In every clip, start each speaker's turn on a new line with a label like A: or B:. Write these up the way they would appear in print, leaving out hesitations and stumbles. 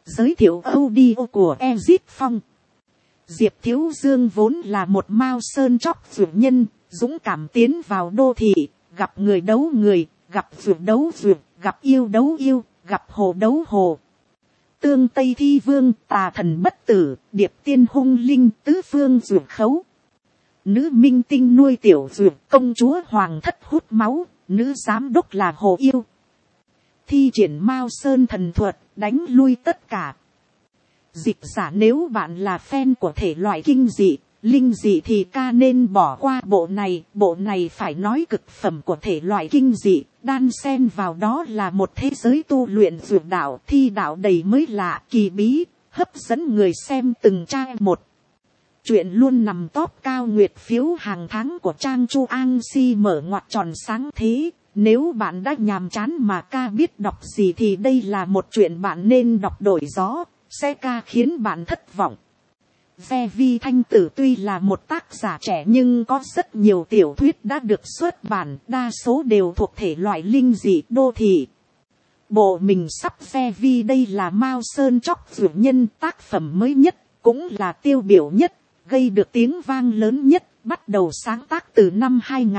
A: Giới thiệu audio của Ezip Phong. Diệp Thiếu Dương vốn là một Mao Sơn chóc vượt nhân, dũng cảm tiến vào đô thị, gặp người đấu người, gặp vượt đấu vượt, gặp yêu đấu yêu, gặp hồ đấu hồ. Tương Tây Thi Vương, tà thần bất tử, điệp tiên hung linh, tứ phương vượt khấu. Nữ minh tinh nuôi tiểu vượt, công chúa hoàng thất hút máu, nữ giám đốc là hồ yêu. Thi triển Mao Sơn thần thuật, đánh lui tất cả. Dịch giả nếu bạn là fan của thể loại kinh dị, linh dị thì ca nên bỏ qua bộ này phải nói cực phẩm của thể loại kinh dị, đan xen vào đó là một thế giới tu luyện dược đạo, thi đạo đầy mới lạ, kỳ bí, hấp dẫn người xem từng trang một. Chuyện luôn nằm top cao nguyệt phiếu hàng tháng của trang Chu An Si mở ngoặc tròn sáng thế. Nếu bạn đã nhàm chán mà ca biết đọc gì thì đây là một chuyện bạn nên đọc đổi gió, sẽ ca khiến bạn thất vọng. Ve Vi Thanh Tử tuy là một tác giả trẻ nhưng có rất nhiều tiểu thuyết đã được xuất bản, đa số đều thuộc thể loại linh dị đô thị. Bộ mình sắp Ve Vi đây là Mao Sơn chóc vượt nhân, tác phẩm mới nhất, cũng là tiêu biểu nhất, gây được tiếng vang lớn nhất. Bắt đầu sáng tác từ năm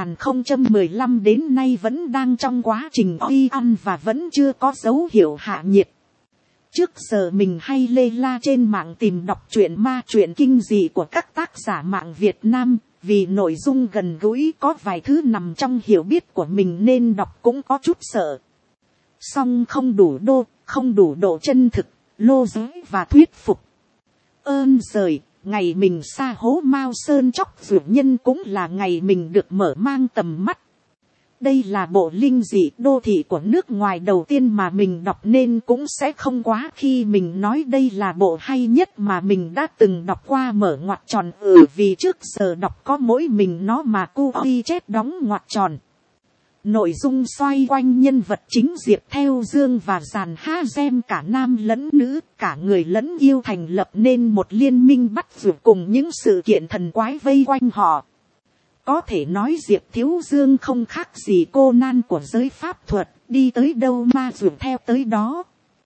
A: 2015 đến nay vẫn đang trong quá trình uy ăn và vẫn chưa có dấu hiệu hạ nhiệt. Trước giờ mình hay lê la trên mạng tìm đọc truyện ma truyện kinh dị của các tác giả mạng Việt Nam, vì nội dung gần gũi có vài thứ nằm trong hiểu biết của mình nên đọc cũng có chút sợ. Song không đủ độ chân thực, lô giới và thuyết phục. Ơn giời. Ngày mình xa hố Mao Sơn chóc vượt nhân cũng là ngày mình được mở mang tầm mắt. Đây là bộ linh dị đô thị của nước ngoài đầu tiên mà mình đọc nên cũng sẽ không quá khi mình nói đây là bộ hay nhất mà mình đã từng đọc qua mở ngoặc tròn vì trước giờ đọc có mỗi mình nó mà cu uy chết đóng ngoặc tròn. Nội dung xoay quanh nhân vật chính Diệp Theo Dương và Giàn Ha Gem cả nam lẫn nữ, cả người lẫn yêu thành lập nên một liên minh bắt vượt cùng những sự kiện thần quái vây quanh họ. Có thể nói Diệp Thiếu Dương không khác gì Conan của giới pháp thuật, đi tới đâu ma vượt theo tới đó.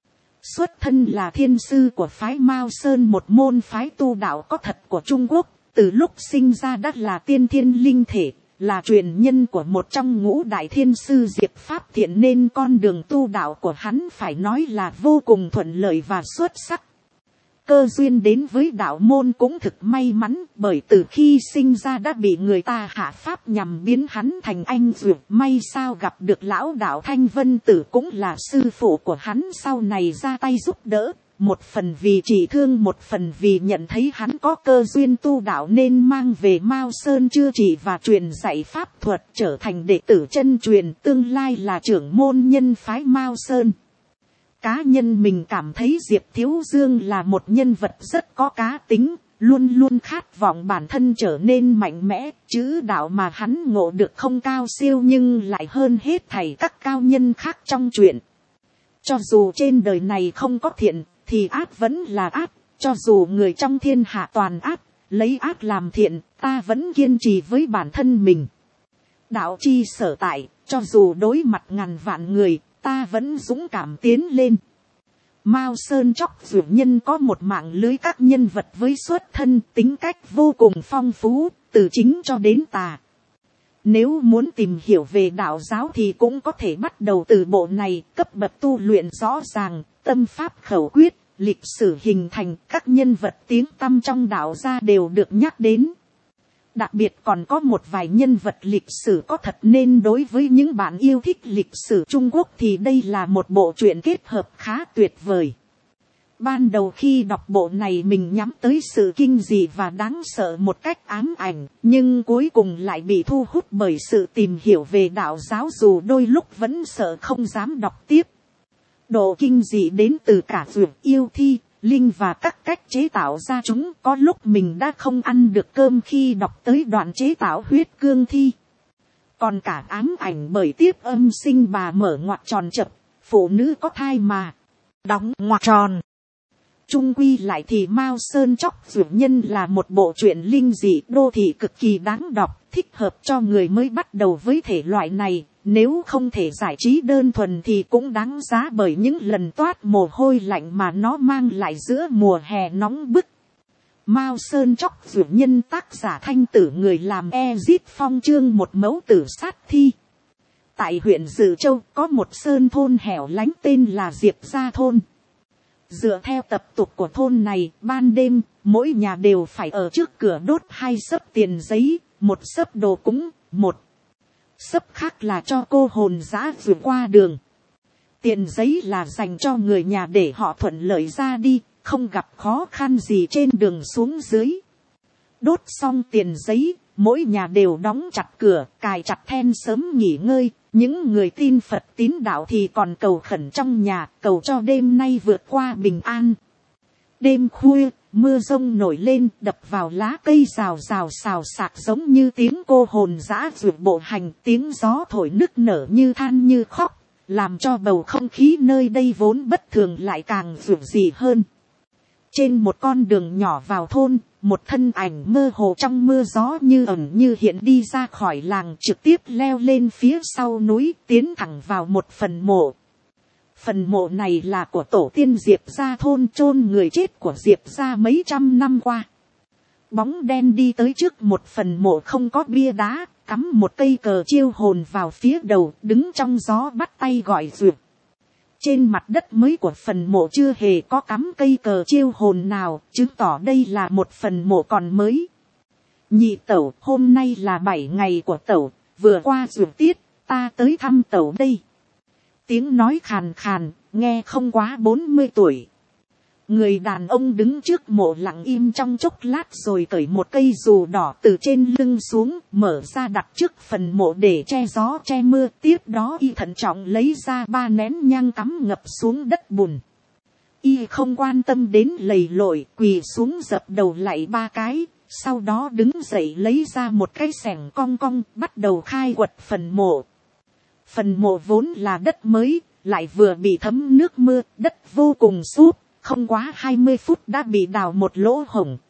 A: Xuất thân là thiên sư của phái Mao Sơn, một môn phái tu đạo có thật của Trung Quốc, từ lúc sinh ra đã là tiên thiên linh thể. Là truyền nhân của một trong ngũ đại thiên sư Diệp Pháp Thiện nên con đường tu đạo của hắn phải nói là vô cùng thuận lợi và xuất sắc. Cơ duyên đến với đạo môn cũng thực may mắn, bởi từ khi sinh ra đã bị người ta hạ pháp nhằm biến hắn thành anh dược. May sao gặp được lão đạo Thanh Vân Tử cũng là sư phụ của hắn, sau này ra tay giúp đỡ. Một phần vì chỉ thương, một phần vì nhận thấy hắn có cơ duyên tu đạo nên mang về Mao Sơn chữa trị và truyền dạy pháp thuật, trở thành đệ tử chân truyền, tương lai là trưởng môn nhân phái Mao Sơn. Cá nhân mình cảm thấy Diệp Thiếu Dương là một nhân vật rất có cá tính, luôn luôn khát vọng bản thân trở nên mạnh mẽ, chữ đạo mà hắn ngộ được không cao siêu nhưng lại hơn hết thảy các cao nhân khác trong truyện. Cho dù trên đời này không có thiện, thì ác vẫn là ác, cho dù người trong thiên hạ toàn ác, lấy ác làm thiện, ta vẫn kiên trì với bản thân mình. Đạo chi sở tại, cho dù đối mặt ngàn vạn người, ta vẫn dũng cảm tiến lên. Mao Sơn chóc vượt nhân có một mạng lưới các nhân vật với xuất thân, tính cách vô cùng phong phú, từ chính cho đến tà. Nếu muốn tìm hiểu về đạo giáo thì cũng có thể bắt đầu từ bộ này, cấp bậc tu luyện rõ ràng, tâm pháp khẩu quyết, lịch sử hình thành, các nhân vật tiếng tăm trong đạo gia đều được nhắc đến. Đặc biệt còn có một vài nhân vật lịch sử có thật nên đối với những bạn yêu thích lịch sử Trung Quốc thì đây là một bộ truyện kết hợp khá tuyệt vời. Ban đầu khi đọc bộ này mình nhắm tới sự kinh dị và đáng sợ một cách ám ảnh, nhưng cuối cùng lại bị thu hút bởi sự tìm hiểu về đạo giáo dù đôi lúc vẫn sợ không dám đọc tiếp. Độ kinh dị đến từ cả dược yêu thi, linh và các cách chế tạo ra chúng, có lúc mình đã không ăn được cơm khi đọc tới đoạn chế tạo huyết cương thi. Còn cả ám ảnh bởi tiếp âm sinh bà mở ngoặc tròn chập, phụ nữ có thai mà đóng ngoặc tròn. Chung quy lại thì Mao Sơn chóc vượt nhân là một bộ truyện linh dị đô thị cực kỳ đáng đọc, thích hợp cho người mới bắt đầu với thể loại này. Nếu không thể giải trí đơn thuần thì cũng đáng giá bởi những lần toát mồ hôi lạnh mà nó mang lại giữa mùa hè nóng bức. Mao Sơn Chóc Dụ Nhân, tác giả Thanh Tử, người làm Ezit Phong, chương một mẫu tử sát thi. Tại huyện Dự Châu có một sơn thôn hẻo lánh tên là Diệp Gia Thôn. Dựa theo tập tục của thôn này, ban đêm, mỗi nhà đều phải ở trước cửa đốt 2 xấp tiền giấy, 1 xấp đồ cúng, 1 xấp khác là cho cô hồn dã vượt qua đường. Tiền giấy là dành cho người nhà để họ thuận lợi ra đi, không gặp khó khăn gì trên đường xuống dưới. Đốt xong tiền giấy, mỗi nhà đều đóng chặt cửa, cài chặt then sớm nghỉ ngơi. Những người tin Phật tín đạo thì còn cầu khẩn trong nhà, cầu cho đêm nay vượt qua bình an. Đêm khuya, mưa rông nổi lên, đập vào lá cây rào rào xào xạc giống như tiếng cô hồn dã vượt bộ hành, tiếng gió thổi nức nở như than như khóc, làm cho bầu không khí nơi đây vốn bất thường lại càng vượt dị hơn. Trên một con đường nhỏ vào thôn, một thân ảnh mơ hồ trong mưa gió như ẩn như hiện đi ra khỏi làng, trực tiếp leo lên phía sau núi, tiến thẳng vào một phần mộ. Phần mộ này là của tổ tiên Diệp Gia Thôn, chôn người chết của Diệp Gia mấy trăm năm qua. Bóng đen đi tới trước một phần mộ không có bia đá, cắm một cây cờ chiêu hồn vào phía đầu, đứng trong gió bắt tay gọi duyệt. Trên mặt đất mới của phần mộ chưa hề có cắm cây cờ chiêu hồn nào, chứng tỏ đây là một phần mộ còn mới. Nhị tẩu, hôm nay là 7 ngày của tẩu, vừa qua duyệt tiết, ta tới thăm tẩu đây. Tiếng nói khàn khàn, nghe không quá 40 tuổi. Người đàn ông đứng trước mộ lặng im trong chốc lát rồi cởi một cây dù đỏ từ trên lưng xuống, mở ra đặt trước phần mộ để che gió che mưa. Tiếp đó y thận trọng lấy ra 3 nén nhang cắm ngập xuống đất bùn. Y không quan tâm đến lầy lội, quỳ xuống dập đầu lạy 3 cái, sau đó đứng dậy lấy ra một cái xẻng cong cong, bắt đầu khai quật phần mộ. Phần mộ vốn là đất mới, lại vừa bị thấm nước mưa, đất vô cùng sút. Không quá 20 phút đã bị đào một lỗ hổng.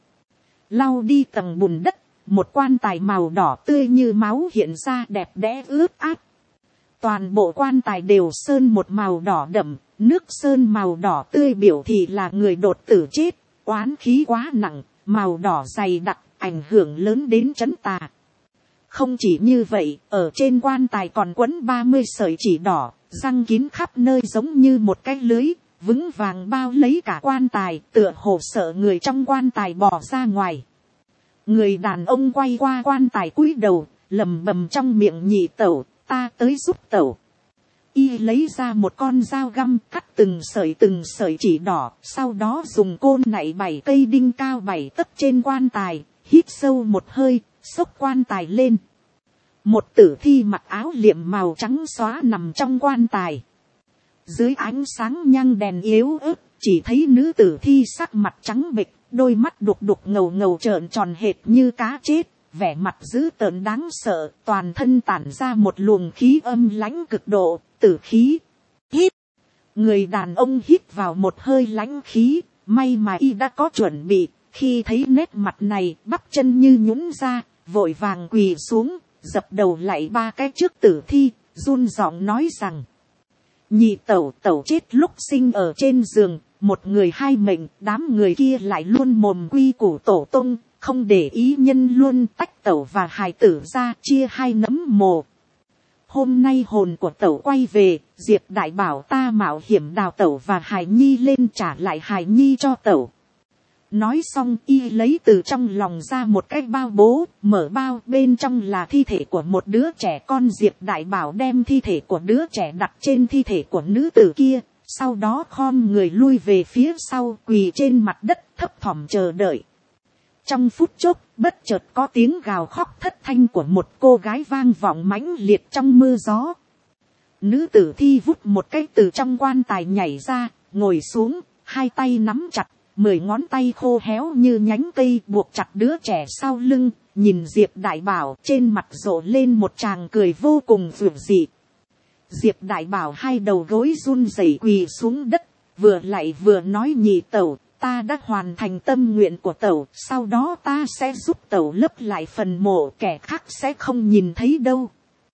A: Lau đi tầng bùn đất, một quan tài màu đỏ tươi như máu hiện ra, đẹp đẽ ướt át. Toàn bộ quan tài đều sơn một màu đỏ đậm, nước sơn màu đỏ tươi biểu thị là người đột tử chết, oán khí quá nặng, màu đỏ dày đặc, ảnh hưởng lớn đến trấn tà. Không chỉ như vậy, ở trên quan tài còn quấn 30 sợi chỉ đỏ, răng kín khắp nơi giống như một cái lưới, vững vàng bao lấy cả quan tài, tựa hồ sợ người trong quan tài bỏ ra ngoài. Người đàn ông quay qua quan tài cúi đầu, lầm bầm trong miệng, nhị tẩu, ta tới giúp tẩu. Y lấy ra một con dao găm cắt từng sợi chỉ đỏ, sau đó dùng côn nạy 7 cây đinh cao 7 tấc trên quan tài, hít sâu một hơi, xốc quan tài lên. Một tử thi mặc áo liệm màu trắng xóa nằm trong quan tài. Dưới ánh sáng nhang đèn yếu ớt, chỉ thấy nữ tử thi sắc mặt trắng bệch, đôi mắt đục đục ngầu ngầu trợn tròn hệt như cá chết, vẻ mặt dữ tợn đáng sợ, toàn thân tản ra một luồng khí âm lãnh cực độ, tử khí. Hít! Người đàn ông hít vào một hơi lãnh khí, may mà y đã có chuẩn bị, khi thấy nét mặt này, bắp chân như nhũn ra, vội vàng quỳ xuống, dập đầu lạy 3 cái trước tử thi, run giọng nói rằng: nhị tẩu, tẩu chết lúc sinh ở trên giường, một người 2 mệnh, đám người kia lại luôn mồm quy củ tổ tông, không để ý nhân luôn tách tẩu và hài tử ra, chia 2 nấm mồ. Hôm nay hồn của tẩu quay về, Diệp đại bảo ta mạo hiểm đào tẩu và hài nhi lên, trả lại hài nhi cho tẩu. Nói xong y lấy từ trong lòng ra một cái bao bố, mở bao, bên trong là thi thể của một đứa trẻ con. Diệp đại bảo đem thi thể của đứa trẻ đặt trên thi thể của nữ tử kia, sau đó khom người lui về phía sau, quỳ trên mặt đất thấp thỏm chờ đợi. Trong phút chốc, bất chợt có tiếng gào khóc thất thanh của một cô gái vang vọng mãnh liệt trong mưa gió. Nữ tử thi vút một cái từ trong quan tài nhảy ra, ngồi xuống, 2 tay nắm chặt, 10 ngón tay khô héo như nhánh cây buộc chặt đứa trẻ sau lưng, nhìn Diệp đại bảo, trên mặt rộ lên một tràng cười vô cùng dịu dị. Diệp đại bảo 2 đầu gối run rẩy quỳ xuống đất, vừa lạy vừa nói: nhị tẩu, ta đã hoàn thành tâm nguyện của tẩu, sau đó ta sẽ giúp tẩu lấp lại phần mộ, kẻ khác sẽ không nhìn thấy đâu.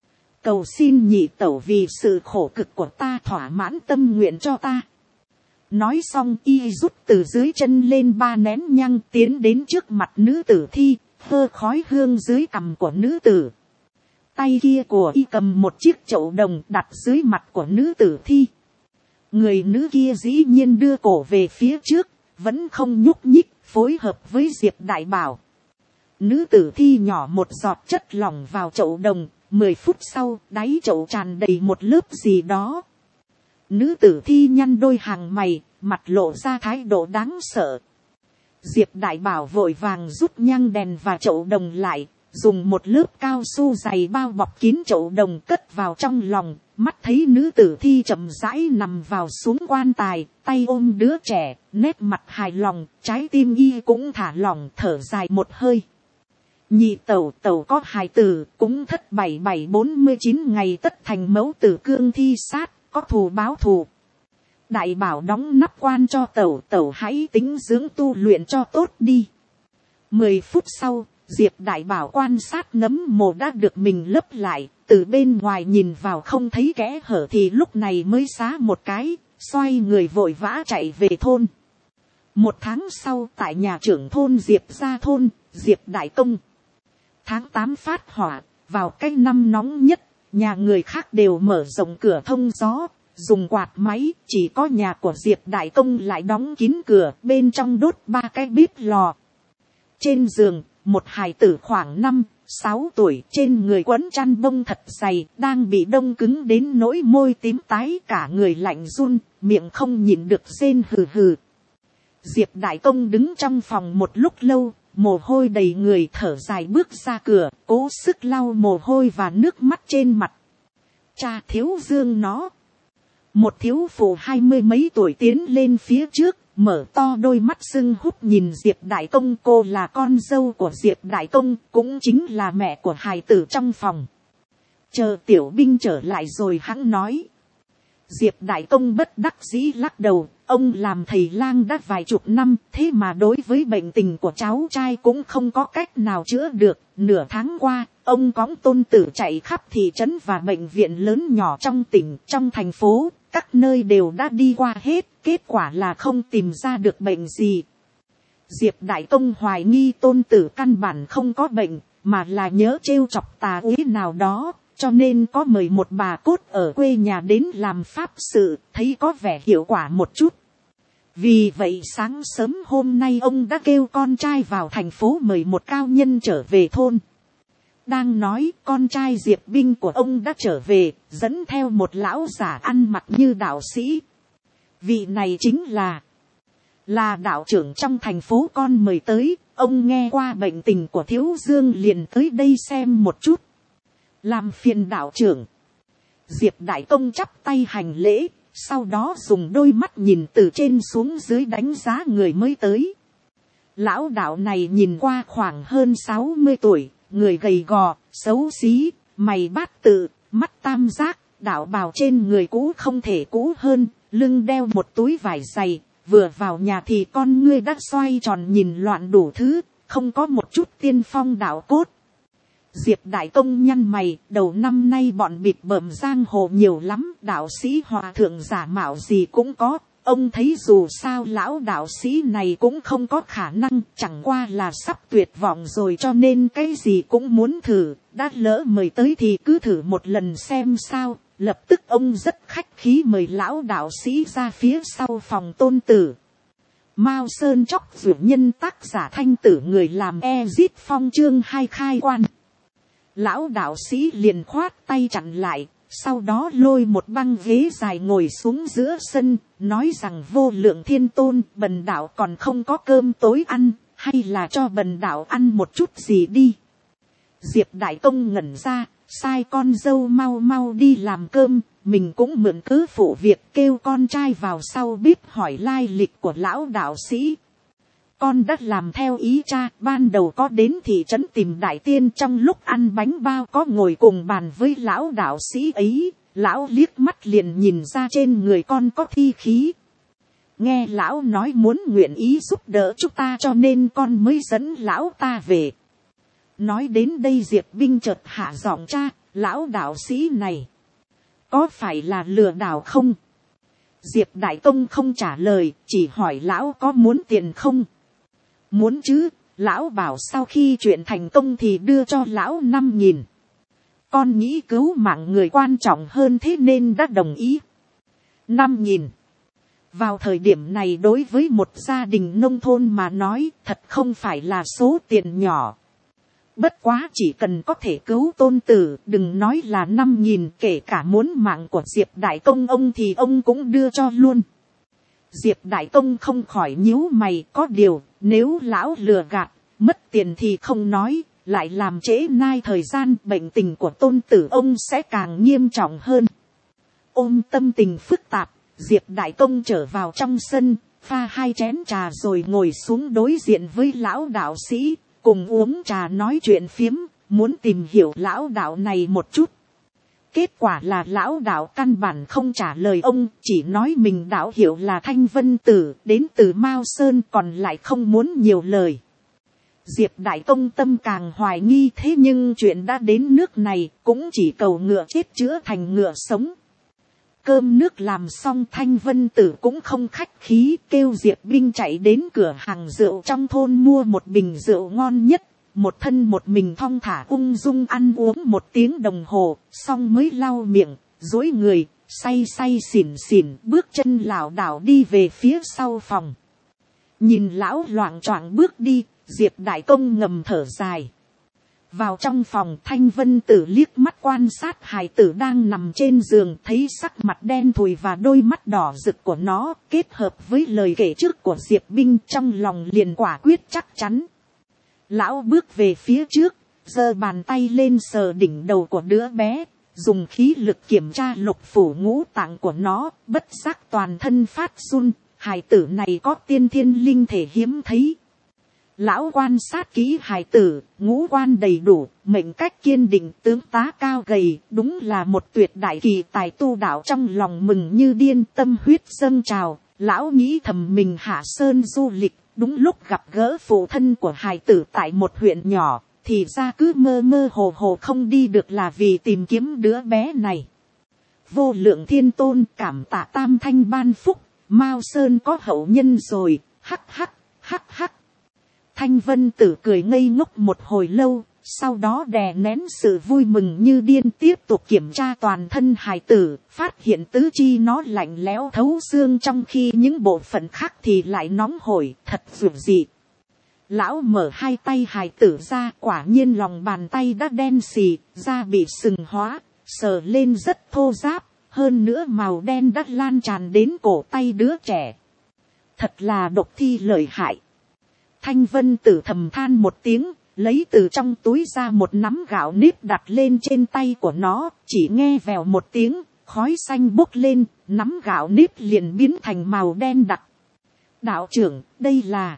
A: cầu xin nhị tẩu vì sự khổ cực của ta thỏa mãn tâm nguyện cho ta. Nói xong y rút từ dưới chân lên 3 nén nhang tiến đến trước mặt nữ tử thi, hơ khói hương dưới cằm của nữ tử. Tay kia của y cầm một chiếc chậu đồng đặt dưới mặt của nữ tử thi. Người nữ kia dĩ nhiên đưa cổ về phía trước, vẫn không nhúc nhích, phối hợp với Diệp Đại Bảo. Nữ tử thi nhỏ một giọt chất lỏng vào chậu đồng, 10 phút sau, đáy chậu tràn đầy một lớp gì đó. Nữ tử thi nhăn đôi hàng mày, mặt lộ ra thái độ đáng sợ. Diệp Đại Bảo vội vàng rút nhang đèn và chậu đồng lại, dùng một lớp cao su dày bao bọc kín chậu đồng cất vào trong lòng, mắt thấy nữ tử thi chậm rãi nằm vào xuống quan tài, tay ôm đứa trẻ, nét mặt hài lòng, trái tim y cũng thả lỏng, thở dài một hơi. Nhị tẩu có hài tử, cũng thất 7749 ngày tất thành mẫu tử cương thi sát, có thù báo thù. Đại Bảo đóng nắp quan cho tẩu hãy tính dưỡng tu luyện cho tốt đi. 10 phút sau, Diệp Đại Bảo quan sát nấm mồ đã được mình lấp lại, từ bên ngoài nhìn vào không thấy kẽ hở thì lúc này mới xá một cái, xoay người vội vã chạy về thôn. 1 tháng sau tại nhà trưởng thôn Diệp Gia Thôn, Diệp Đại Công. Tháng 8 phát hỏa, vào cái năm nóng nhất, nhà người khác đều mở rộng cửa thông gió, dùng quạt máy, chỉ có nhà của Diệp Đại Công lại đóng kín cửa, bên trong đốt 3 cái bếp lò. Trên giường, một hài tử khoảng 5-6 tuổi, trên người quấn chăn bông thật dày, đang bị đông cứng đến nỗi môi tím tái, cả người lạnh run, miệng không nhịn được rên hừ hừ. Diệp Đại Công đứng trong phòng một lúc lâu, mồ hôi đầy người, thở dài bước ra cửa, cố sức lau mồ hôi và nước mắt trên mặt. Cha thiếu dương nó. Một thiếu phụ 20 mấy tuổi tiến lên phía trước, mở to đôi mắt sưng húp nhìn Diệp Đại Công. Cô là con dâu của Diệp Đại Công, cũng chính là mẹ của hài tử trong phòng. Chờ tiểu binh trở lại rồi hẵng nói. Diệp Đại Công bất đắc dĩ lắc đầu, ông làm thầy lang đã vài chục năm, thế mà đối với bệnh tình của cháu trai cũng không có cách nào chữa được. Nửa tháng qua, ông cõng tôn tử chạy khắp thị trấn và bệnh viện lớn nhỏ trong tỉnh, trong thành phố, các nơi đều đã đi qua hết, kết quả là không tìm ra được bệnh gì. Diệp Đại Công hoài nghi tôn tử căn bản không có bệnh, mà là nhớ trêu chọc tà uế nào đó, cho nên có mời một bà cốt ở quê nhà đến làm pháp sự, thấy có vẻ hiệu quả một chút. Vì vậy sáng sớm hôm nay ông đã kêu con trai vào thành phố mời một cao nhân trở về thôn. Đang nói, con trai Diệp Binh của ông đã trở về, dẫn theo một lão giả ăn mặc như đạo sĩ. Vị này chính là đạo trưởng trong thành phố con mời tới, ông nghe qua bệnh tình của Thiếu Dương liền tới đây xem một chút. Làm phiền đạo trưởng. Diệp Đại Công chắp tay hành lễ, sau đó dùng đôi mắt nhìn từ trên xuống dưới đánh giá người mới tới. Lão đạo này nhìn qua khoảng hơn 60 tuổi, người gầy gò, xấu xí, mày bát tự, mắt tam giác, đạo bào trên người cũ không thể cũ hơn, lưng đeo một túi vải dày, vừa vào nhà thì con ngươi đã xoay tròn nhìn loạn đủ thứ, không có một chút tiên phong đạo cốt. Diệp Đại Công nhăn mày, đầu năm nay bọn bịp bợm giang hồ nhiều lắm, đạo sĩ hòa thượng giả mạo gì cũng có. Ông thấy dù sao lão đạo sĩ này cũng không có khả năng, chẳng qua là sắp tuyệt vọng rồi cho nên cái gì cũng muốn thử, đã lỡ mời tới thì cứ thử một lần xem sao. Lập tức ông rất khách khí mời lão đạo sĩ ra phía sau phòng tôn tử. Mao Sơn Chóc Dược Nhân, tác giả Thanh Tử, người làm Ezit Phong, chương 2 khai quan. Lão đạo sĩ liền khoát tay chặn lại, sau đó lôi một băng ghế dài ngồi xuống giữa sân, nói rằng vô lượng thiên tôn, bần đạo còn không có cơm tối ăn, hay là cho bần đạo ăn một chút gì đi. Diệp Đại Công ngẩn ra, sai con dâu mau mau đi làm cơm, mình cũng mượn cớ phụ việc kêu con trai vào sau bếp hỏi lai lịch của lão đạo sĩ. Con đã làm theo ý cha, ban đầu có đến thị trấn tìm đại tiên, trong lúc ăn bánh bao có ngồi cùng bàn với lão đạo sĩ ấy, lão liếc mắt liền nhìn ra trên người con có thi khí. Nghe lão nói muốn nguyện ý giúp đỡ chúng ta cho nên con mới dẫn lão ta về. Nói đến đây Diệp Binh chợt hạ giọng cha, Lão đạo sĩ này, có phải là lừa đảo không? Diệp đại công không trả lời, chỉ hỏi lão có muốn tiền không? Muốn chứ, lão bảo sau khi chuyện thành công thì đưa cho lão 5.000. Con nghĩ cứu mạng người quan trọng hơn thế nên đã đồng ý. 5.000. Vào thời điểm này đối với một gia đình nông thôn mà nói thật không phải là số tiền nhỏ. Bất quá chỉ cần có thể cứu tôn tử, đừng nói là 5.000, kể cả muốn mạng của Diệp đại công ông thì ông cũng đưa cho luôn. Diệp đại công không khỏi nhíu mày, có điều nếu lão lừa gạt, mất tiền thì không nói, lại làm trễ nai thời gian, bệnh tình của tôn tử ông sẽ càng nghiêm trọng hơn. Ôm tâm tình phức tạp, Diệp đại công trở vào trong sân, pha 2 chén trà rồi ngồi xuống đối diện với lão đạo sĩ, cùng uống trà nói chuyện phiếm, muốn tìm hiểu lão đạo này một chút. Kết quả là lão đạo căn bản không trả lời ông, chỉ nói mình đạo hiệu là Thanh Vân Tử, đến từ Mao Sơn, còn lại không muốn nhiều lời. Diệp đại công tâm càng hoài nghi, thế nhưng chuyện đã đến nước này, cũng chỉ cầu ngựa chết chữa thành ngựa sống. Cơm nước làm xong, Thanh Vân Tử cũng không khách khí, kêu Diệp Binh chạy đến cửa hàng rượu trong thôn mua một bình rượu ngon nhất, một thân một mình thong thả ung dung ăn uống 1 tiếng đồng hồ, xong mới lau miệng, duỗi người, say say xỉn xỉn, bước chân lảo đảo đi về phía sau phòng. Nhìn lão loạng choạng bước đi, Diệp đại công ngầm thở dài. Vào trong phòng, Thanh Vân Tử liếc mắt quan sát hài tử đang nằm trên giường, thấy sắc mặt đen thùi và đôi mắt đỏ rực của nó, kết hợp với lời kể trước của Diệp Binh, trong lòng liền quả quyết chắc chắn. Lão bước về phía trước, giơ bàn tay lên sờ đỉnh đầu của đứa bé, dùng khí lực kiểm tra lục phủ ngũ tạng của nó, bất giác toàn thân phát run, hài tử này có tiên thiên linh thể hiếm thấy. Lão quan sát kỹ hài tử, ngũ quan đầy đủ, mệnh cách kiên định, tướng tá cao gầy, đúng là một tuyệt đại kỳ tài tu đạo. Trong lòng mừng như điên, tâm huyết dâng trào. Lão nghĩ thầm mình hạ sơn du lịch, đúng lúc gặp gỡ phụ thân của hài tử tại một huyện nhỏ, thì ra cứ mơ mơ hồ hồ không đi được là vì tìm kiếm đứa bé này. Vô lượng thiên tôn cảm tạ tam thanh ban phúc, Mao Sơn có hậu nhân rồi, hắc hắc, hắc hắc. Thanh Vân Tử cười ngây ngốc một hồi lâu, sau đó đè nén sự vui mừng như điên, tiếp tục kiểm tra toàn thân hài tử, phát hiện tứ chi nó lạnh lẽo thấu xương, trong khi những bộ phận khác thì lại nóng hổi, thật dữ dị. Lão mở 2 tay hài tử ra, quả nhiên lòng bàn tay đã đen xì, da bị sừng hóa, sờ lên rất thô ráp, hơn nữa màu đen đã lan tràn đến cổ tay đứa trẻ. Thật là độc thi lợi hại. Thanh Vân Tử thầm than một tiếng, lấy từ trong túi ra một nắm gạo nếp đặt lên trên tay của nó, chỉ nghe vèo một tiếng, khói xanh bốc lên, nắm gạo nếp liền biến thành màu đen đặc. Đạo trưởng, đây là...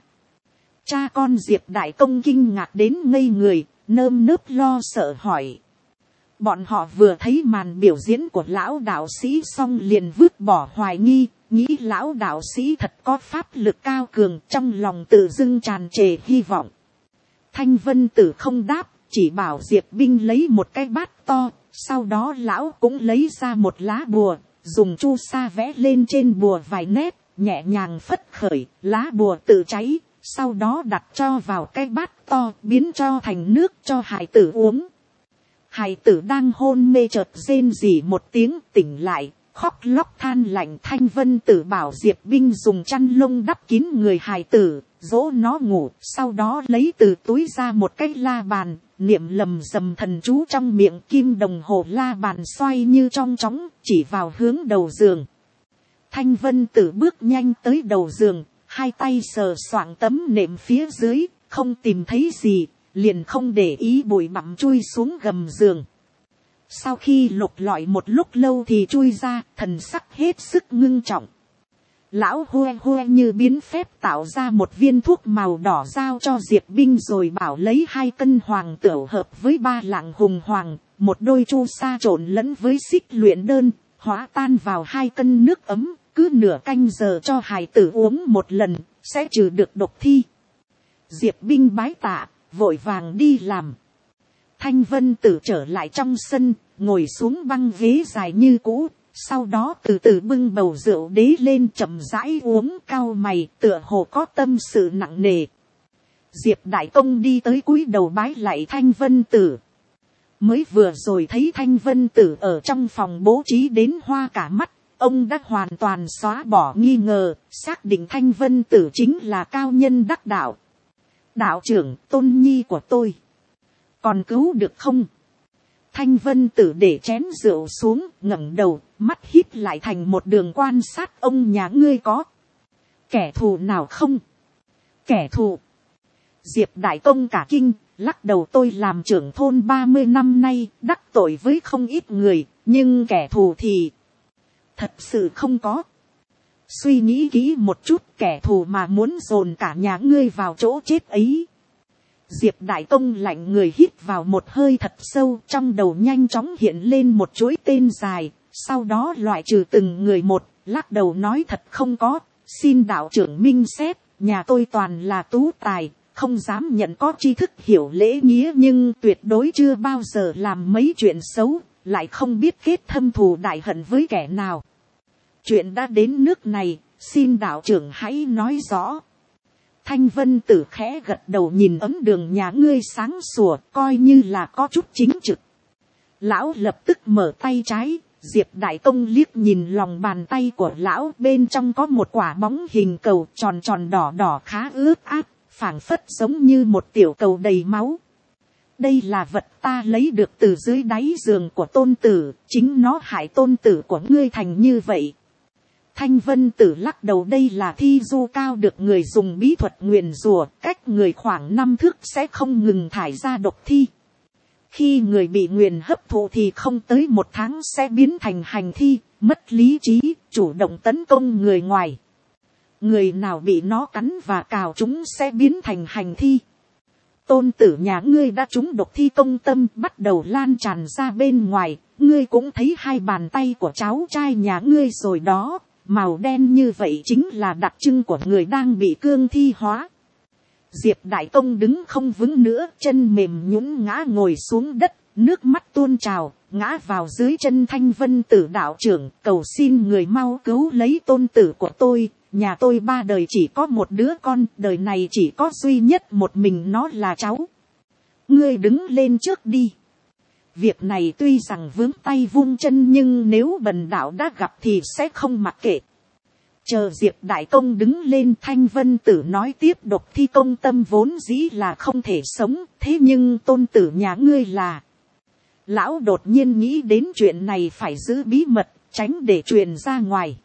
A: Cha con Diệp đại công kinh ngạc đến ngây người, nơm nớp lo sợ hỏi. Bọn họ vừa thấy màn biểu diễn của lão đạo sĩ xong liền vứt bỏ hoài nghi, nghĩ lão đạo sĩ thật có pháp lực cao cường, trong lòng tự dưng tràn trề hy vọng. Thanh Vân Tử không đáp, chỉ bảo Diệp Binh lấy một cái bát to, sau đó lão cũng lấy ra một lá bùa, dùng chu sa vẽ lên trên bùa vài nét, nhẹ nhàng phất khởi, lá bùa tự cháy, sau đó đặt cho vào cái bát to, biến cho thành nước cho hài tử uống. Hài tử đang hôn mê chợt rên rỉ một tiếng, tỉnh lại, khóc lóc than lạnh. Thanh Vân Tử bảo Diệp Binh dùng chăn lông đắp kín người hài tử, dỗ nó ngủ, sau đó lấy từ túi ra một cái la bàn, niệm lầm rầm thần chú trong miệng, kim đồng hồ la bàn xoay như trong chóng, chỉ vào hướng đầu giường. Thanh Vân Tử bước nhanh tới đầu giường, 2 tay sờ soạng tấm nệm phía dưới, không tìm thấy gì, liền không để ý bụi bặm chui xuống gầm giường. Sau khi lục lọi một lúc lâu thì chui ra, thần sắc hết sức ngưng trọng. Lão hue hue như biến phép tạo ra một viên thuốc màu đỏ giao cho Diệp Binh, rồi bảo lấy 2 cân hoàng tửu hợp với 3 lạng hùng hoàng, một đôi chu sa trộn lẫn với xích luyện đơn, hóa tan vào 2 cân nước ấm, cứ nửa canh giờ cho hài tử uống một lần, sẽ trừ được độc thi. Diệp Binh bái tạ, vội vàng đi làm. Thanh Vân Tử trở lại trong sân, ngồi xuống băng ghế dài như cũ, sau đó từ từ bưng bầu rượu đế lên chậm rãi uống, cau mày tựa hồ có tâm sự nặng nề. Diệp Đại Công đi tới cúi đầu bái lạy Thanh Vân Tử. Mới vừa rồi thấy Thanh Vân Tử ở trong phòng bố trí đến hoa cả mắt, ông đã hoàn toàn xóa bỏ nghi ngờ, xác định Thanh Vân Tử chính là cao nhân đắc đạo. Đạo trưởng, tôn nhi của tôi còn cứu được không? Thanh Vân Tử để chén rượu xuống, ngẩng đầu, mắt híp lại thành một đường quan sát ông nhà ngươi có kẻ thù nào không? Kẻ thù? Diệp Đại Công cả kinh, lắc đầu, tôi làm trưởng thôn 30 năm nay, đắc tội với không ít người, nhưng kẻ thù thì thật sự không có. Suy nghĩ kỹ một chút, kẻ thù mà muốn dồn cả nhà ngươi vào chỗ chết ấy. Diệp Đại Công lạnh người hít vào một hơi thật sâu, trong đầu nhanh chóng hiện lên một chuỗi tên dài, sau đó loại trừ từng người một, lắc đầu nói thật không có, xin đạo trưởng minh xét, nhà tôi toàn là tú tài, không dám nhận có tri thức hiểu lễ nghĩa nhưng tuyệt đối chưa bao giờ làm mấy chuyện xấu, lại không biết kết thâm thù đại hận với kẻ nào. Chuyện đã đến nước này, xin đạo trưởng hãy nói rõ. Thanh Vân Tử khẽ gật đầu, nhìn ấm đường nhà ngươi sáng sủa, coi như là có chút chính trực. Lão lập tức mở tay trái, Diệp Đại Công liếc nhìn lòng bàn tay của lão, bên trong có một quả bóng hình cầu tròn tròn đỏ đỏ khá ướt át, phảng phất giống như một tiểu cầu đầy máu. Đây là vật ta lấy được từ dưới đáy giường của tôn tử, chính nó hại tôn tử của ngươi thành như vậy. Thanh Vân Tử lắc đầu, đây là thi du cao được người dùng bí thuật nguyền rủa, cách người khoảng 5 thước sẽ không ngừng thải ra độc thi. Khi người bị nguyền hấp thụ thì không tới 1 tháng sẽ biến thành hành thi, mất lý trí, chủ động tấn công người ngoài. Người nào bị nó cắn và cào chúng sẽ biến thành hành thi. Tôn tử nhà ngươi đã trúng độc thi công tâm bắt đầu lan tràn ra bên ngoài, ngươi cũng thấy 2 bàn tay của cháu trai nhà ngươi rồi đó. Màu đen như vậy chính là đặc trưng của người đang bị cương thi hóa. Diệp Đại Công đứng không vững nữa, chân mềm nhũn ngã ngồi xuống đất, nước mắt tuôn trào, ngã vào dưới chân Thanh Vân Tử. Đạo trưởng, cầu xin người mau cứu lấy tôn tử của tôi, nhà tôi 3 đời chỉ có một đứa con, đời này chỉ có duy nhất một mình nó là cháu. Ngươi đứng lên trước đi. Việc này tuy rằng vướng tay vung chân nhưng nếu bần đạo đã gặp thì sẽ không mặc kệ. Chờ Diệp Đại Công đứng lên, Thanh Vân Tử nói tiếp, độc thi công tâm vốn dĩ là không thể sống, thế nhưng tôn tử nhà ngươi là. Lão đột nhiên nghĩ đến chuyện này phải giữ bí mật, tránh để truyền ra ngoài.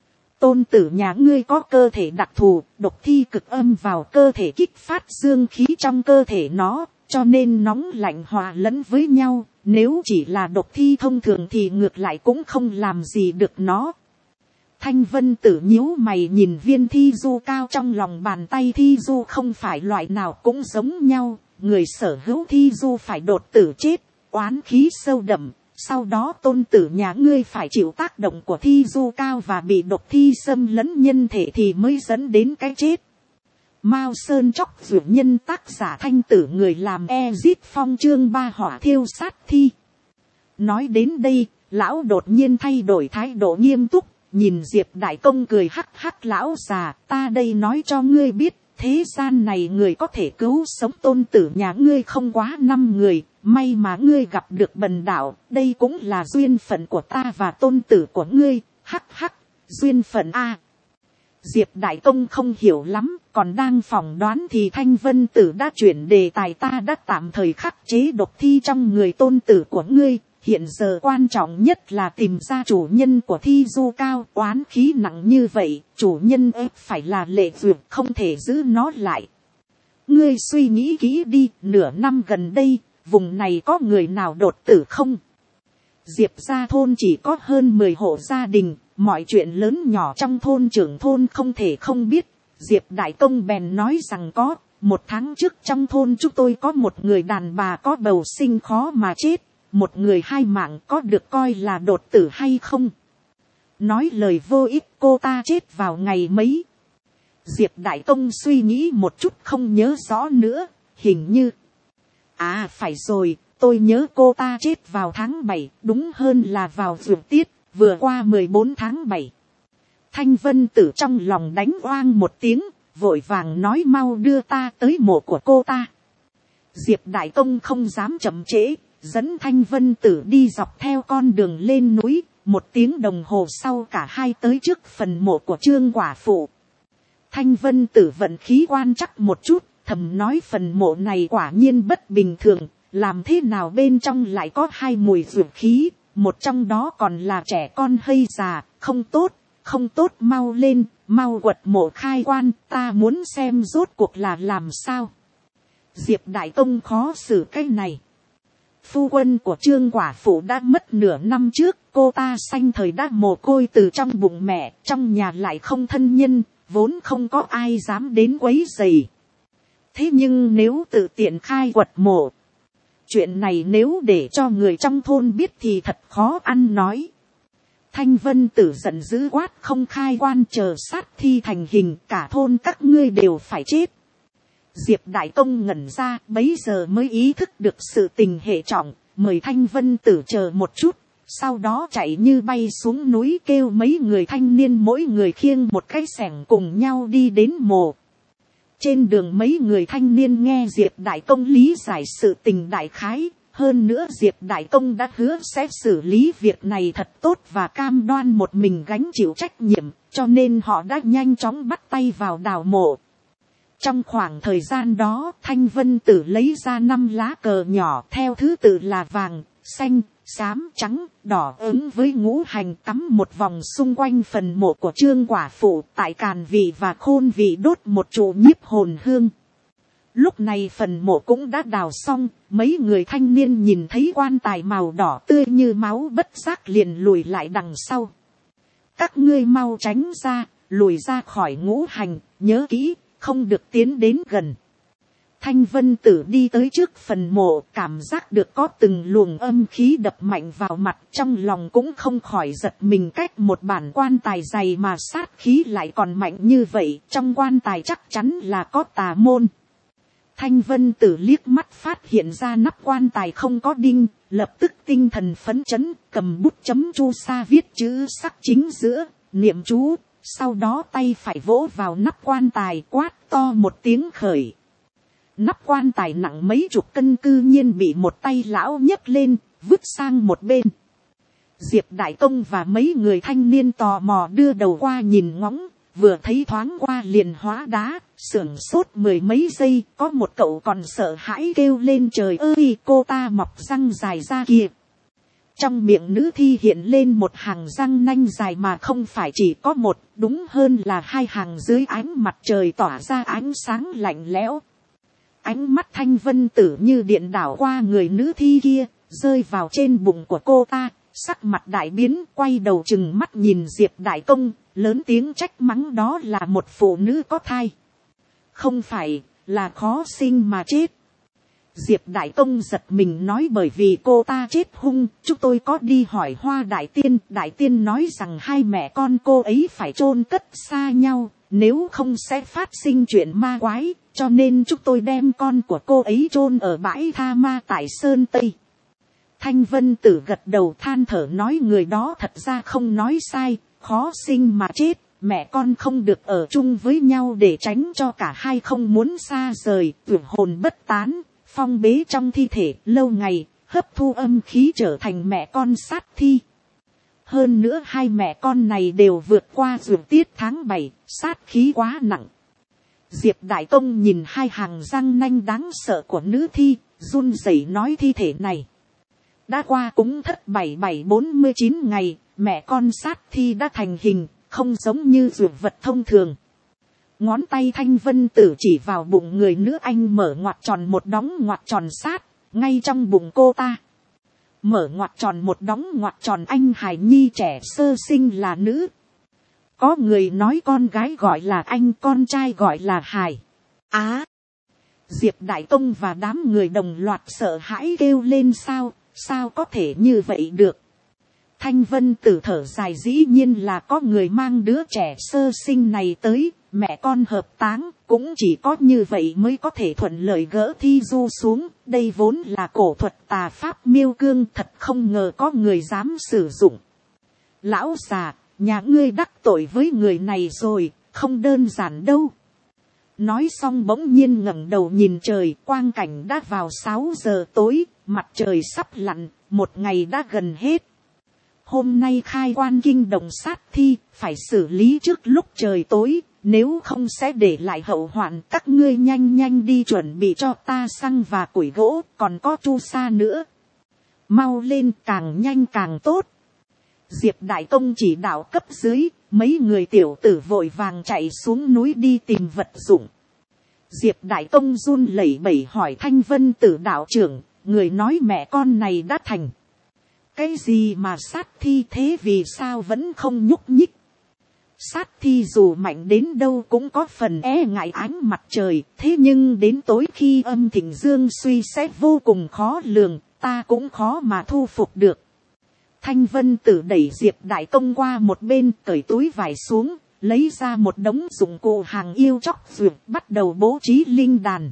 A: Tôn tử nhà ngươi có cơ thể đặc thù, độc thi cực âm vào cơ thể kích phát dương khí trong cơ thể nó, cho nên nóng lạnh hòa lẫn với nhau. Nếu chỉ là độc thi thông thường thì ngược lại cũng không làm gì được nó. Thanh Vân Tử nhíu mày nhìn viên thi du cao trong lòng bàn tay. Thi du không phải loại nào cũng giống nhau. Người sở hữu thi du phải đột tử chết, oán khí sâu đậm. Sau đó tôn tử nhà ngươi phải chịu tác động của thi du cao và bị độc thi xâm lấn nhân thể thì mới dẫn đến cái chết. Mao Sơn Chóc Dược Nhân, tác giả Thanh Tử, người làm Ezit Phong, chương 3 hỏa thiêu sát thi. Nói đến đây, lão đột nhiên thay đổi thái độ nghiêm túc, nhìn Diệp Đại Công cười hắc hắc, lão già, ta đây nói cho ngươi biết, thế gian này người có thể cứu sống tôn tử nhà ngươi không quá 5 người, may mà ngươi gặp được bần đạo, đây cũng là duyên phận của ta và tôn tử của ngươi, hắc hắc, duyên phận a. Diệp Đại Công không hiểu lắm, còn đang phỏng đoán thì Thanh Vân Tử đã chuyển đề tài, ta đã tạm thời khắc chế độc thi trong người tôn tử của ngươi, hiện giờ quan trọng nhất là tìm ra chủ nhân của thi du cao, oán khí nặng như vậy, chủ nhân ép phải là Lệ Duyệt, không thể giữ nó lại. Ngươi suy nghĩ kỹ đi, nửa năm gần đây, vùng này có người nào đột tử không? Diệp gia thôn chỉ có hơn 10 hộ gia đình, mọi chuyện lớn nhỏ trong thôn trưởng thôn không thể không biết. Diệp Đại Công bèn nói rằng có, 1 tháng trước trong thôn chúng tôi có một người đàn bà có bầu sinh khó mà chết, một người 2 mạng, có được coi là đột tử hay không? Nói lời vô ích, cô ta chết vào ngày mấy? Diệp Đại Công suy nghĩ một chút không nhớ rõ nữa, hình như. À phải rồi, tôi nhớ cô ta chết vào tháng 7, đúng hơn là vào dược tiết, vừa qua 14 tháng 7. Thanh Vân Tử trong lòng đánh oang một tiếng, vội vàng nói mau đưa ta tới mộ của cô ta. Diệp Đại Công không dám chậm trễ, dẫn Thanh Vân Tử đi dọc theo con đường lên núi. 1 tiếng đồng hồ sau cả hai tới trước phần mộ của Trương quả phụ. Thanh Vân Tử vận khí quan chắc một chút, thầm nói phần mộ này quả nhiên bất bình thường, làm thế nào bên trong lại có 2 mùi dược khí, một trong đó còn là trẻ con hay già, không tốt, không tốt, mau lên, mau quật mộ khai quan, ta muốn xem rốt cuộc là làm sao. Diệp Đại Công khó xử cái này. Phu quân của Trương quả phụ đã mất nửa năm trước, cô ta sanh thời đã mồ côi từ trong bụng mẹ, trong nhà lại không thân nhân, vốn không có ai dám đến quấy rầy. Thế nhưng nếu tự tiện khai quật mộ, chuyện này nếu để cho người trong thôn biết thì thật khó ăn nói. Thanh Vân Tử giận dữ quát, không khai quan chờ sát thi thành hình, cả thôn các ngươi đều phải chết. Diệp Đại Công ngẩn ra, bấy giờ mới ý thức được sự tình hệ trọng, mời Thanh Vân Tử chờ một chút, sau đó chạy như bay xuống núi kêu mấy người thanh niên mỗi người khiêng một cái xẻng cùng nhau đi đến mộ. Trên đường mấy người thanh niên nghe Diệp Đại Công lý giải sự tình đại khái, hơn nữa Diệp Đại Công đã hứa sẽ xử lý việc này thật tốt và cam đoan một mình gánh chịu trách nhiệm, cho nên họ đã nhanh chóng bắt tay vào đào mộ. Trong khoảng thời gian đó, Thanh Vân Tử lấy ra 5 lá cờ nhỏ theo thứ tự là vàng, xanh, xám, trắng, đỏ ứng với ngũ hành cắm một vòng xung quanh phần mộ của Trương quả phụ, tại càn vị và khôn vị đốt một trụ nhiếp hồn hương. Lúc này phần mộ cũng đã đào xong, mấy người thanh niên nhìn thấy quan tài màu đỏ tươi như máu bất giác liền lùi lại đằng sau. Các ngươi mau tránh ra, lùi ra khỏi ngũ hành, nhớ kỹ, không được tiến đến gần. Thanh Vân Tử đi tới trước phần mộ, cảm giác được có từng luồng âm khí đập mạnh vào mặt, trong lòng cũng không khỏi giật mình, cách một bản quan tài dày mà sát khí lại còn mạnh như vậy, trong quan tài chắc chắn là có tà môn. Thanh Vân Tử liếc mắt phát hiện ra nắp quan tài không có đinh, lập tức tinh thần phấn chấn, cầm bút chấm chu sa viết chữ sắc chính giữa, niệm chú, sau đó tay phải vỗ vào nắp quan tài, quát to một tiếng khởi. Nắp quan tài nặng mấy chục cân cư nhiên bị một tay lão nhấc lên, vứt sang một bên. Diệp Đại Công và mấy người thanh niên tò mò đưa đầu qua nhìn ngóng, vừa thấy thoáng qua liền hóa đá, sửng sốt 10 mấy giây, có một cậu còn sợ hãi kêu lên trời ơi, cô ta mọc răng dài ra kìa. Trong miệng nữ thi hiện lên một hàng răng nanh dài mà không phải chỉ có một, đúng hơn là 2 hàng dưới ánh mặt trời tỏa ra ánh sáng lạnh lẽo. Ánh mắt Thanh Vân Tử như điện đảo qua người nữ thi kia, rơi vào trên bụng của cô ta, sắc mặt đại biến, quay đầu chừng mắt nhìn Diệp Đại Công, lớn tiếng trách mắng đó là một phụ nữ có thai. Không phải, là khó sinh mà chết. Diệp Đại Công giật mình nói bởi vì cô ta chết hung, chúng tôi có đi hỏi Hoa Đại Tiên nói rằng 2 mẹ con cô ấy phải chôn cất xa nhau, nếu không sẽ phát sinh chuyện ma quái, cho nên chúng tôi đem con của cô ấy chôn ở bãi tha ma tại Sơn Tây. Thanh Vân Tử gật đầu than thở nói người đó thật ra không nói sai, khó sinh mà chết, mẹ con không được ở chung với nhau để tránh cho cả hai không muốn xa rời, tưởng hồn bất tán, phong bế trong thi thể lâu ngày, hấp thu âm khí trở thành mẹ con sát thi. Hơn nữa 2 mẹ con này đều vượt qua dược tiết tháng 7, sát khí quá nặng. Diệp Đại Công nhìn 2 hàng răng nanh đáng sợ của nữ thi, run rẩy nói thi thể này đã qua cúng thất 7749 ngày, mẹ con sát thi đã thành hình, không giống như dược vật thông thường. Ngón tay Thanh Vân Tử chỉ vào bụng người nữ anh mở ngoặt tròn một đóng ngoặt tròn sát, ngay trong bụng cô ta. Mở ngoặt tròn một đóng ngoặt tròn anh hài nhi trẻ sơ sinh là nữ. Có người nói con gái gọi là anh, con trai gọi là hài. Diệp Đại Công và đám người đồng loạt sợ hãi kêu lên sao có thể như vậy được. Thanh Vân Tử thở dài, dĩ nhiên là có người mang đứa trẻ sơ sinh này tới, mẹ con hợp táng, cũng chỉ có như vậy mới có thể thuận lợi gỡ Thi Du xuống. Đây vốn là cổ thuật tà pháp miêu cương, thật không ngờ có người dám sử dụng. Lão già, nhà ngươi đắc tội với người này rồi, không đơn giản đâu. Nói xong bỗng nhiên ngẩng đầu nhìn trời, quang cảnh đã vào 6 giờ tối, mặt trời sắp lặn, một ngày đã gần hết. Hôm nay khai quan kinh động sát thi, phải xử lý trước lúc trời tối, nếu không sẽ để lại hậu hoạn. Các ngươi nhanh nhanh đi chuẩn bị cho ta xăng và củi gỗ, còn có chu sa nữa. Mau lên, càng nhanh càng tốt. Diệp Đại Công chỉ đạo cấp dưới, mấy người tiểu tử vội vàng chạy xuống núi đi tìm vật dụng. Diệp Đại Công run lẩy bẩy hỏi Thanh Vân Tử đạo trưởng, người nói mẹ con này đã thành. Cái gì mà sát thi thế, vì sao vẫn không nhúc nhích? Sát thi dù mạnh đến đâu cũng có phần e ngại ánh mặt trời, thế nhưng đến tối khi âm thịnh dương suy sẽ vô cùng khó lường, ta cũng khó mà thu phục được. Thanh Vân Tử đẩy Diệp Đại Công qua một bên, cởi túi vải xuống, lấy ra một đống dụng cụ hàng yêu chóc dược, bắt đầu bố trí linh đàn.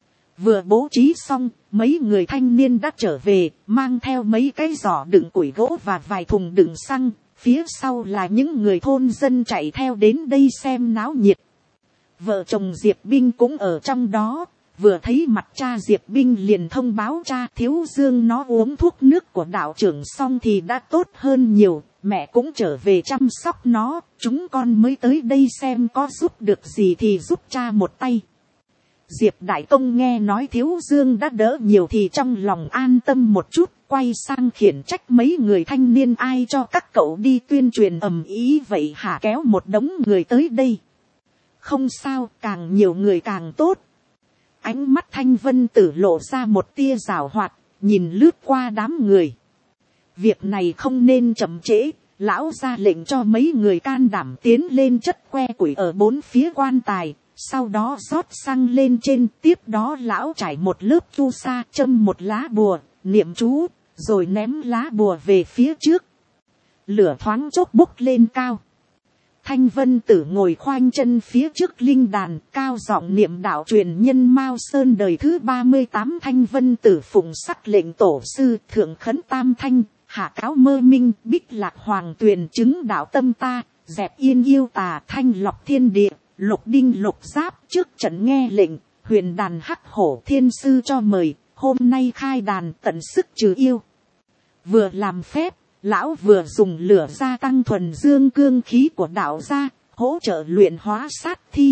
A: Vừa bố trí xong, mấy người thanh niên đã trở về, mang theo mấy cái giỏ đựng củi gỗ và vài thùng đựng xăng. Phía sau là những người thôn dân chạy theo đến đây xem náo nhiệt. Vợ chồng Diệp Binh cũng ở trong đó. Vừa thấy mặt cha Diệp Binh liền thông báo cha Thiếu Dương nó uống thuốc nước của đạo trưởng xong thì đã tốt hơn nhiều. Mẹ cũng trở về chăm sóc nó. Chúng con mới tới đây xem có giúp được gì thì giúp cha một tay. Diệp Đại Công nghe nói Thiếu Dương đã đỡ nhiều thì trong lòng an tâm một chút, quay sang khiển trách mấy người thanh niên, ai cho các cậu đi tuyên truyền ầm ĩ vậy hả, kéo một đống người tới đây. Không sao, càng nhiều người càng tốt. Ánh mắt Thanh Vân Tử lộ ra một tia giảo hoạt, nhìn lướt qua đám người. Việc này không nên chậm trễ, lão ra lệnh cho mấy người can đảm tiến lên chất que củi ở bốn phía quan tài. Sau đó rót xăng lên trên, tiếp đó lão trải một lớp chu sa, châm một lá bùa, niệm chú, rồi ném lá bùa về phía trước. Lửa thoáng chốc bốc lên cao. Thanh Vân Tử ngồi khoanh chân phía trước linh đàn, cao giọng niệm đạo truyền nhân Mao Sơn đời thứ 38. Thanh Vân Tử phụng sắc lệnh tổ sư, thượng khấn tam thanh, hạ cáo mơ minh, bích lạc hoàng tuyền, chứng đạo tâm ta, dẹp yên yêu tà, thanh lọc thiên địa. Lục đinh lục giáp, trước trận nghe lệnh, huyền đàn hắc hổ thiên sư cho mời, hôm nay khai đàn tận sức trừ yêu. Vừa làm phép, lão vừa dùng lửa gia tăng thuần dương cương khí của đạo gia, hỗ trợ luyện hóa sát thi.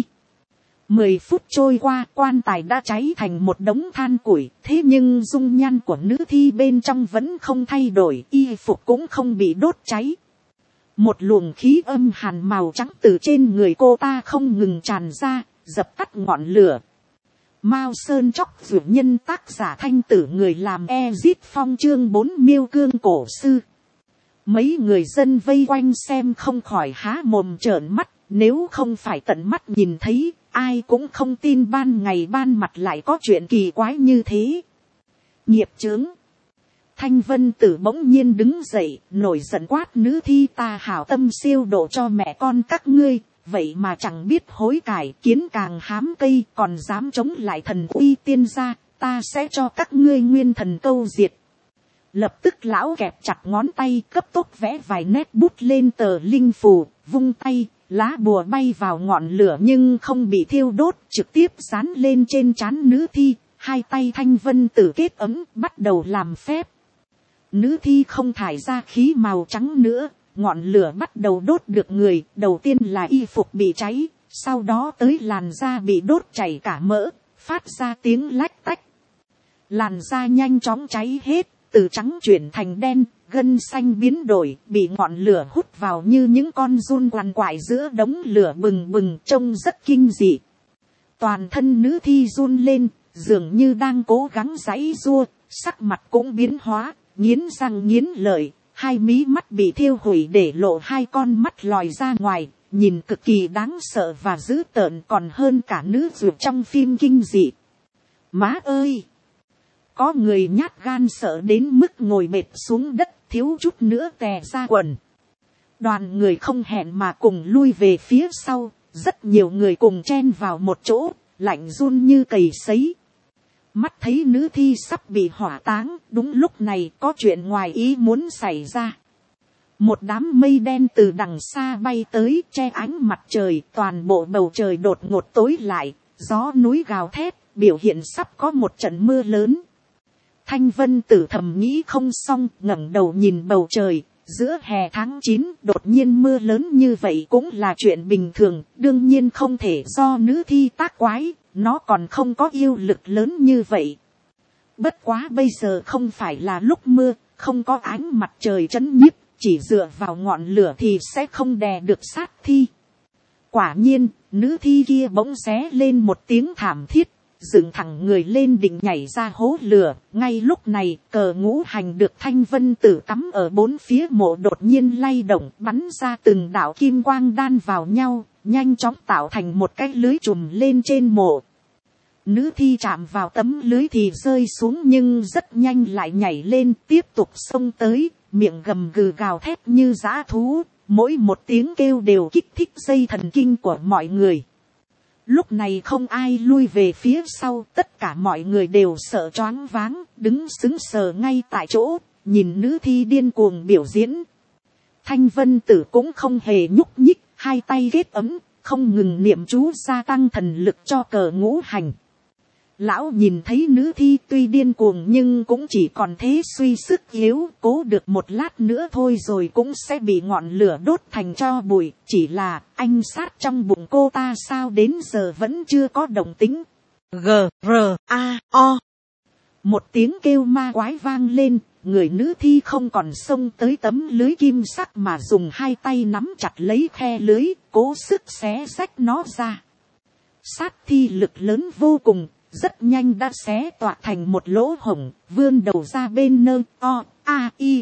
A: 10 phút trôi qua, quan tài đã cháy thành một đống than củi, thế nhưng dung nhan của nữ thi bên trong vẫn không thay đổi, y phục cũng không bị đốt cháy. Một luồng khí âm hàn màu trắng từ trên người cô ta không ngừng tràn ra, dập tắt ngọn lửa. Mao Sơn Chóc Dược Nhân, tác giả Thanh Tử, người làm Ezit Phong, chương 4 miêu cương cổ sư. Mấy người dân vây quanh xem không khỏi há mồm trợn mắt, nếu không phải tận mắt nhìn thấy, ai cũng không tin ban ngày ban mặt lại có chuyện kỳ quái như thế. Nghiệp chướng. Thanh Vân Tử bỗng nhiên đứng dậy, nổi giận quát nữ thi, ta hảo tâm siêu độ cho mẹ con các ngươi, vậy mà chẳng biết hối cải, kiến càng hám cây, còn dám chống lại thần uy tiên gia, ta sẽ cho các ngươi nguyên thần câu diệt. Lập tức lão kẹp chặt ngón tay, cấp tốc vẽ vài nét bút lên tờ linh phù, vung tay, lá bùa bay vào ngọn lửa nhưng không bị thiêu đốt, trực tiếp dán lên trên trán nữ thi. Hai tay Thanh Vân Tử kết ấm, bắt đầu làm phép. Nữ thi không thải ra khí màu trắng nữa, ngọn lửa bắt đầu đốt được người, đầu tiên là y phục bị cháy, sau đó tới làn da bị đốt chảy cả mỡ, phát ra tiếng lách tách. Làn da nhanh chóng cháy hết, từ trắng chuyển thành đen, gân xanh biến đổi, bị ngọn lửa hút vào như những con giun quằn quại giữa đống lửa bừng bừng, trông rất kinh dị. Toàn thân nữ thi run lên, dường như đang cố gắng giãy giụa, sắc mặt cũng biến hóa. Nghiến răng nghiến lợi, hai mí mắt bị thiêu hủy để lộ hai con mắt lòi ra ngoài, nhìn cực kỳ đáng sợ và dữ tợn, còn hơn cả nữ dược trong phim kinh dị. Má ơi! Có người nhát gan sợ đến mức ngồi bệt xuống đất, thiếu chút nữa tè ra quần. Đoàn người không hẹn mà cùng lui về phía sau, rất nhiều người cùng chen vào một chỗ, lạnh run như cầy sấy. Mắt thấy nữ thi sắp bị hỏa táng, đúng lúc này có chuyện ngoài ý muốn xảy ra. Một đám mây đen từ đằng xa bay tới, che ánh mặt trời, toàn bộ bầu trời đột ngột tối lại, gió núi gào thét, biểu hiện sắp có một trận mưa lớn. Thanh Vân Tử thầm nghĩ không xong, ngẩng đầu nhìn bầu trời, giữa hè tháng 9 đột nhiên mưa lớn như vậy cũng là chuyện bình thường, đương nhiên không thể do nữ thi tác quái, nó còn không có yêu lực lớn như vậy. Bất quá bây giờ không phải là lúc mưa, không có ánh mặt trời chấn nhiếp, chỉ dựa vào ngọn lửa thì sẽ không đè được sát thi. Quả nhiên, nữ thi kia bỗng xé lên một tiếng thảm thiết, dựng thẳng người lên định nhảy ra hố lửa. Ngay lúc này, cờ ngũ hành được Thanh Vân Tử cắm ở bốn phía mộ đột nhiên lay động, bắn ra từng đạo kim quang đan vào nhau, nhanh chóng tạo thành một cái lưới trùm lên trên mộ. Nữ thi chạm vào tấm lưới thì rơi xuống, nhưng rất nhanh lại nhảy lên, tiếp tục xông tới, miệng gầm gừ gào thét như dã thú, mỗi một tiếng kêu đều kích thích dây thần kinh của mọi người. Lúc này không ai lui về phía sau, tất cả mọi người đều sợ choáng váng, đứng sững sờ ngay tại chỗ, nhìn nữ thi điên cuồng biểu diễn. Thanh Vân Tử cũng không hề nhúc nhích, hai tay kết ấm, không ngừng niệm chú gia tăng thần lực cho cờ ngũ hành. Lão nhìn thấy nữ thi tuy điên cuồng nhưng cũng chỉ còn thế suy sức yếu, cố được một lát nữa thôi rồi cũng sẽ bị ngọn lửa đốt thành tro bụi. Chỉ là anh sát trong bụng cô ta sao đến giờ vẫn chưa có động tĩnh. G-R-A-O. Một tiếng kêu ma quái vang lên, người nữ thi không còn xông tới tấm lưới kim sắc mà dùng hai tay nắm chặt lấy khe lưới, cố sức xé rách nó ra. Sát thi lực lớn vô cùng, rất nhanh đã xé toạc thành một lỗ hổng, vươn đầu ra bên nơi o-a-i.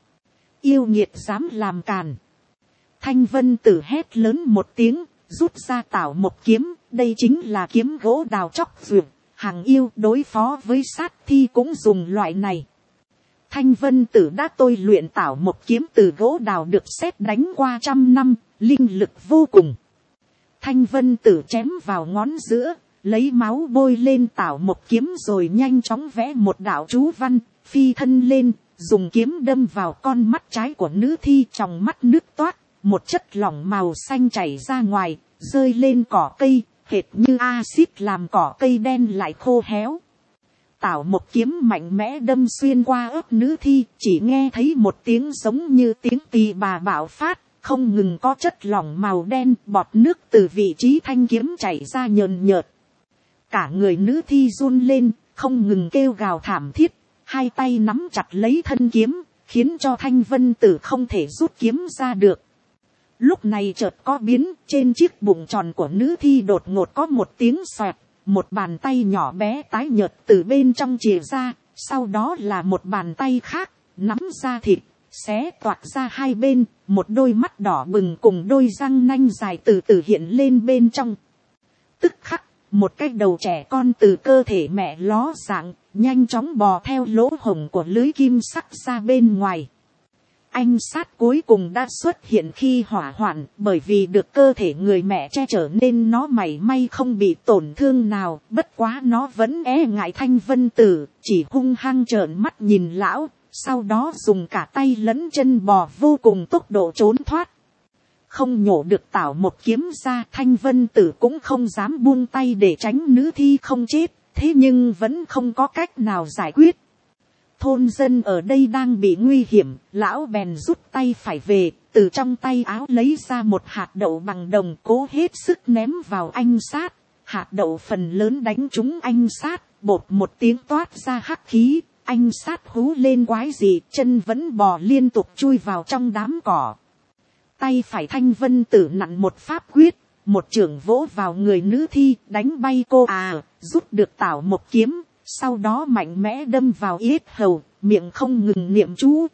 A: Yêu nghiệt dám làm càn. Thanh Vân Tử hét lớn một tiếng, rút ra tảo một kiếm, đây chính là kiếm gỗ đào chóc duyệt, hàng yêu đối phó với sát thi cũng dùng loại này. Thanh Vân Tử đã tôi luyện tảo một kiếm từ gỗ đào được sét đánh qua 100 năm, linh lực vô cùng. Thanh Vân Tử chém vào ngón giữa, lấy máu bôi lên tảo một kiếm rồi nhanh chóng vẽ một đạo chú văn, phi thân lên, dùng kiếm đâm vào con mắt trái của nữ thi, trong mắt nước toát, một chất lỏng màu xanh chảy ra ngoài, rơi lên cỏ cây, hệt như axit làm cỏ cây đen lại khô héo. Tảo một kiếm mạnh mẽ đâm xuyên qua ớt nữ thi, chỉ nghe thấy một tiếng giống như tiếng tỳ bà bạo phát, không ngừng có chất lỏng màu đen, bọt nước từ vị trí thanh kiếm chảy ra nhờn nhợt. Cả người nữ thi run lên, không ngừng kêu gào thảm thiết, hai tay nắm chặt lấy thân kiếm, khiến cho Thanh Vân Tử không thể rút kiếm ra được. Lúc này chợt có biến, trên chiếc bụng tròn của nữ thi đột ngột có một tiếng xoẹt, một bàn tay nhỏ bé tái nhợt từ bên trong chìa ra, sau đó là một bàn tay khác, nắm ra thịt, xé toạc ra hai bên, một đôi mắt đỏ bừng cùng đôi răng nanh dài từ từ hiện lên bên trong. Tức khắc, một cái đầu trẻ con từ cơ thể mẹ ló dạng, nhanh chóng bò theo lỗ hổng của lưới kim sắc ra bên ngoài. Anh sát cuối cùng đã xuất hiện khi hỏa hoạn, bởi vì được cơ thể người mẹ che chở nên nó mảy may không bị tổn thương nào, bất quá nó vẫn e ngại Thanh Vân Tử, chỉ hung hăng trợn mắt nhìn lão, sau đó dùng cả tay lẫn chân bò vô cùng tốc độ trốn thoát. Không nhổ được tảo một kiếm ra, Thanh Vân Tử cũng không dám buông tay để tránh nữ thi không chết, thế nhưng vẫn không có cách nào giải quyết. Thôn dân ở đây đang bị nguy hiểm, lão bèn rút tay phải về, từ trong tay áo lấy ra một hạt đậu bằng đồng, cố hết sức ném vào anh sát. Hạt đậu phần lớn đánh trúng anh sát, bột một tiếng toát ra hắc khí, anh sát hú lên quái dị, chân vẫn bò liên tục chui vào trong đám cỏ. Tay phải Thanh Vân Tử nặn một pháp quyết, một chưởng vỗ vào người nữ thi, đánh bay cô rút được tảo một kiếm, sau đó mạnh mẽ đâm vào yết hầu, miệng không ngừng niệm chú.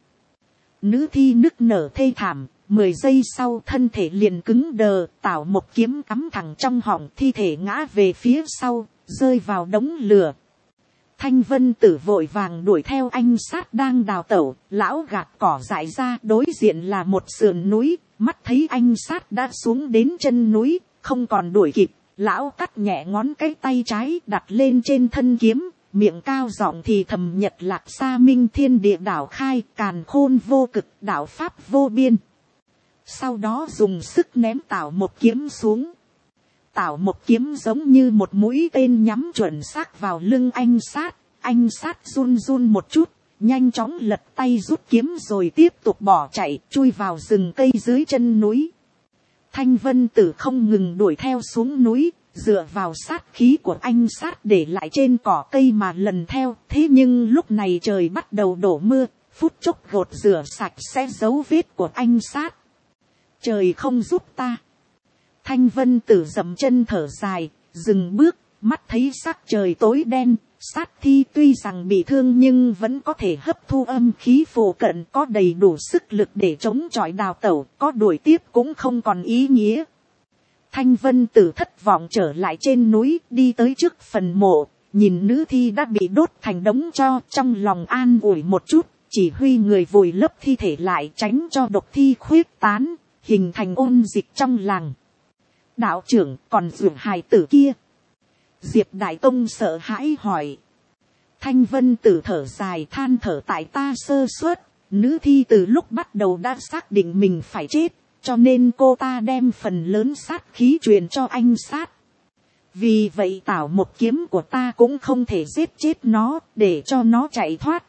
A: Nữ thi nức nở thê thảm, 10 giây sau thân thể liền cứng đờ, tảo một kiếm cắm thẳng trong họng, thi thể ngã về phía sau, rơi vào đống lửa. Thanh Vân Tử vội vàng đuổi theo anh sát đang đào tẩu, lão gạt cỏ dại ra, đối diện là một sườn núi, mắt thấy anh sát đã xuống đến chân núi, không còn đuổi kịp, lão cắt nhẹ ngón cái tay trái đặt lên trên thân kiếm, miệng cao giọng thì thầm nhật lạc xa minh thiên địa đảo khai, càn khôn vô cực, đạo pháp vô biên. Sau đó dùng sức ném Tảo một kiếm xuống. Tảo một kiếm giống như một mũi tên nhắm chuẩn xác vào lưng anh sát run run một chút, nhanh chóng lật tay rút kiếm rồi tiếp tục bỏ chạy, chui vào rừng cây dưới chân núi. Thanh Vân Tử không ngừng đuổi theo xuống núi, dựa vào sát khí của anh sát để lại trên cỏ cây mà lần theo. Thế nhưng lúc này trời bắt đầu đổ mưa, phút chốc gột rửa sạch sẽ dấu vết của anh sát. Trời không giúp ta. Thanh Vân Tử dậm chân thở dài, dừng bước, mắt thấy sắc trời tối đen. Sát thi tuy rằng bị thương nhưng vẫn có thể hấp thu âm khí phổ cận, có đầy đủ sức lực để chống chọi đào tẩu, có đuổi tiếp cũng không còn ý nghĩa. Thanh Vân Tử thất vọng trở lại trên núi, đi tới trước phần mộ, nhìn nữ thi đã bị đốt thành đống tro, trong lòng an ủi một chút, chỉ huy người vùi lấp thi thể lại, tránh cho độc thi khuyết tán, hình thành ôn dịch trong làng. Đạo trưởng, còn ruộng hài tử kia? Diệp Đại Tông sợ hãi hỏi. Thanh Vân Tử thở dài than thở, tại ta sơ suất, nữ thi từ lúc bắt đầu đã xác định mình phải chết, cho nên cô ta đem phần lớn sát khí truyền cho anh sát. Vì vậy Tảo một kiếm của ta cũng không thể giết chết nó, để cho nó chạy thoát.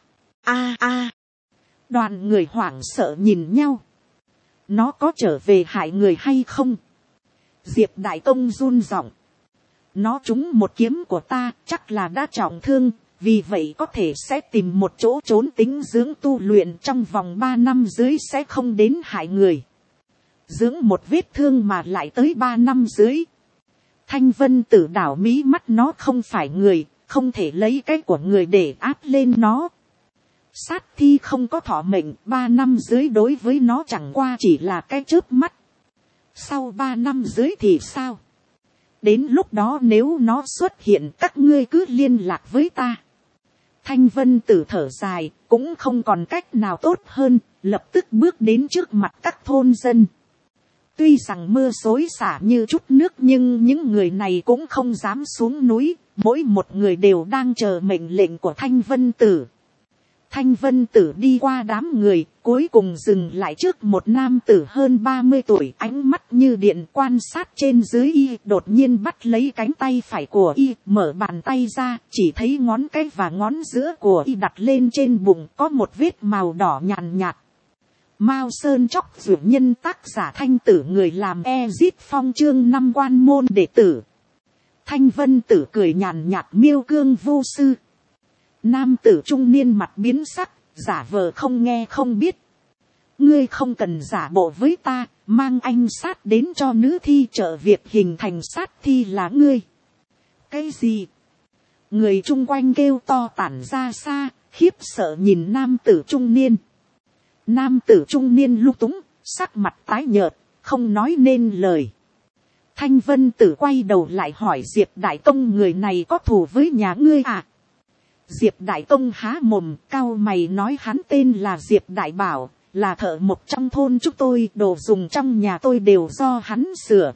A: Đoàn người hoảng sợ nhìn nhau. Nó có trở về hại người hay không? Diệp Đại Tông run giọng. Nó trúng một kiếm của ta, chắc là đã trọng thương, vì vậy có thể sẽ tìm một chỗ trốn tính dưỡng tu luyện, trong vòng 3 năm dưới sẽ không đến hại người. Dưỡng một vết thương mà lại tới 3 năm dưới. Thanh Vân Tử đảo mí mắt, nó không phải người, không thể lấy cái của người để áp lên nó. Sát thi không có thọ mệnh, 3 năm dưới đối với nó chẳng qua chỉ là cái chớp mắt. Sau 3 năm dưới thì sao? Đến lúc đó nếu nó xuất hiện, các ngươi cứ liên lạc với ta. Thanh Vân Tử thở dài, cũng không còn cách nào tốt hơn, lập tức bước đến trước mặt các thôn dân. Tuy rằng mưa xối xả như chút nước nhưng những người này cũng không dám xuống núi, mỗi một người đều đang chờ mệnh lệnh của Thanh Vân Tử. Thanh Vân Tử đi qua đám người, cuối cùng dừng lại trước một nam tử hơn 30 tuổi, ánh mắt như điện quan sát trên dưới y, đột nhiên bắt lấy cánh tay phải của y, mở bàn tay ra, chỉ thấy ngón cái và ngón giữa của y đặt lên trên bụng, có một vết màu đỏ nhàn nhạt. Mao Sơn Chóc Dụ Nhân, tác giả Thanh Tử, người làm Ezit Phong, chương 5 quan môn đệ tử. Thanh Vân Tử cười nhàn nhạt, miêu cương vô sư. Nam tử trung niên mặt biến sắc, giả vờ không nghe không biết. Ngươi không cần giả bộ với ta, mang anh sát đến cho nữ thi trợ việc, hình thành sát thi là ngươi. Cái gì? Người chung quanh kêu to tản ra xa, khiếp sợ nhìn nam tử trung niên. Nam tử trung niên lung túng, sắc mặt tái nhợt, không nói nên lời. Thanh Vân Tử quay đầu lại hỏi Diệp Đại Tông, người này có thù với nhà ngươi à? Diệp Đại Tông há mồm, cau mày nói, hắn tên là Diệp Đại Bảo, là thợ mộc trong thôn chúng tôi, đồ dùng trong nhà tôi đều do hắn sửa.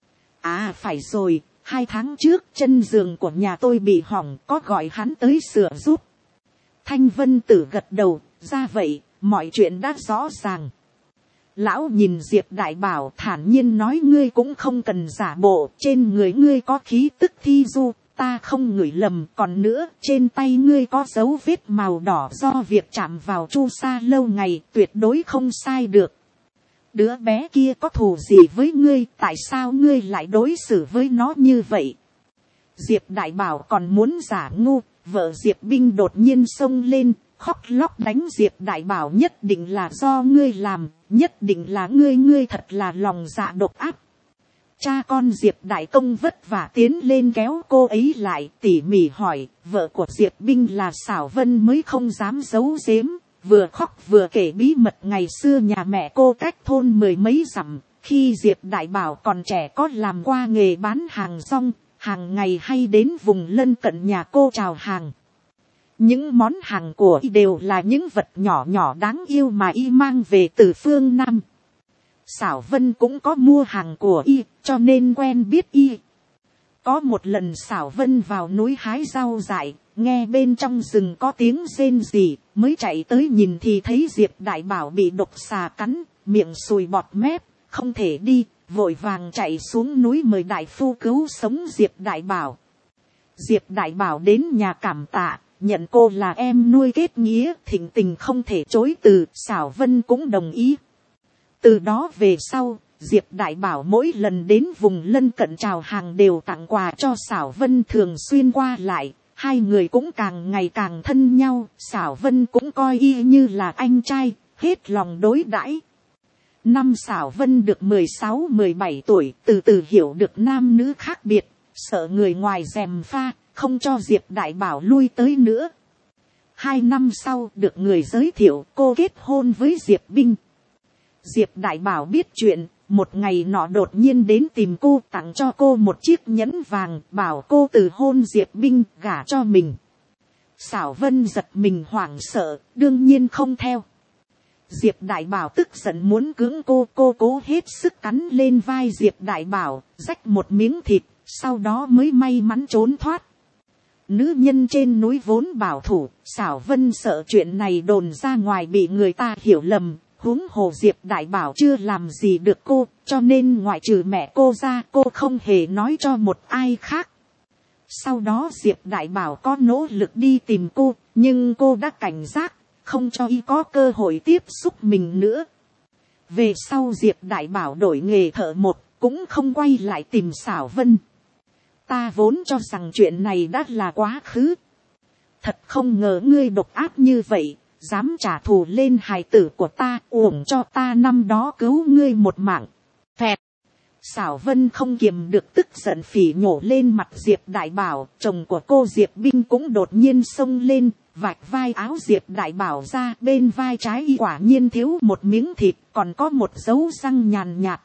A: À phải rồi, 2 tháng trước chân giường của nhà tôi bị hỏng, có gọi hắn tới sửa giúp. Thanh Vân Tử gật đầu, ra vậy, mọi chuyện đã rõ ràng. Lão nhìn Diệp Đại Bảo thản nhiên nói, ngươi cũng không cần giả bộ, trên người ngươi có khí tức thi du, ta không ngửi lầm, còn nữa, trên tay ngươi có dấu vết màu đỏ do việc chạm vào chu sa lâu ngày, tuyệt đối không sai được. Đứa bé kia có thù gì với ngươi, tại sao ngươi lại đối xử với nó như vậy? Diệp Đại Bảo còn muốn giả ngu, vợ Diệp Binh đột nhiên xông lên, khóc lóc đánh Diệp Đại Bảo, nhất định là do ngươi làm, nhất định là ngươi thật là lòng dạ độc ác. Cha con Diệp Đại Tông vất vả tiến lên kéo cô ấy lại, tỉ mỉ hỏi, vợ của Diệp Binh là Xảo Vân mới không dám giấu giếm, vừa khóc vừa kể bí mật ngày xưa nhà mẹ cô cách thôn 10 mấy dặm, khi Diệp Đại Bảo còn trẻ có làm qua nghề bán hàng rong, hàng ngày hay đến vùng lân cận nhà cô chào hàng. Những món hàng của y đều là những vật nhỏ nhỏ đáng yêu mà y mang về từ phương Nam. Xảo Vân cũng có mua hàng của y, cho nên quen biết y. Có một lần Xảo Vân vào núi hái rau dại, nghe bên trong rừng có tiếng rên rỉ, mới chạy tới nhìn thì thấy Diệp Đại Bảo bị độc xà cắn, miệng sùi bọt mép, không thể đi, vội vàng chạy xuống núi mời đại phu cứu sống Diệp Đại Bảo. Diệp Đại Bảo đến nhà cảm tạ, nhận cô là em nuôi kết nghĩa, thịnh tình không thể chối từ, Xảo Vân cũng đồng ý. Từ đó về sau, Diệp Đại Bảo mỗi lần đến vùng lân cận chào hàng đều tặng quà cho Xảo Vân, thường xuyên qua lại, hai người cũng càng ngày càng thân nhau, Xảo Vân cũng coi y như là anh trai, hết lòng đối đãi. Năm Xảo Vân được 16-17 tuổi, từ từ hiểu được nam nữ khác biệt, sợ người ngoài gièm pha, không cho Diệp Đại Bảo lui tới nữa. 2 năm sau được người giới thiệu, cô kết hôn với Diệp Binh. Diệp Đại Bảo biết chuyện, một ngày nọ đột nhiên đến tìm cô, tặng cho cô một chiếc nhẫn vàng, bảo cô từ hôn Diệp Binh, gả cho mình. Xảo Vân giật mình hoảng sợ, đương nhiên không theo. Diệp Đại Bảo tức giận muốn cưỡng cô cố hết sức cắn lên vai Diệp Đại Bảo, rách một miếng thịt, sau đó mới may mắn trốn thoát. Nữ nhân trên núi vốn bảo thủ, Xảo Vân sợ chuyện này đồn ra ngoài bị người ta hiểu lầm, huống hồ Diệp Đại Bảo chưa làm gì được cô, cho nên ngoại trừ mẹ cô ra, cô không hề nói cho một ai khác. Sau đó Diệp Đại Bảo có nỗ lực đi tìm cô, nhưng cô đã cảnh giác, không cho y có cơ hội tiếp xúc mình nữa. Về sau Diệp Đại Bảo đổi nghề thợ một, cũng không quay lại tìm Xảo Vân. Ta vốn cho rằng chuyện này đã là quá khứ. Thật không ngờ ngươi độc ác như vậy, dám trả thù lên hài tử của ta, uổng cho ta năm đó cứu ngươi một mạng. Phẹt. Xảo Vân không kiềm được tức giận phỉ nhổ lên mặt Diệp Đại Bảo, chồng của cô Diệp Binh cũng đột nhiên xông lên, vạch vai áo Diệp Đại Bảo ra, bên vai trái y quả nhiên thiếu một miếng thịt, còn có một dấu răng nhàn nhạt.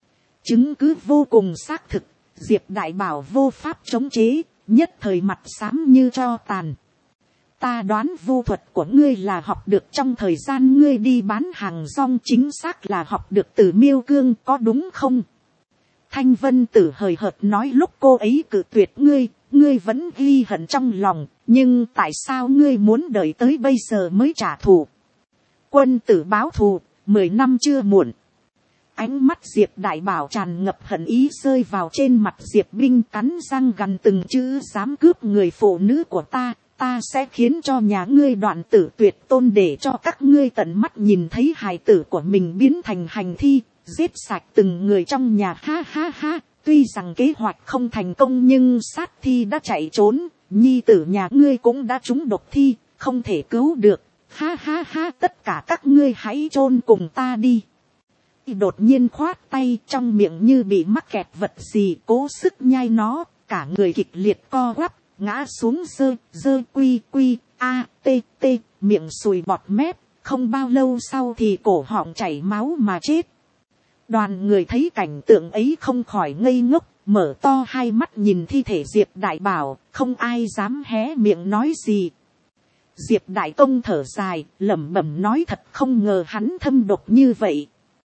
A: Chứng cứ vô cùng xác thực, Diệp Đại Bảo vô pháp chống chế, nhất thời mặt xám như tro tàn. Ta đoán vu thuật của ngươi là học được trong thời gian ngươi đi bán hàng rong, chính xác là học được từ Miêu Cương, có đúng không? Thanh Vân Tử hời hợt nói, lúc cô ấy cự tuyệt ngươi vẫn ghi hận trong lòng, nhưng tại sao ngươi muốn đợi tới bây giờ mới trả thù? Quân tử báo thù, 10 năm chưa muộn. Ánh mắt Diệp Đại Bảo tràn ngập hận ý rơi vào trên mặt Diệp Binh, cắn răng gằn từng chữ, dám cướp người phụ nữ của ta, ta sẽ khiến cho nhà ngươi đoạn tử tuyệt tôn, để cho các ngươi tận mắt nhìn thấy hài tử của mình biến thành hành thi, giết sạch từng người trong nhà. Ha ha ha, tuy rằng kế hoạch không thành công nhưng sát thi đã chạy trốn, nhi tử nhà ngươi cũng đã trúng độc thi, không thể cứu được. Ha ha ha, tất cả các ngươi hãy chôn cùng ta đi. Đột nhiên khoát tay, trong miệng như bị mắc kẹt vật gì, cố sức nhai nó, cả người kịch liệt co quắp, ngã xuống dơ quy a t, miệng sùi bọt mép, không bao lâu sau thì cổ họng chảy máu mà chết. Đoàn người thấy cảnh tượng ấy không khỏi ngây ngốc, mở to hai mắt nhìn thi thể Diệp Đại Bảo, không ai dám hé miệng nói gì. Diệp Đại Công thở dài, lẩm bẩm nói, thật không ngờ hắn thâm độc như vậy.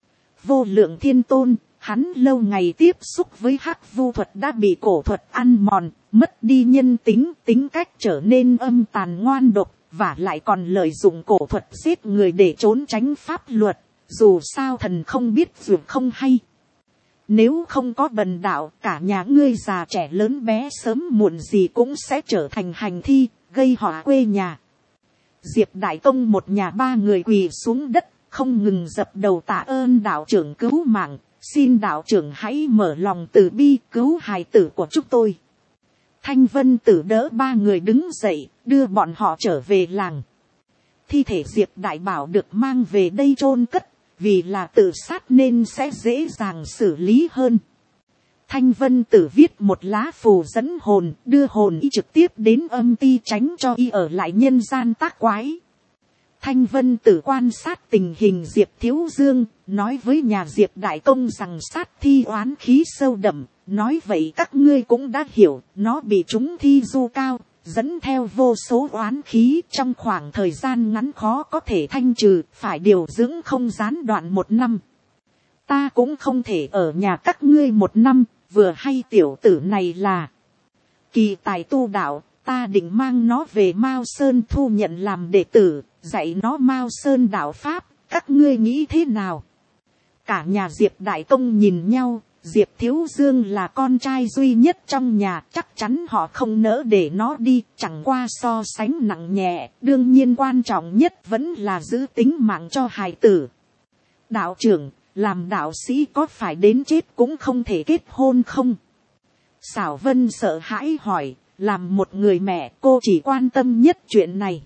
A: Vô Lượng Thiên Tôn, hắn lâu ngày tiếp xúc với hắc vu thuật đã bị cổ thuật ăn mòn, mất đi nhân tính, tính cách trở nên âm tàn ngoan độc, và lại còn lợi dụng cổ thuật giết người để trốn tránh pháp luật. Dù sao thần không biết dù không hay. Nếu không có bần đạo, cả nhà ngươi già trẻ lớn bé sớm muộn gì cũng sẽ trở thành hành thi, gây họa quê nhà. Diệp Đại Công một nhà 3 người quỳ xuống đất, không ngừng dập đầu tạ ơn đạo trưởng cứu mạng, xin đạo trưởng hãy mở lòng từ bi cứu hài tử của chúng tôi. Thanh Vân Tử đỡ 3 người đứng dậy, đưa bọn họ trở về làng. Thi thể Diệp Đại Bảo được mang về đây chôn cất, vì là tự sát nên sẽ dễ dàng xử lý hơn. Thanh Vân Tử viết một lá phù dẫn hồn, đưa hồn y trực tiếp đến âm ti, tránh cho y ở lại nhân gian tác quái. Thanh Vân Tử quan sát tình hình Diệp Thiếu Dương, nói với nhà Diệp Đại Công rằng sát thi oán khí sâu đậm, nói vậy các ngươi cũng đã hiểu, nó bị chúng thi du cao, dẫn theo vô số oán khí, trong khoảng thời gian ngắn khó có thể thanh trừ, phải điều dưỡng không gián đoạn 1 năm. Ta cũng không thể ở nhà các ngươi 1 năm, vừa hay tiểu tử này là kỳ tài tu đạo, ta định mang nó về Mao Sơn thu nhận làm đệ tử, dạy nó Mao Sơn đạo pháp, các ngươi nghĩ thế nào? Cả nhà Diệp Đại Tông nhìn nhau, Diệp Thiếu Dương là con trai duy nhất trong nhà, chắc chắn họ không nỡ để nó đi, chẳng qua so sánh nặng nhẹ, đương nhiên quan trọng nhất vẫn là giữ tính mạng cho hài tử. Đạo trưởng, làm đạo sĩ có phải đến chết cũng không thể kết hôn không? Xảo Vân sợ hãi hỏi, làm một người mẹ cô chỉ quan tâm nhất chuyện này.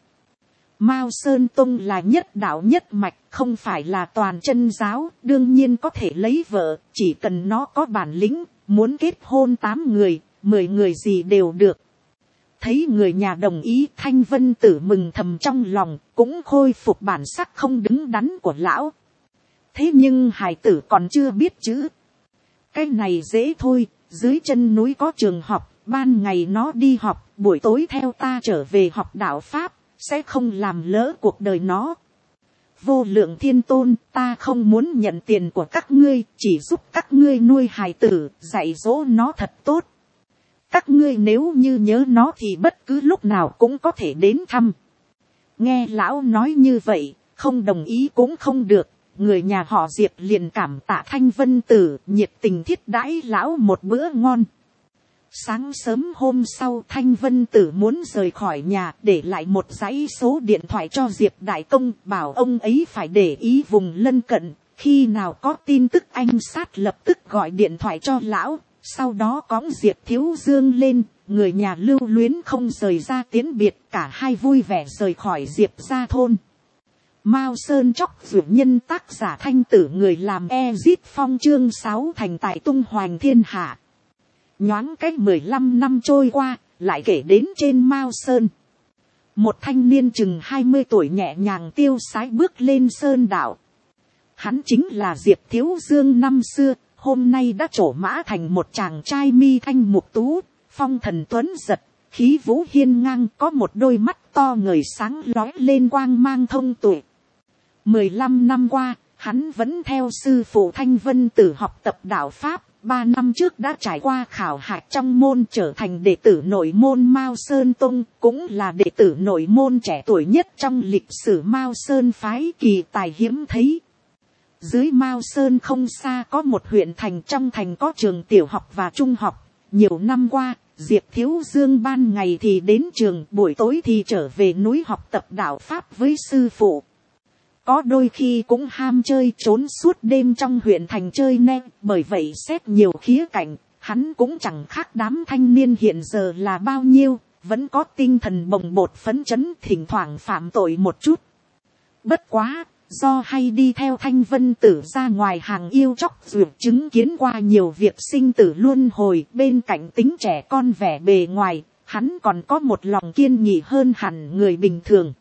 A: Mao Sơn Tông là nhất đạo nhất mạch, không phải là toàn chân giáo, đương nhiên có thể lấy vợ, chỉ cần nó có bản lĩnh, muốn kết hôn 8 người, 10 người gì đều được. Thấy người nhà đồng ý, Thanh Vân Tử mừng thầm trong lòng, cũng khôi phục bản sắc không đứng đắn của lão. Thế nhưng hài tử còn chưa biết chữ. Cái này dễ thôi, dưới chân núi có trường học, ban ngày nó đi học, buổi tối theo ta trở về học đạo Pháp, sẽ không làm lỡ cuộc đời nó. Vô Lượng Thiên Tôn, ta không muốn nhận tiền của các ngươi, chỉ giúp các ngươi nuôi hài tử, dạy dỗ nó thật tốt. Các ngươi nếu như nhớ nó thì bất cứ lúc nào cũng có thể đến thăm. Nghe lão nói như vậy, không đồng ý cũng không được. Người nhà họ Diệp liền cảm tạ Thanh Vân Tử, nhiệt tình thiết đãi lão một bữa ngon. Sáng sớm hôm sau, Thanh Vân Tử muốn rời khỏi nhà, để lại một dãy số điện thoại cho Diệp Đại Công, bảo ông ấy phải để ý vùng lân cận, khi nào có tin tức anh sát lập tức gọi điện thoại cho lão, sau đó cõng Diệp Thiếu Dương lên, người nhà lưu luyến không rời ra tiễn biệt, cả hai vui vẻ rời khỏi Diệp gia thôn. Mao Sơn Chóc Dụ Nhân, tác giả Thanh Tử, người làm Ezit Phong, chương 6 thành tại tung hoành thiên hạ. Nhoáng cách 15 năm trôi qua, lại kể đến trên Mao Sơn. Một thanh niên chừng 20 tuổi nhẹ nhàng tiêu sái bước lên sơn đạo. Hắn chính là Diệp Thiếu Dương năm xưa, hôm nay đã trổ mã thành một chàng trai mi thanh mục tú, phong thần tuấn giật, khí vũ hiên ngang, có một đôi mắt to ngời sáng lóe lên quang mang thông tuệ. 15 năm qua, hắn vẫn theo sư phụ Thanh Vân Tử học tập đạo Pháp, 3 năm trước đã trải qua khảo hạch trong môn, trở thành đệ tử nội môn Mao Sơn Tông, cũng là đệ tử nội môn trẻ tuổi nhất trong lịch sử Mao Sơn phái, kỳ tài hiếm thấy. Dưới Mao Sơn không xa có một huyện thành, trong thành có trường tiểu học và trung học. Nhiều năm qua, Diệp Thiếu Dương ban ngày thì đến trường, buổi tối thì trở về núi học tập đạo Pháp với sư phụ. Có đôi khi cũng ham chơi, trốn suốt đêm trong huyện thành chơi nem, bởi vậy xét nhiều khía cạnh, hắn cũng chẳng khác đám thanh niên hiện giờ là bao nhiêu, vẫn có tinh thần bồng bột phấn chấn, thỉnh thoảng phạm tội một chút. Bất quá, do hay đi theo Thanh Vân Tử ra ngoài hàng yêu chóc duyệt, chứng kiến qua nhiều việc sinh tử luân hồi, bên cạnh tính trẻ con vẻ bề ngoài, hắn còn có một lòng kiên nghị hơn hẳn người bình thường.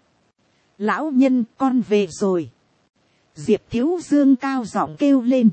A: Lão nhân, con về rồi. Diệp Thiếu Dương cao giọng kêu lên.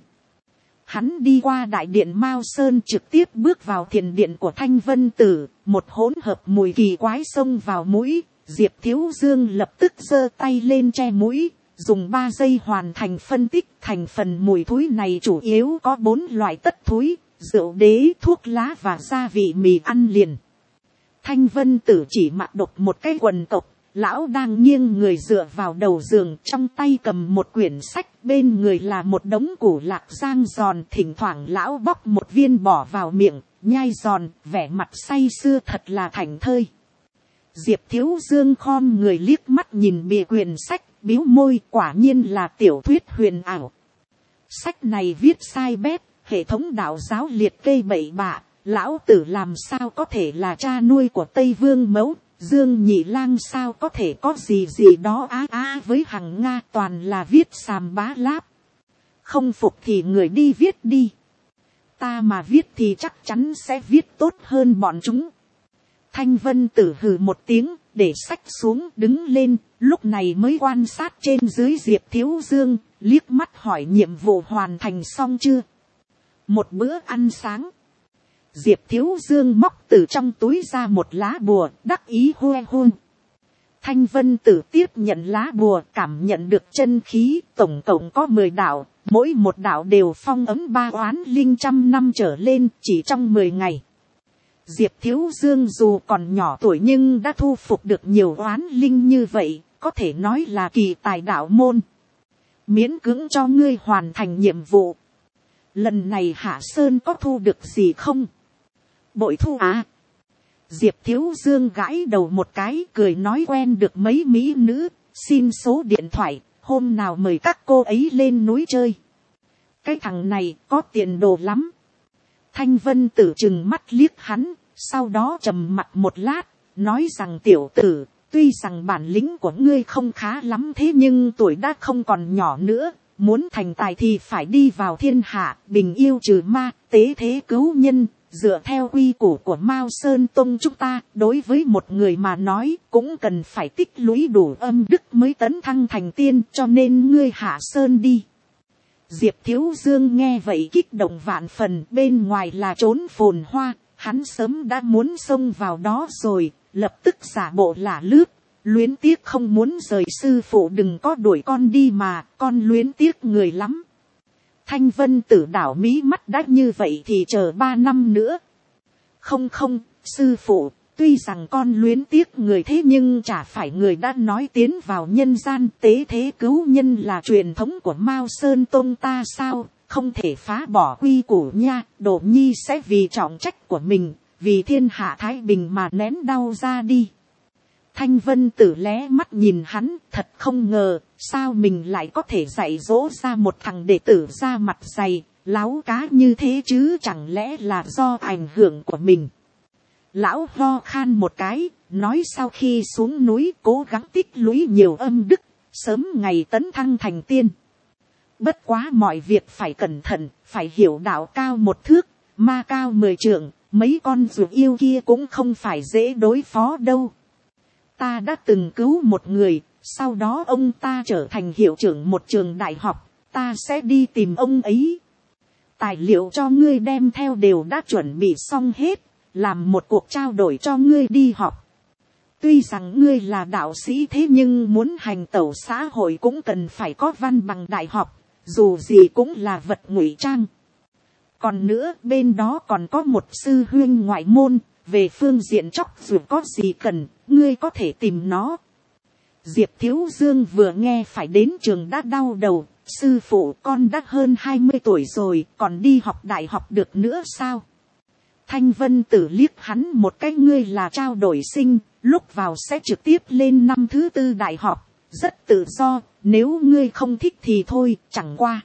A: Hắn đi qua đại điện Mao Sơn, trực tiếp bước vào thiền điện của Thanh Vân Tử, một hỗn hợp mùi kỳ quái xông vào mũi. Diệp Thiếu Dương lập tức giơ tay lên che mũi, dùng 3 giây hoàn thành phân tích. Thành phần mùi thúi này chủ yếu có 4 loại tất thúi: rượu đế, thuốc lá và gia vị mì ăn liền. Thanh Vân Tử chỉ mặc độc một cái quần tộc. Lão đang nghiêng người dựa vào đầu giường, trong tay cầm một quyển sách, bên người là một đống củ lạc rang giòn, thỉnh thoảng lão bóc một viên bỏ vào miệng, nhai giòn, vẻ mặt say sưa thật là thảnh thơi. Diệp Thiếu Dương khom người liếc mắt nhìn bìa quyển sách, bĩu môi, quả nhiên là tiểu thuyết huyền ảo. Sách này viết sai bét, hệ thống đạo giáo liệt kê bậy bạ, lão tử làm sao có thể là cha nuôi của Tây Vương Mẫu. Dương Nhị Lang sao có thể có gì gì đó với Hằng Nga, toàn là viết xàm bá láp. Không phục thì người đi viết đi. Ta mà viết thì chắc chắn sẽ viết tốt hơn bọn chúng. Thanh Vân Tử hừ một tiếng, để sách xuống, đứng lên, lúc này mới quan sát trên dưới Diệp Thiếu Dương, liếc mắt hỏi nhiệm vụ hoàn thành xong chưa. Một bữa ăn sáng. Diệp Thiếu Dương móc từ trong túi ra một lá bùa, đắc ý hoe hôn. Thanh Vân Tử tiếp nhận lá bùa, cảm nhận được chân khí, tổng cộng có 10 đạo, mỗi một đạo đều phong ấn 3 oán linh 100 năm trở lên, chỉ trong 10 ngày. Diệp Thiếu Dương dù còn nhỏ tuổi nhưng đã thu phục được nhiều oán linh như vậy, có thể nói là kỳ tài đạo môn. Miễn cưỡng cho ngươi hoàn thành nhiệm vụ. Lần này Hạ Sơn có thu được gì không? Bội thu à? Diệp Thiếu Dương gãi đầu một cái, cười nói quen được mấy mỹ nữ, xin số điện thoại, hôm nào mời các cô ấy lên núi chơi. Cái thằng này có tiền đồ lắm. Thanh Vân Tử trừng mắt liếc hắn, sau đó trầm mặt một lát, nói rằng tiểu tử, tuy rằng bản lĩnh của ngươi không khá lắm thế nhưng tuổi đã không còn nhỏ nữa, muốn thành tài thì phải đi vào thiên hạ, bình yêu trừ ma, tế thế cứu nhân. Dựa theo quy củ của Mao Sơn Tông chúng ta, đối với một người mà nói cũng cần phải tích lũy đủ âm đức mới tấn thăng thành tiên, cho nên ngươi Hạ Sơn đi. Diệp Thiếu Dương nghe vậy kích động vạn phần, bên ngoài là trốn phồn hoa, hắn sớm đã muốn xông vào đó rồi, lập tức giả bộ lả lướt, luyến tiếc không muốn rời sư phụ, đừng có đuổi con đi mà, con luyến tiếc người lắm. Thanh Vân Tử đảo mí mắt đã như vậy thì chờ 3 năm nữa. Không, sư phụ, tuy rằng con luyến tiếc người thế nhưng chả phải người đã nói tiến vào nhân gian, tế thế cứu nhân là truyền thống của Mao Sơn Tông ta sao, không thể phá bỏ quy củ nha, Đỗ Nhi sẽ vì trọng trách của mình, vì thiên hạ thái bình mà nén đau ra đi. Thanh Vân Tử lé mắt nhìn hắn, thật không ngờ, sao mình lại có thể dạy dỗ ra một thằng đệ tử ra mặt dày, láo cá như thế chứ, chẳng lẽ là do ảnh hưởng của mình. Lão ho khan một cái, nói sau khi xuống núi cố gắng tích lũy nhiều âm đức, sớm ngày tấn thăng thành tiên. Bất quá mọi việc phải cẩn thận, phải hiểu đạo cao 1 thước, ma cao 10 trượng, mấy con ruột yêu kia cũng không phải dễ đối phó đâu. Ta đã từng cứu một người, sau đó ông ta trở thành hiệu trưởng một trường đại học, ta sẽ đi tìm ông ấy. Tài liệu cho ngươi đem theo đều đã chuẩn bị xong hết, làm một cuộc trao đổi cho ngươi đi học. Tuy rằng ngươi là đạo sĩ thế nhưng muốn hành tẩu xã hội cũng cần phải có văn bằng đại học, dù gì cũng là vật ngụy trang. Còn nữa bên đó còn có một sư huynh ngoại môn, về phương diện chóc dù có gì cần, ngươi có thể tìm nó. Diệp Thiếu Dương vừa nghe phải đến trường đã đau đầu, sư phụ con đã hơn 20 tuổi rồi, còn đi học đại học được nữa sao? Thanh Vân Tử liếc hắn một cái, ngươi là trao đổi sinh, lúc vào sẽ trực tiếp lên năm thứ 4 đại học, rất tự do, nếu ngươi không thích thì thôi, chẳng qua.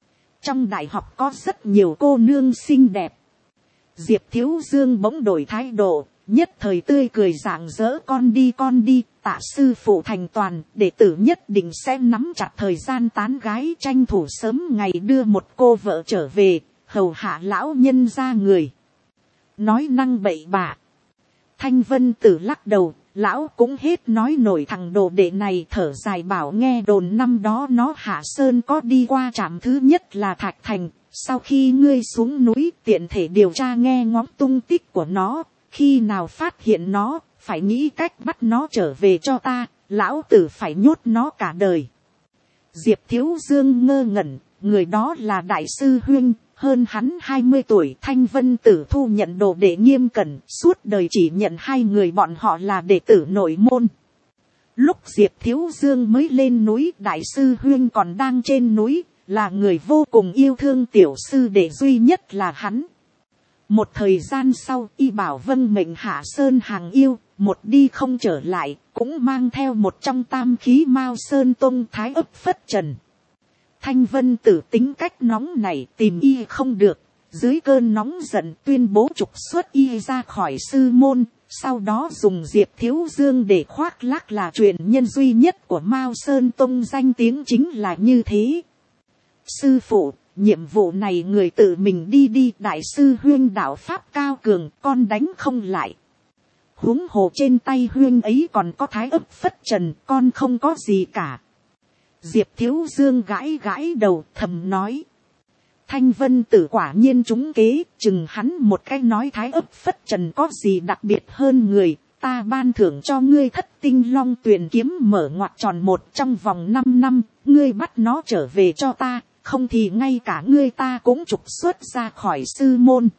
A: Trong đại học có rất nhiều cô nương xinh đẹp. Diệp Thiếu Dương bỗng đổi thái độ, nhất thời tươi cười rạng rỡ, con đi, tạ sư phụ thành toàn, đệ tử nhất định sẽ nắm chặt thời gian tán gái, tranh thủ sớm ngày đưa một cô vợ trở về, hầu hạ lão nhân ra người. Nói năng bậy bạ. Thanh Vân Tử lắc đầu, lão cũng hết nói nổi, thằng đồ đệ này thở dài bảo nghe đồn năm đó nó Hạ Sơn có đi qua trạm thứ nhất là Thạch Thành. Sau khi ngươi xuống núi tiện thể điều tra nghe ngóng tung tích của nó, khi nào phát hiện nó, phải nghĩ cách bắt nó trở về cho ta, lão tử phải nhốt nó cả đời. Diệp Thiếu Dương ngơ ngẩn, người đó là đại sư huynh, hơn hắn 20 tuổi. Thanh Vân Tử thu nhận đồ đệ nghiêm cẩn, suốt đời chỉ nhận 2 người bọn họ là đệ tử nội môn. Lúc Diệp Thiếu Dương mới lên núi, đại sư huynh còn đang trên núi, là người vô cùng yêu thương tiểu sư đệ duy nhất là hắn. Một thời gian sau, y bảo vâng mệnh Hạ Sơn hàng yêu, một đi không trở lại, cũng mang theo một trong tam khí Mao Sơn Tông Thái Ấp Phất Trần. Thanh Vân Tử tính cách nóng này, tìm y không được, dưới cơn nóng giận tuyên bố trục xuất y ra khỏi sư môn, sau đó dùng Diệp Thiếu Dương để khoác lác là truyền nhân duy nhất của Mao Sơn Tông, danh tiếng chính là như thế. Sư phụ, nhiệm vụ này người tự mình đi, đại sư huyên đạo pháp cao cường, con đánh không lại. Huống hồ trên tay huyên ấy còn có Thái Ấp Phất Trần, con không có gì cả. Diệp Thiếu Dương gãi đầu thầm nói. Thanh Vân Tử quả nhiên trúng kế, chừng hắn một cái nói thái ấp phất trần có gì đặc biệt hơn người, ta ban thưởng cho ngươi thất tinh long tuyền kiếm mở ngoặc tròn một trong vòng 5 năm, ngươi bắt nó trở về cho ta, không thì ngay cả ngươi ta cũng trục xuất ra khỏi sư môn.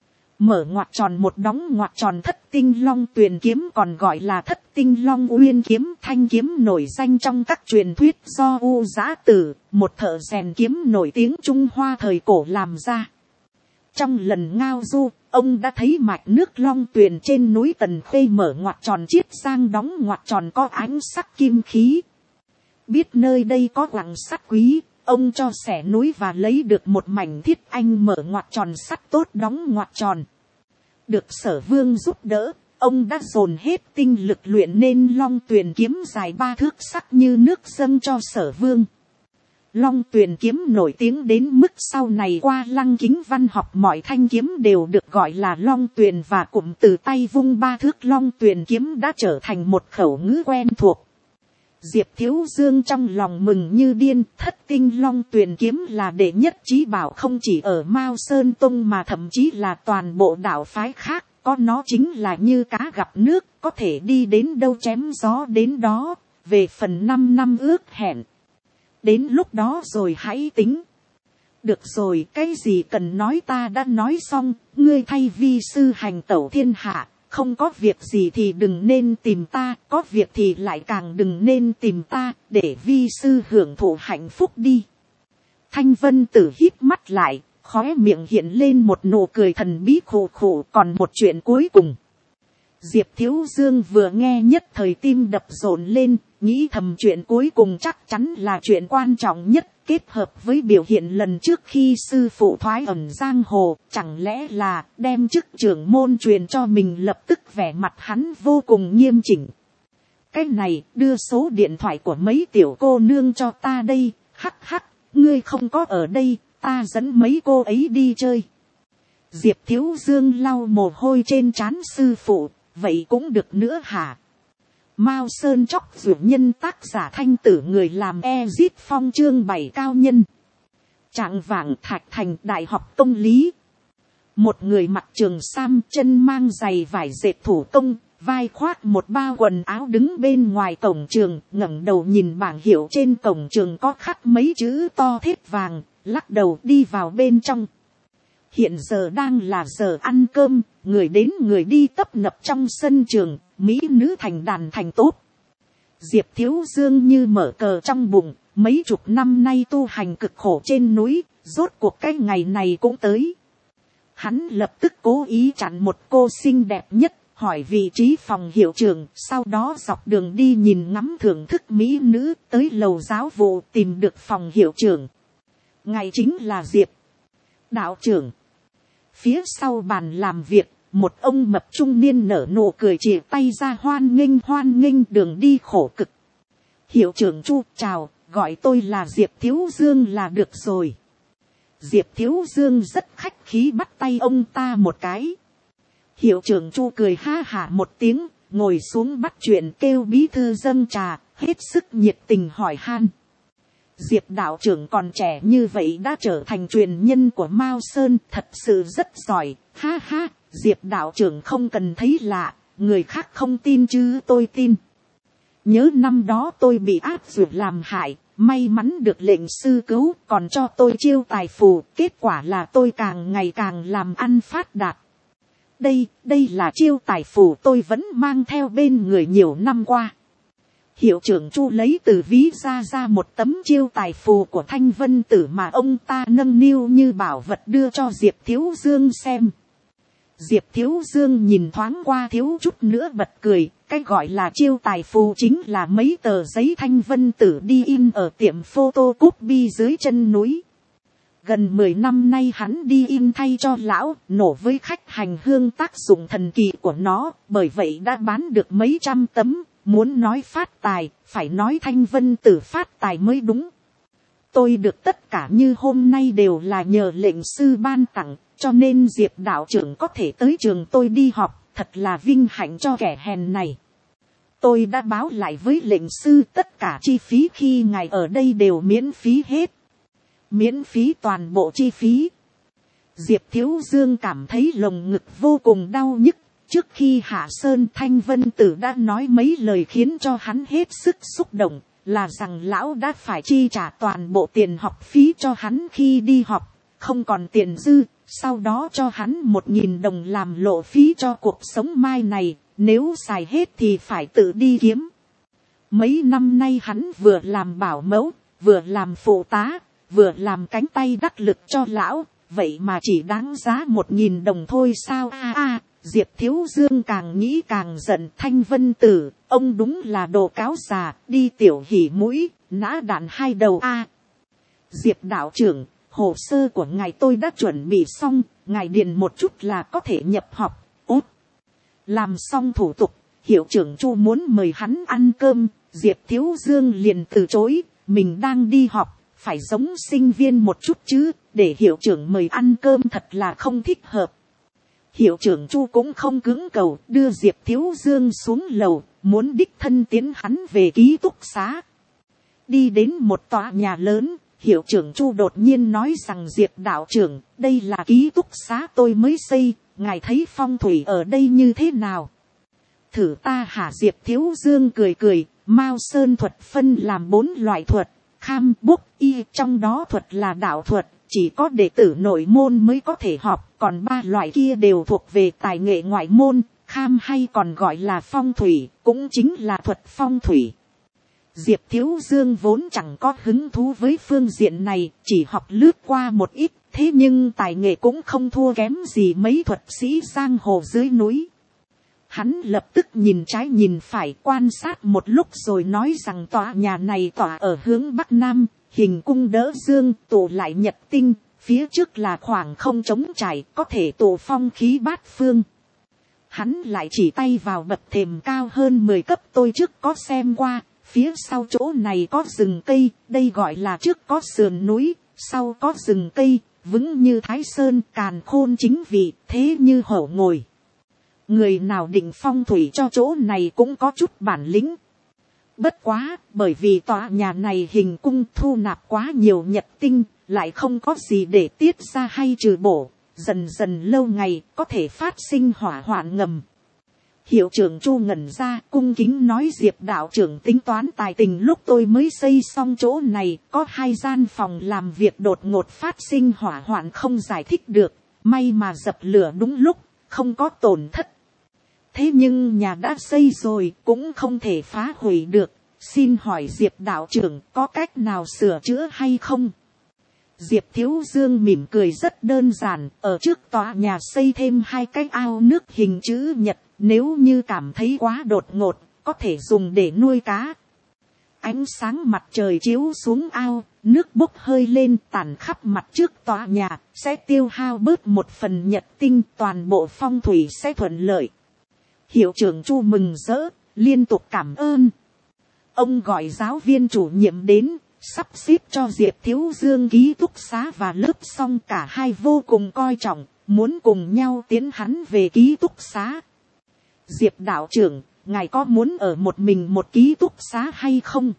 A: Mở ngoặc tròn một đóng ngoặc tròn thất tinh long tuyền kiếm còn gọi là thất tinh long uyên kiếm, thanh kiếm nổi danh trong các truyền thuyết do U Giã Tử, một thợ rèn kiếm nổi tiếng Trung Hoa thời cổ làm ra. Trong lần ngao du, ông đã thấy mạch nước long tuyền trên núi Tần Khê mở ngoặc tròn chiết sang đóng ngoặc tròn có ánh sắc kim khí. Biết nơi đây có quặng sắt quý, ông cho xẻ núi và lấy được một mảnh thiết anh mở ngoặc tròn sắt tốt đóng ngoặc tròn. Được Sở Vương giúp đỡ, ông đã dồn hết tinh lực luyện nên long tuyền kiếm dài 3 thước sắc như nước dâng cho Sở Vương. Long tuyền kiếm nổi tiếng đến mức sau này qua Lăng Kính văn học mọi thanh kiếm đều được gọi là long tuyền, và cụm từ tay vung 3 thước long tuyền kiếm đã trở thành một khẩu ngữ quen thuộc. Diệp Thiếu Dương trong lòng mừng như điên, thất tinh long tuyền kiếm là đệ nhất chí bảo không chỉ ở Mao Sơn Tông mà thậm chí là toàn bộ đạo phái khác, có nó chính là như cá gặp nước, có thể đi đến đâu chém gió đến đó. Về phần 5 năm ước hẹn, đến lúc đó rồi hãy tính. Được rồi, cái gì cần nói ta đã nói xong, ngươi thay vi sư hành tẩu thiên hạ, không có việc gì thì đừng nên tìm ta, có việc thì lại càng đừng nên tìm ta, để vi sư hưởng thụ hạnh phúc đi. Thanh Vân Tử híp mắt lại, khóe miệng hiện lên một nụ cười thần bí khổ khổ. Còn một chuyện cuối cùng. Diệp Thiếu Dương vừa nghe nhất thời tim đập rộn lên, nghĩ thầm chuyện cuối cùng chắc chắn là chuyện quan trọng nhất, kết hợp với biểu hiện lần trước khi sư phụ thoái ẩn giang hồ, chẳng lẽ là đem chức trưởng môn truyền cho mình. Lập tức vẻ mặt hắn vô cùng nghiêm chỉnh. Cái này, đưa số điện thoại của mấy tiểu cô nương cho ta đây, hắc hắc, ngươi không có ở đây, ta dẫn mấy cô ấy đi chơi. Diệp Thiếu Dương lau mồ hôi trên trán sư phụ, vậy cũng được nữa hả? Mao Sơn Chóc Dụ Nhân, tác giả Thanh Tử, người làm Ezit Phong, chương 7 cao nhân. Trạng vạng Thạch Thành Đại học Công lý. Một người mặc trường sam, chân mang giày vải dệt thủ công, vai khoác một bao quần áo đứng bên ngoài cổng trường, ngẩng đầu nhìn bảng hiệu trên cổng trường có khắc mấy chữ to thép vàng, lắc đầu đi vào bên trong. Hiện giờ đang là giờ ăn cơm, người đến người đi tấp nập trong sân trường, mỹ nữ thành đàn thành tốt. Diệp Thiếu Dương như mở cờ trong bụng, mấy chục năm nay tu hành cực khổ trên núi, rốt cuộc cái ngày này cũng tới. Hắn lập tức cố ý chặn một cô xinh đẹp nhất, hỏi vị trí phòng hiệu trưởng, sau đó dọc đường đi nhìn ngắm thưởng thức mỹ nữ, tới lầu giáo vụ tìm được phòng hiệu trưởng. Ngày chính là Diệp đạo trưởng. Phía sau bàn làm việc, một ông mập trung niên nở nụ cười chìa tay ra hoan nghênh đường đi khổ cực. Hiệu trưởng Chu, chào, gọi tôi là Diệp Thiếu Dương là được rồi. Diệp Thiếu Dương rất khách khí bắt tay ông ta một cái. Hiệu trưởng Chu cười ha hả một tiếng, ngồi xuống bắt chuyện, kêu bí thư dâng trà, hết sức nhiệt tình hỏi han. Diệp đạo trưởng còn trẻ như vậy đã trở thành truyền nhân của Mao Sơn, thật sự rất giỏi, ha ha. Diệp đạo trưởng không cần thấy lạ, người khác không tin chứ tôi tin. Nhớ năm đó tôi bị áp dược làm hại, may mắn được lệnh sư cứu, còn cho tôi chiêu tài phù, kết quả là tôi càng ngày càng làm ăn phát đạt. Đây là chiêu tài phù tôi vẫn mang theo bên người nhiều năm qua. Hiệu trưởng Chu lấy từ ví ra một tấm chiêu tài phù của Thanh Vân Tử mà ông ta nâng niu như bảo vật đưa cho Diệp Thiếu Dương xem. Diệp Thiếu Dương nhìn thoáng qua thiếu chút nữa bật cười, cái gọi là chiêu tài phù chính là mấy tờ giấy Thanh Vân Tử đi in ở tiệm photocopy dưới chân núi. Gần 10 năm nay hắn đi in thay cho lão, nổ với khách hành hương tác dụng thần kỳ của nó, bởi vậy đã bán được mấy trăm tấm. Muốn nói phát tài, phải nói Thanh Vân Tử phát tài mới đúng. Tôi được tất cả như hôm nay đều là nhờ lệnh sư ban tặng, cho nên Diệp đạo trưởng có thể tới trường tôi đi học, thật là vinh hạnh cho kẻ hèn này. Tôi đã báo lại với lệnh sư tất cả chi phí khi ngài ở đây đều miễn phí hết. miễn phí toàn bộ chi phí. Diệp Thiếu Dương cảm thấy lồng ngực vô cùng đau nhức. Trước khi hạ sơn, Thanh Vân Tử đã nói mấy lời khiến cho hắn hết sức xúc động, là rằng lão đã phải chi trả toàn bộ tiền học phí cho hắn khi đi học, không còn tiền dư, sau đó cho hắn 1.000 đồng làm lộ phí cho cuộc sống mai này, nếu xài hết thì phải tự đi kiếm. Mấy năm nay hắn vừa làm bảo mẫu, vừa làm phụ tá, vừa làm cánh tay đắc lực cho lão, vậy mà chỉ đáng giá 1.000 đồng thôi sao? Diệp Thiếu Dương càng nghĩ càng giận. Thanh Vân Tử, ông đúng là đồ cáo già, đi tiểu hỉ mũi, nã đạn 2 đầu. Diệp đạo trưởng, hồ sơ của ngài tôi đã chuẩn bị xong, ngài điền một chút là có thể nhập học. Làm xong thủ tục, hiệu trưởng Chu muốn mời hắn ăn cơm, Diệp Thiếu Dương liền từ chối, mình đang đi học, phải giống sinh viên một chút chứ, để hiệu trưởng mời ăn cơm thật là không thích hợp. Hiệu trưởng Chu cũng không cứng cầu, đưa Diệp Thiếu Dương xuống lầu, muốn đích thân tiến hắn về ký túc xá. Đi đến một tòa nhà lớn, hiệu trưởng Chu đột nhiên nói rằng Diệp đạo trưởng, đây là ký túc xá tôi mới xây, ngài thấy phong thủy ở đây như thế nào? Thử ta hả? Diệp Thiếu Dương cười cười, Mao Sơn thuật phân làm 4 loại thuật, kham, bốc, y, trong đó thuật là đạo thuật, chỉ có đệ tử nội môn mới có thể học, còn 3 loại kia đều thuộc về tài nghệ ngoại môn. Kham hay còn gọi là phong thủy, cũng chính là thuật phong thủy. Diệp Thiếu Dương vốn chẳng có hứng thú với phương diện này, chỉ học lướt qua một ít, thế nhưng tài nghệ cũng không thua kém gì mấy thuật sĩ giang hồ dưới núi. Hắn lập tức nhìn trái nhìn phải, quan sát một lúc rồi nói rằng tòa nhà này tỏa ở hướng Bắc Nam, hình cung đỡ dương, tụ lại nhật tinh, phía trước là khoảng không trống trải, có thể tụ phong khí bát phương. Hắn lại chỉ tay vào bậc thềm cao hơn 10 cấp tôi trước có xem qua, phía sau chỗ này có rừng cây, đây gọi là trước có sườn núi, sau có rừng cây, vững như Thái Sơn, càn khôn chính vị, thế như hổ ngồi. Người nào định phong thủy cho chỗ này cũng có chút bản lĩnh. Bất quá, bởi vì tòa nhà này hình cung thu nạp quá nhiều nhật tinh, lại không có gì để tiết ra hay trừ bổ, dần dần lâu ngày có thể phát sinh hỏa hoạn ngầm. Hiệu trưởng Chu ngẩn ra, cung kính nói Diệp đạo trưởng tính toán tài tình, lúc tôi mới xây xong chỗ này, có 2 gian phòng làm việc đột ngột phát sinh hỏa hoạn không giải thích được, may mà dập lửa đúng lúc, không có tổn thất. Thế nhưng nhà đã xây rồi, cũng không thể phá hủy được, xin hỏi Diệp đạo trưởng có cách nào sửa chữa hay không? Diệp Thiếu Dương mỉm cười rất đơn giản, ở trước tòa nhà xây thêm 2 cái ao nước hình chữ nhật, nếu như cảm thấy quá đột ngột, có thể dùng để nuôi cá. Ánh sáng mặt trời chiếu xuống ao, nước bốc hơi lên tản khắp mặt trước tòa nhà, sẽ tiêu hao bớt một phần nhật tinh, toàn bộ phong thủy sẽ thuận lợi. Hiệu trưởng Chu mừng rỡ, liên tục cảm ơn. Ông gọi giáo viên chủ nhiệm đến, sắp xếp cho Diệp Thiếu Dương ký túc xá và lớp, xong cả hai vô cùng coi trọng, muốn cùng nhau tiến hắn về ký túc xá. Diệp đạo trưởng, ngài có muốn ở một mình một ký túc xá hay không?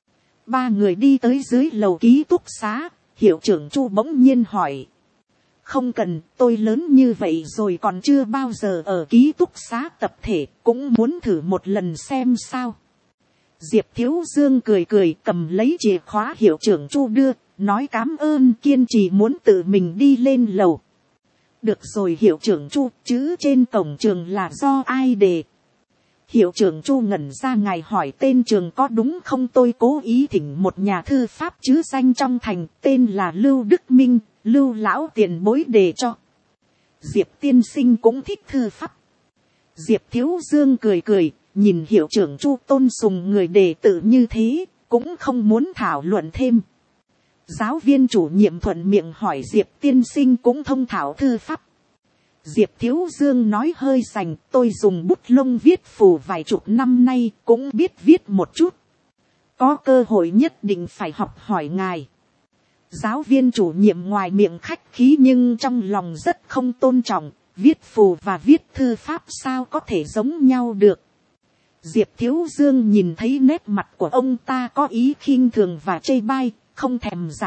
A: 3 người đi tới dưới lầu ký túc xá, hiệu trưởng Chu bỗng nhiên hỏi. Không cần, tôi lớn như vậy rồi còn chưa bao giờ ở ký túc xá tập thể, cũng muốn thử một lần xem sao. Diệp Thiếu Dương cười cười, cầm lấy chìa khóa hiệu trưởng Chu đưa, nói cám ơn, kiên trì muốn tự mình đi lên lầu. Được rồi hiệu trưởng Chu, chữ trên cổng trường là do ai đề? Hiệu trưởng Chu ngẩn ra, ngài hỏi tên trường có đúng không? Tôi cố ý thỉnh một nhà thư pháp chứ danh trong thành, tên là Lưu Đức Minh, Lưu lão tiền bối đề cho. Diệp tiên sinh cũng thích thư pháp. Diệp Thiếu Dương cười cười, nhìn hiệu trưởng Chu tôn sùng người đề tự như thế, cũng không muốn thảo luận thêm. Giáo viên chủ nhiệm thuận miệng hỏi Diệp tiên sinh cũng thông thạo thư pháp. Diệp Thiếu Dương nói hơi sành, tôi dùng bút lông viết phù vài chục năm nay, cũng biết viết một chút. Có cơ hội nhất định phải học hỏi ngài. Giáo viên chủ nhiệm ngoài miệng khách khí nhưng trong lòng rất không tôn trọng, viết phù và viết thư pháp sao có thể giống nhau được. Diệp Thiếu Dương nhìn thấy nét mặt của ông ta có ý khinh thường và chê bai, không thèm giải thích,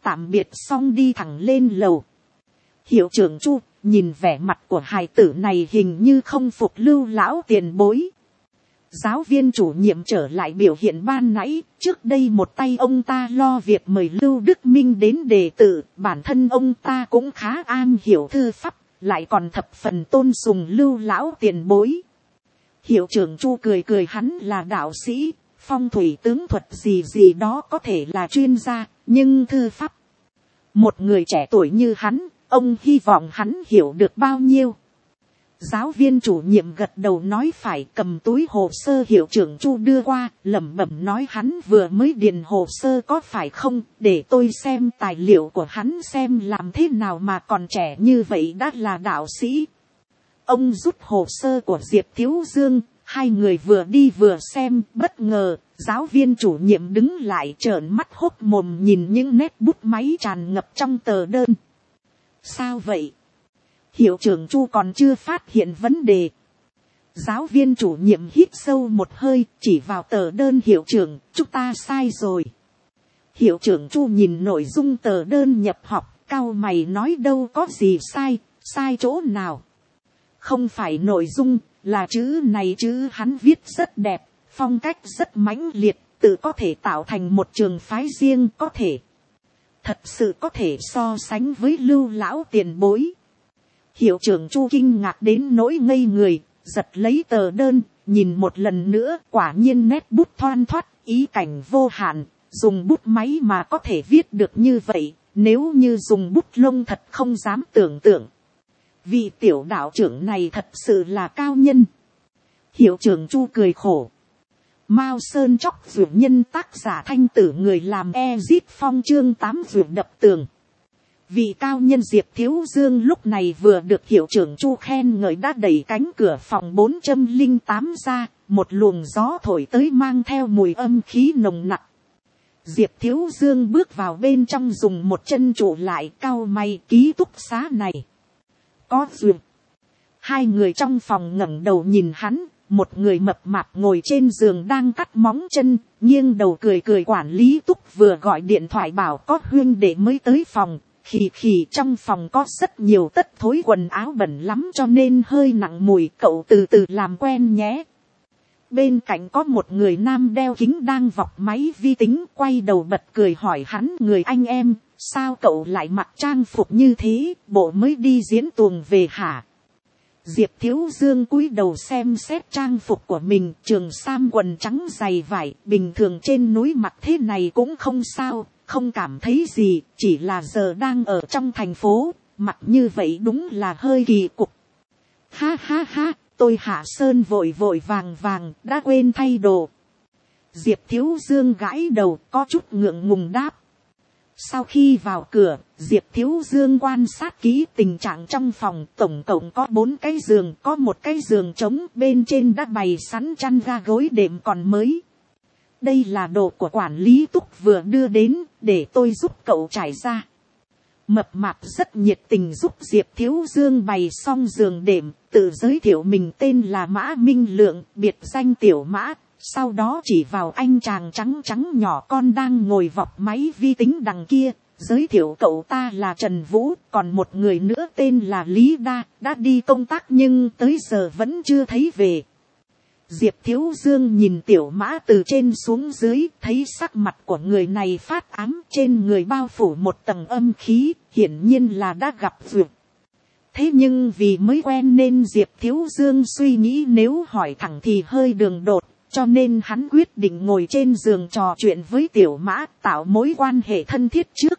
A: tạm biệt xong đi thẳng lên lầu. Hiệu trưởng Chu nhìn vẻ mặt của hài tử này hình như không phục Lưu lão tiền bối. Giáo viên chủ nhiệm trở lại biểu hiện ban nãy, trước đây một tay ông ta lo việc mời Lưu Đức Minh đến đề tự, bản thân ông ta cũng khá am hiểu thư pháp, lại còn thập phần tôn sùng Lưu lão tiền bối. Hiệu trưởng Chu cười cười, hắn là đạo sĩ, phong thủy tướng thuật gì gì đó có thể là chuyên gia, nhưng thư pháp, một người trẻ tuổi như hắn, ông hy vọng hắn hiểu được bao nhiêu. Giáo viên chủ nhiệm gật đầu nói phải, cầm túi hồ sơ hiệu trưởng Chu đưa qua, lẩm bẩm nói hắn vừa mới điền hồ sơ có phải không, để tôi xem tài liệu của hắn xem làm thế nào mà còn trẻ như vậy đã là đạo sĩ. Ông rút hồ sơ của Diệp Thiếu Dương, hai người vừa đi vừa xem, bất ngờ, giáo viên chủ nhiệm đứng lại trợn mắt hốt mồm nhìn những nét bút máy tràn ngập trong tờ đơn. Sao vậy? Hiệu trưởng Chu còn chưa phát hiện vấn đề. Giáo viên chủ nhiệm hít sâu một hơi, chỉ vào tờ đơn hiệu trưởng, chúng ta sai rồi. Hiệu trưởng Chu nhìn nội dung tờ đơn nhập học, cau mày nói đâu có gì sai, sai chỗ nào. Không phải nội dung, là chữ này, chữ hắn viết rất đẹp, phong cách rất mãnh liệt, tự có thể tạo thành một trường phái riêng, có thể. Thật sự có thể so sánh với Lưu lão tiền bối. Hiệu trưởng Chu kinh ngạc đến nỗi ngây người, giật lấy tờ đơn, nhìn một lần nữa, quả nhiên nét bút thoăn thoắt, ý cảnh vô hạn, dùng bút máy mà có thể viết được như vậy, nếu như dùng bút lông thật không dám tưởng tượng. Vị tiểu đạo trưởng này thật sự là cao nhân. Hiệu trưởng Chu cười khổ. Mao Sơn Chóc Dược Nhân, tác giả Thanh Tử, người làm Ezip Phong, chương 8 Dược đập tường. Vị cao nhân Diệp Thiếu Dương lúc này vừa được hiệu trưởng Chu khen ngợi đã đẩy cánh cửa phòng 408 ra, một luồng gió thổi tới mang theo mùi âm khí nồng nặc. Diệp Thiếu Dương bước vào bên trong, dùng một chân trụ lại, cau mày, ký túc xá này có duyệt. Hai người trong phòng ngẩng đầu nhìn hắn, một người mập mạp ngồi trên giường đang cắt móng chân, nghiêng đầu cười cười. Quản lý Túc vừa gọi điện thoại bảo có huynh đệ mới tới phòng, khì khì trong phòng có rất nhiều tất thối quần áo bẩn lắm cho nên hơi nặng mùi, cậu từ từ làm quen nhé. Bên cạnh có một người nam đeo kính đang vọc máy vi tính, quay đầu bật cười hỏi hắn, người anh em, sao cậu lại mặc trang phục như thế, bộ mới đi diễn tuồng về hả? Diệp Thiếu Dương cúi đầu xem xét trang phục của mình, trường sam quần trắng dày vải, bình thường trên núi mặc thế này cũng không sao, không cảm thấy gì, chỉ là giờ đang ở trong thành phố, mặc như vậy đúng là hơi kỳ cục. Ha ha ha, tôi Hạ Sơn vội vội vàng vàng, đã quên thay đồ. Diệp Thiếu Dương gãi đầu, có chút ngượng ngùng đáp. Sau khi vào cửa, Diệp Thiếu Dương quan sát kỹ tình trạng trong phòng, tổng cộng có 4 cái giường, có một cái giường trống, bên trên đã bày sẵn chăn ga gối đệm còn mới. Đây là đồ của quản lý Túc vừa đưa đến, để tôi giúp cậu trải ra. Mập mạp rất nhiệt tình giúp Diệp Thiếu Dương bày xong giường đệm, tự giới thiệu mình tên là Mã Minh Lượng, biệt danh Tiểu Mã. Sau đó chỉ vào anh chàng trắng trắng nhỏ con đang ngồi vọc máy vi tính đằng kia, giới thiệu cậu ta là Trần Vũ, còn một người nữa tên là Lý Đa, đã đi công tác nhưng tới giờ vẫn chưa thấy về. Diệp Thiếu Dương nhìn Tiểu Mã từ trên xuống dưới, thấy sắc mặt của người này phát ám, trên người bao phủ một tầng âm khí, hiển nhiên là đã gặp duyệt. Thế nhưng vì mới quen nên Diệp Thiếu Dương suy nghĩ nếu hỏi thẳng thì hơi đường đột, cho nên hắn quyết định ngồi trên giường trò chuyện với Tiểu Mã, tạo mối quan hệ thân thiết trước.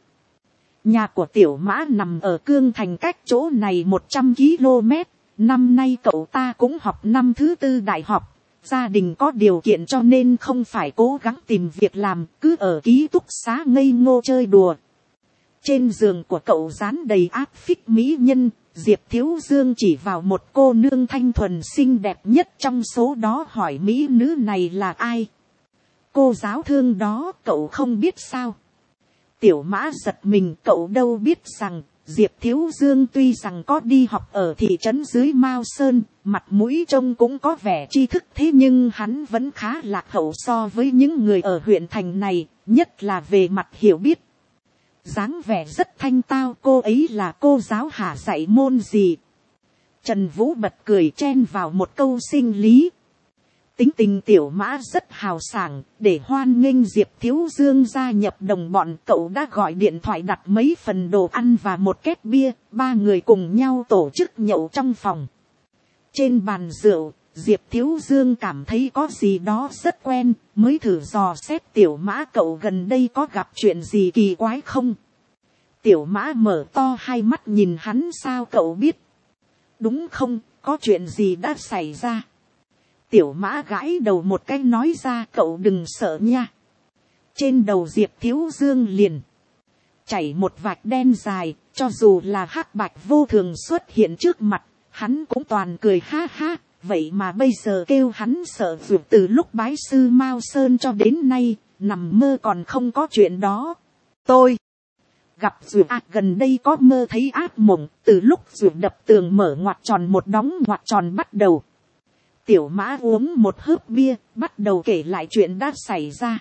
A: Nhà của Tiểu Mã nằm ở Cương Thành, cách chỗ này 100 km, năm nay cậu ta cũng học năm thứ 4 đại học. Gia đình có điều kiện cho nên không phải cố gắng tìm việc làm, cứ ở ký túc xá ngây ngô chơi đùa. Trên giường của cậu dán đầy áp phích mỹ nhân, Diệp Thiếu Dương chỉ vào một cô nương thanh thuần xinh đẹp nhất trong số đó hỏi mỹ nữ này là ai. Cô giáo thương đó, cậu không biết sao? Tiểu Mã giật mình, cậu đâu biết rằng Diệp Thiếu Dương tuy rằng có đi học ở thị trấn dưới Mao Sơn, mặt mũi trông cũng có vẻ tri thức, thế nhưng hắn vẫn khá lạc hậu so với những người ở huyện thành này, nhất là về mặt hiểu biết. dáng vẻ rất thanh tao. Cô ấy là cô giáo Hạ dạy môn gì? Trần Vũ bật cười chen vào một câu sinh lý. Tính tình Tiểu Mã rất hào sảng, để hoan nghênh Diệp Thiếu Dương gia nhập đồng bọn. Cậu đã gọi điện thoại đặt mấy phần đồ ăn và một két bia, 3 người cùng nhau tổ chức nhậu trong phòng. Trên bàn rượu, Diệp Thiếu Dương cảm thấy có gì đó rất quen, mới thử dò xét Tiểu Mã cậu gần đây có gặp chuyện gì kỳ quái không? Tiểu Mã mở to hai mắt nhìn hắn. Sao cậu biết? Đúng không, có chuyện gì đã xảy ra? Tiểu Mã gãi đầu một cái nói ra. Cậu đừng sợ nha. Trên đầu Diệp Thiếu Dương liền chảy một vạch đen dài, cho dù là hắc bạch vô thường xuất hiện trước mặt, hắn cũng toàn cười ha ha. Vậy mà bây giờ kêu hắn sợ vượt. Từ lúc bái sư Mao Sơn cho đến nay, nằm mơ còn không có chuyện đó. Tôi gặp vượt gần đây có mơ thấy ác mộng. Từ lúc vượt đập tường mở ngoặc tròn một đóng ngoặc tròn bắt đầu. Tiểu Mã uống một hớp bia, bắt đầu kể lại chuyện đã xảy ra.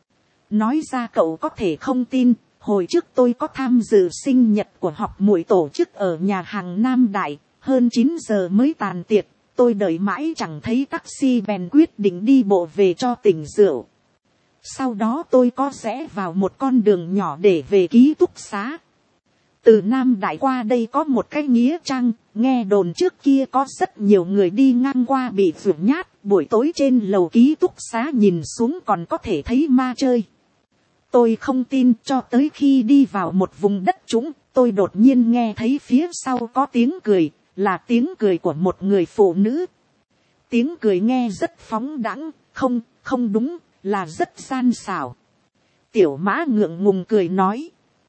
A: Nói ra cậu có thể không tin, hồi trước tôi có tham dự sinh nhật của học muội tổ chức ở nhà hàng Nam Đại, hơn 9 giờ mới tàn tiệc. Tôi đợi mãi chẳng thấy taxi bèn quyết định đi bộ về cho tỉnh rượu. Sau đó tôi có rẽ vào một con đường nhỏ để về ký túc xá. Từ Nam Đại qua đây có một cái nghĩa trang, nghe đồn trước kia có rất nhiều người đi ngang qua bị vượt nhát. Buổi tối trên lầu ký túc xá nhìn xuống còn có thể thấy ma chơi. Tôi không tin cho tới khi đi vào một vùng đất trũng, tôi đột nhiên nghe thấy phía sau có tiếng cười. Là tiếng cười của một người phụ nữ. Tiếng cười nghe rất phóng đãng, không đúng, là rất gian xảo. Tiểu Mã ngượng ngùng cười nói.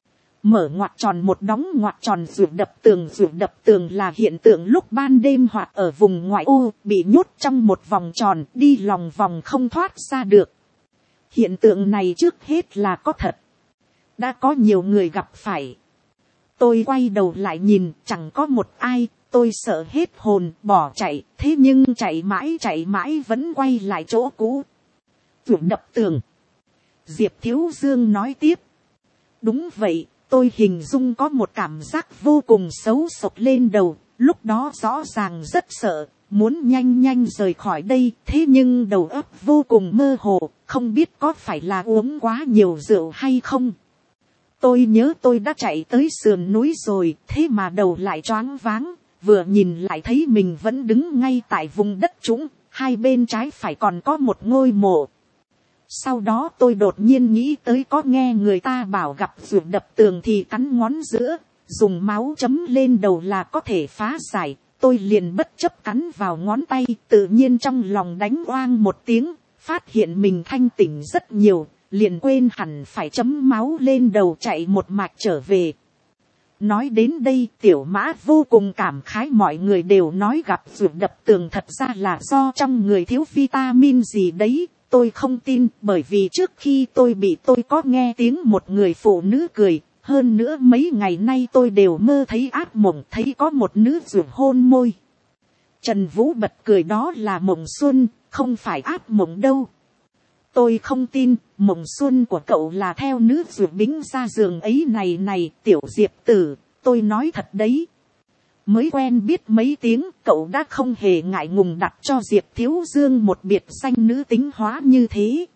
A: Mở ngoặc tròn một đóng ngoặc tròn rượu đập tường. Rượu đập tường là hiện tượng lúc ban đêm hoặc ở vùng ngoại ô, bị nhốt trong một vòng tròn, đi lòng vòng không thoát ra được. Hiện tượng này trước hết là có thật. Đã có nhiều người gặp phải. Tôi quay đầu lại nhìn, chẳng có một ai. Tôi sợ hết hồn, bỏ chạy, thế nhưng chạy mãi vẫn quay lại chỗ cũ. Vượt đập tường. Diệp Thiếu Dương nói tiếp. Đúng vậy, tôi hình dung có một cảm giác vô cùng xấu sộc lên đầu, lúc đó rõ ràng rất sợ, muốn nhanh rời khỏi đây, thế nhưng đầu óc vô cùng mơ hồ, không biết có phải là uống quá nhiều rượu hay không. Tôi nhớ tôi đã chạy tới sườn núi rồi, thế mà đầu lại choáng váng. Vừa nhìn lại thấy mình vẫn đứng ngay tại vùng đất trũng, hai bên trái phải còn có một ngôi mộ. Sau đó tôi đột nhiên nghĩ tới có nghe người ta bảo gặp vượt đập tường thì cắn ngón giữa, dùng máu chấm lên đầu là có thể phá giải. Tôi liền bất chấp cắn vào ngón tay, tự nhiên trong lòng đánh oang một tiếng, phát hiện mình thanh tỉnh rất nhiều, liền quên hẳn phải chấm máu lên đầu chạy một mạch trở về. Nói đến đây Tiểu Mã vô cùng cảm khái. Mọi người đều nói gặp vượt đập tường thật ra là do trong người thiếu vitamin gì đấy. Tôi không tin, bởi vì trước khi tôi bị tôi có nghe tiếng một người phụ nữ cười. Hơn nữa mấy ngày nay tôi đều mơ thấy ác mộng, thấy có một nữ vượt hôn môi. Trần Vũ bật cười. Đó là mộng xuân, không phải ác mộng đâu. Tôi không tin, mộng xuân của cậu là theo nữ vượt bính ra giường ấy này. Tiểu Diệp tử, tôi nói thật đấy. Mới quen biết mấy tiếng, cậu đã không hề ngại ngùng đặt cho Diệp Thiếu Dương một biệt danh nữ tính hóa như thế.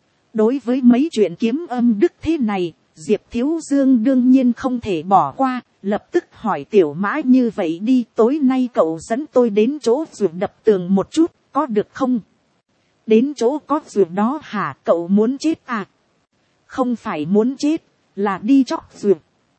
A: Đối với mấy chuyện kiếm âm đức thế này, Diệp Thiếu Dương đương nhiên không thể bỏ qua, lập tức hỏi Tiểu Mã. Như vậy đi, tối nay cậu dẫn tôi đến chỗ vượt đập tường một chút, có được không? Đến chỗ có vượt đó hả? Cậu muốn chết à? Không phải muốn chết, là đi chóc vượt.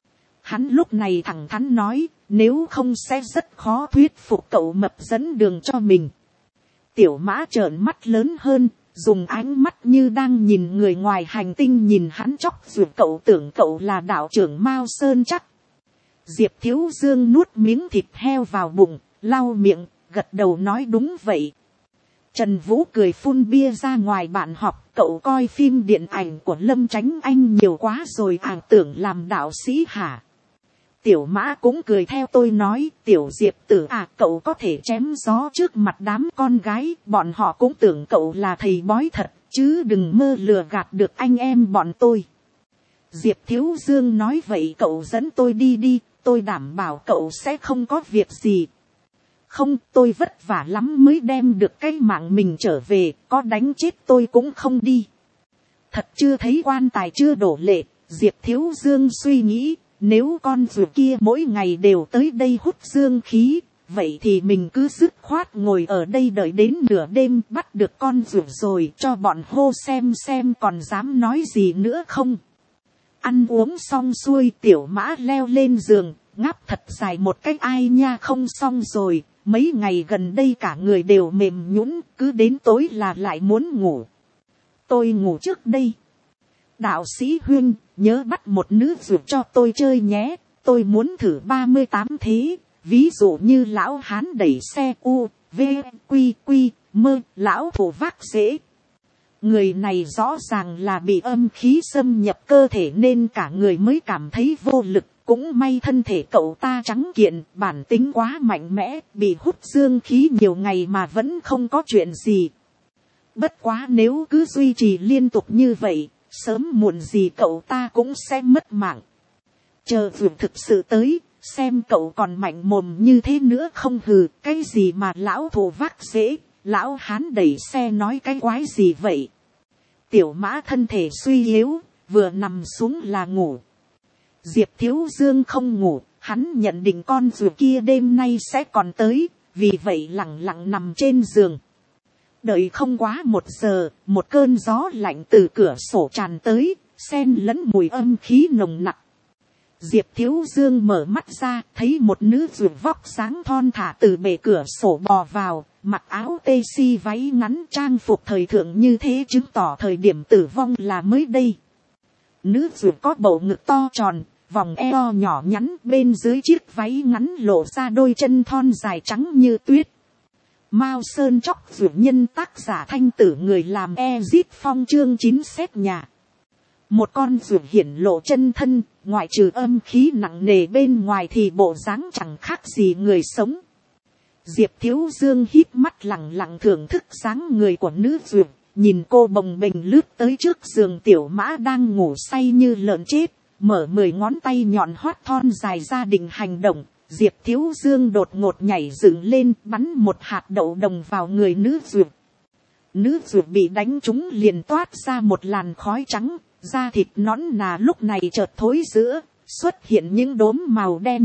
A: Hắn lúc này thẳng thắn nói, nếu không sẽ rất khó thuyết phục cậu mập dẫn đường cho mình. Tiểu Mã trợn mắt lớn hơn, dùng ánh mắt như đang nhìn người ngoài hành tinh nhìn hắn chóc vượt. Cậu tưởng cậu là đạo trưởng Mao Sơn chắc. Diệp Thiếu Dương nuốt miếng thịt heo vào bụng, lau miệng, gật đầu nói đúng vậy. Trần Vũ cười phun bia ra ngoài. Bạn học, cậu coi phim điện ảnh của Lâm Chánh Anh nhiều quá rồi tưởng làm đạo sĩ hả? Tiểu Mã cũng cười theo. Tôi nói, Tiểu Diệp tử à, cậu có thể chém gió trước mặt đám con gái, bọn họ cũng tưởng cậu là thầy bói thật, chứ đừng mơ lừa gạt được anh em bọn tôi. Diệp Thiếu Dương nói vậy cậu dẫn tôi đi đi, tôi đảm bảo cậu sẽ không có việc gì. Không, tôi vất vả lắm mới đem được cái mạng mình trở về, có đánh chết tôi cũng không đi. Thật chưa thấy quan tài chưa đổ lệ, Diệp Thiếu Dương suy nghĩ, nếu con ruột kia mỗi ngày đều tới đây hút dương khí, vậy thì mình cứ dứt khoát ngồi ở đây đợi đến nửa đêm bắt được con ruột rồi cho bọn hô xem còn dám nói gì nữa không. Ăn uống xong xuôi tiểu mã leo lên giường, ngáp thật dài một cách ai nha không xong rồi, mấy ngày gần đây cả người đều mềm nhũn, cứ đến tối là lại muốn ngủ. Tôi ngủ trước đây. Đạo sĩ Huyên, nhớ bắt một nữ ruột cho tôi chơi nhé, tôi muốn thử 38 thế, ví dụ như lão hán đẩy xe u, v, quy, mơ, lão thổ vác dễ. Người này rõ ràng là bị âm khí xâm nhập cơ thể nên cả người mới cảm thấy vô lực. Cũng may thân thể cậu ta trắng kiện, bản tính quá mạnh mẽ, bị hút dương khí nhiều ngày mà vẫn không có chuyện gì. Bất quá nếu cứ duy trì liên tục như vậy, sớm muộn gì cậu ta cũng sẽ mất mạng. Chờ vượt thực sự tới, xem cậu còn mạnh mồm như thế nữa không hừ, cái gì mà lão thổ vác dễ, lão hán đẩy xe nói cái quái gì vậy. Tiểu mã thân thể suy yếu, vừa nằm xuống là ngủ. Diệp Thiếu Dương không ngủ, hắn nhận định con ruột kia đêm nay sẽ còn tới, vì vậy lặng lặng nằm trên giường. Đợi không quá 1 giờ, một cơn gió lạnh từ cửa sổ tràn tới, xen lẫn mùi âm khí nồng nặc. Diệp Thiếu Dương mở mắt ra, thấy một nữ ruột vóc dáng thon thả từ bề cửa sổ bò vào, mặc áo tê si váy ngắn trang phục thời thượng như thế chứng tỏ thời điểm tử vong là mới đây. Nữ ruột có bầu ngực to tròn, vòng eo nhỏ nhắn, bên dưới chiếc váy ngắn lộ ra đôi chân thon dài trắng như tuyết. Mao Sơn Chóc Ruột Nhân, tác giả Thanh Tử, người làm Ezit Phong, chương 9 xét nhà. Một con ruột hiển lộ chân thân, ngoại trừ âm khí nặng nề bên ngoài thì bộ dáng chẳng khác gì người sống. Diệp Thiếu Dương híp mắt lặng lặng thưởng thức dáng người của nữ ruột, nhìn cô bồng bềnh lướt tới trước giường tiểu mã đang ngủ say như lợn chết, mở 10 ngón tay nhọn hoắt thon dài ra định hành động. Diệp Thiếu Dương đột ngột nhảy dựng lên, bắn một hạt đậu đồng vào người nữ ruột. Nữ ruột bị đánh trúng liền toát ra một làn khói trắng, da thịt nõn nà lúc này chợt thối rữa, xuất hiện những đốm màu đen.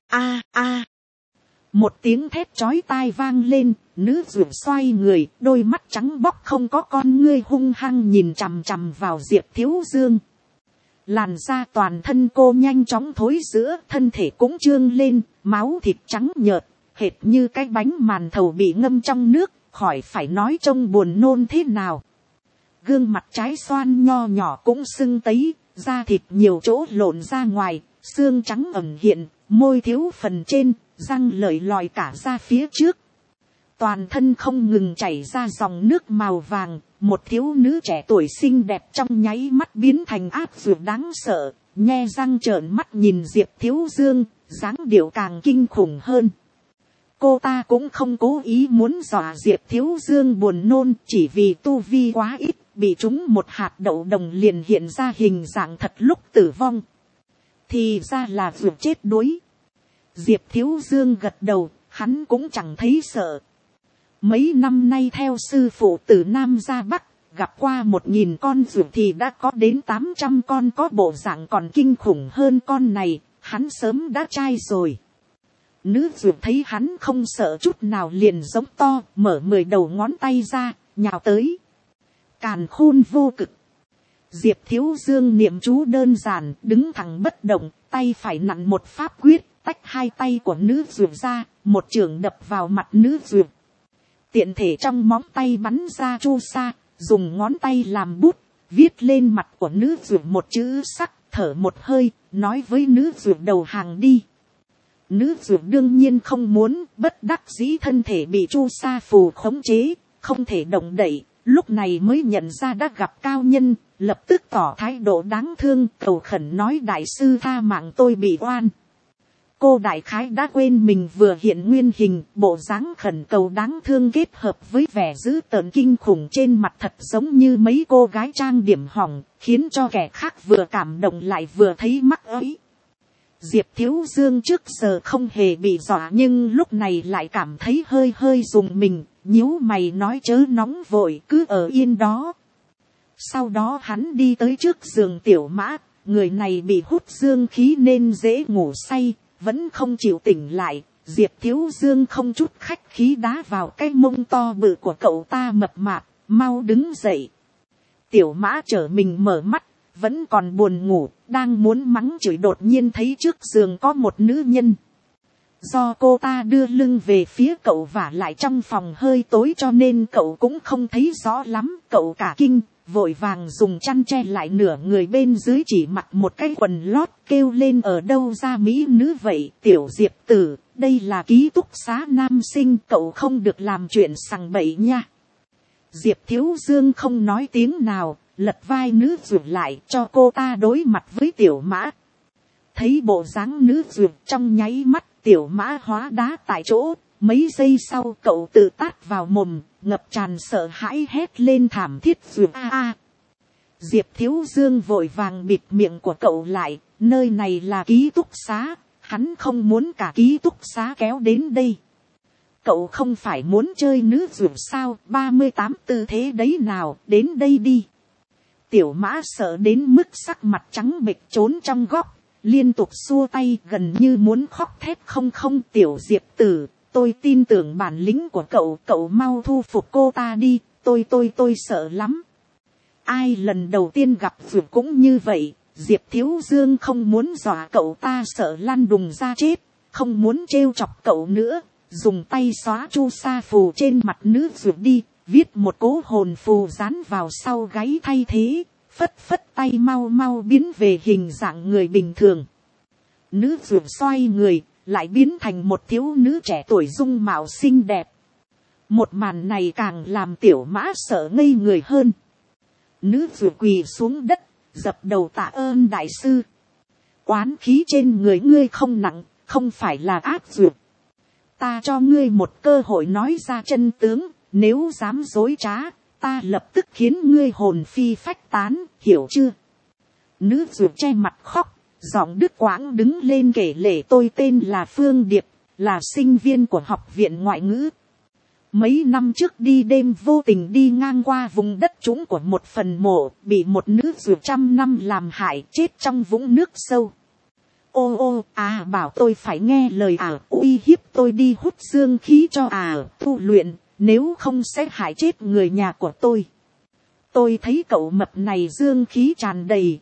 A: A. Một tiếng thét chói tai vang lên, nữ ruột xoay người, đôi mắt trắng bóc không có con ngươi hung hăng nhìn chằm chằm vào Diệp Thiếu Dương. Làn da toàn thân cô nhanh chóng thối rữa, thân thể cũng trương lên, máu thịt trắng nhợt, hệt như cái bánh màn thầu bị ngâm trong nước, khỏi phải nói trông buồn nôn thế nào. Gương mặt trái xoan nho nhỏ cũng sưng tấy, da thịt nhiều chỗ lộn ra ngoài, xương trắng ẩn hiện, môi thiếu phần trên, răng lợi lòi cả ra phía trước. Toàn thân không ngừng chảy ra dòng nước màu vàng, một thiếu nữ trẻ tuổi xinh đẹp trong nháy mắt biến thành áp dược đáng sợ, nhe răng trợn mắt nhìn Diệp Thiếu Dương, dáng điệu càng kinh khủng hơn. Cô ta cũng không cố ý muốn dọa Diệp Thiếu Dương buồn nôn, chỉ vì tu vi quá ít, bị trúng một hạt đậu đồng liền hiện ra hình dạng thật lúc tử vong. Thì ra là vượt chết đuối. Diệp Thiếu Dương gật đầu, hắn cũng chẳng thấy sợ. Mấy năm nay theo sư phụ từ Nam ra Bắc, gặp qua 1000 con ruột thì đã có đến 800 con có bộ dạng còn kinh khủng hơn con này, hắn sớm đã trai rồi. Nữ ruột thấy hắn không sợ chút nào liền giống to, mở 10 đầu ngón tay ra, nhào tới. Càn khôn vô cực. Diệp Thiếu Dương niệm chú đơn giản, đứng thẳng bất động, tay phải nặn một pháp quyết, tách hai tay của nữ ruột ra, một chưởng đập vào mặt nữ ruột. Tiện thể trong móng tay bắn ra chu sa, dùng ngón tay làm bút, viết lên mặt của nữ ruột một chữ sắc, thở một hơi, nói với nữ ruột đầu hàng đi. Nữ ruột đương nhiên không muốn, bất đắc dĩ thân thể bị chu sa phù khống chế, không thể động đậy, lúc này mới nhận ra đã gặp cao nhân, lập tức tỏ thái độ đáng thương, cầu khẩn nói đại sư tha mạng tôi bị oan. Cô đại khái đã quên mình vừa hiện nguyên hình, bộ dáng khẩn cầu đáng thương kết hợp với vẻ dữ tợn kinh khủng trên mặt thật giống như mấy cô gái trang điểm hỏng, khiến cho kẻ khác vừa cảm động lại vừa thấy mắc ới. Diệp Thiếu Dương trước giờ không hề bị dọa nhưng lúc này lại cảm thấy hơi hơi rùng mình, nhíu mày nói chớ nóng vội cứ ở yên đó. Sau đó hắn đi tới trước giường Tiểu Mã, người này bị hút dương khí nên dễ ngủ say, vẫn không chịu tỉnh lại. Diệp Thiếu Dương không chút khách khí đá vào cái mông to bự của cậu ta mập mạp, mau đứng dậy. Tiểu Mã trở mình mở mắt, vẫn còn buồn ngủ, đang muốn mắng chửi đột nhiên thấy trước giường có một nữ nhân. Do cô ta đưa lưng về phía cậu và lại trong phòng hơi tối cho nên cậu cũng không thấy rõ lắm. Cậu cả kinh, vội vàng dùng chăn che lại nửa người bên dưới chỉ mặc một cái quần lót, kêu lên ở đâu ra mỹ nữ vậy. Tiểu Diệp tử, đây là ký túc xá nam sinh, cậu không được làm chuyện sằng bậy nha. Diệp Thiếu Dương không nói tiếng nào, lật vai nữ duyệt lại cho cô ta đối mặt với Tiểu Mã. Thấy bộ dáng nữ duyệt trong nháy mắt, Tiểu Mã hóa đá tại chỗ. Mấy giây sau cậu tự tát vào mồm, ngập tràn sợ hãi hét lên thảm thiết duyệt a a. Diệp Thiếu Dương vội vàng bịt miệng của cậu lại, nơi này là ký túc xá, hắn không muốn cả ký túc xá kéo đến đây. Cậu không phải muốn chơi nữ duyệt sao, 38 tư thế đấy nào, đến đây đi. Tiểu Mã sợ đến mức sắc mặt trắng bệch trốn trong góc, liên tục xua tay gần như muốn khóc thét. Không Tiểu Diệp tử, tôi tin tưởng bản lĩnh của cậu, cậu mau thu phục cô ta đi, tôi sợ lắm. Ai lần đầu tiên gặp Duyệt cũng như vậy, Diệp Thiếu Dương không muốn dọa cậu ta sợ lăn đùng ra chết, không muốn trêu chọc cậu nữa, dùng tay xóa chu sa phù trên mặt nữ Duyệt đi, viết một cố hồn phù dán vào sau gáy thay thế, phất phất tay mau mau biến về hình dạng người bình thường. Nữ Duyệt xoay người, lại biến thành một thiếu nữ trẻ tuổi dung mạo xinh đẹp. Một màn này càng làm Tiểu Mã sợ ngây người hơn. Nữ Duyệt quỳ xuống đất, dập đầu tạ ơn đại sư. Oán khí trên người ngươi không nặng, không phải là ác duyệt. Ta cho ngươi một cơ hội nói ra chân tướng, nếu dám dối trá, ta lập tức khiến ngươi hồn phi phách tán, hiểu chưa? Nữ Duyệt che mặt khóc, giọng đứt quãng đứng lên kể lể tôi tên là Phương Điệp, là sinh viên của học viện ngoại ngữ. Mấy năm trước đi đêm vô tình đi ngang qua vùng đất trũng của một phần mộ, bị một nữ Duyệt 100 năm làm hại chết trong vũng nước sâu. Ô bảo tôi phải nghe lời uy hiếp tôi đi hút dương khí cho tu luyện, nếu không sẽ hại chết người nhà của tôi. Tôi thấy cậu mập này dương khí tràn đầy,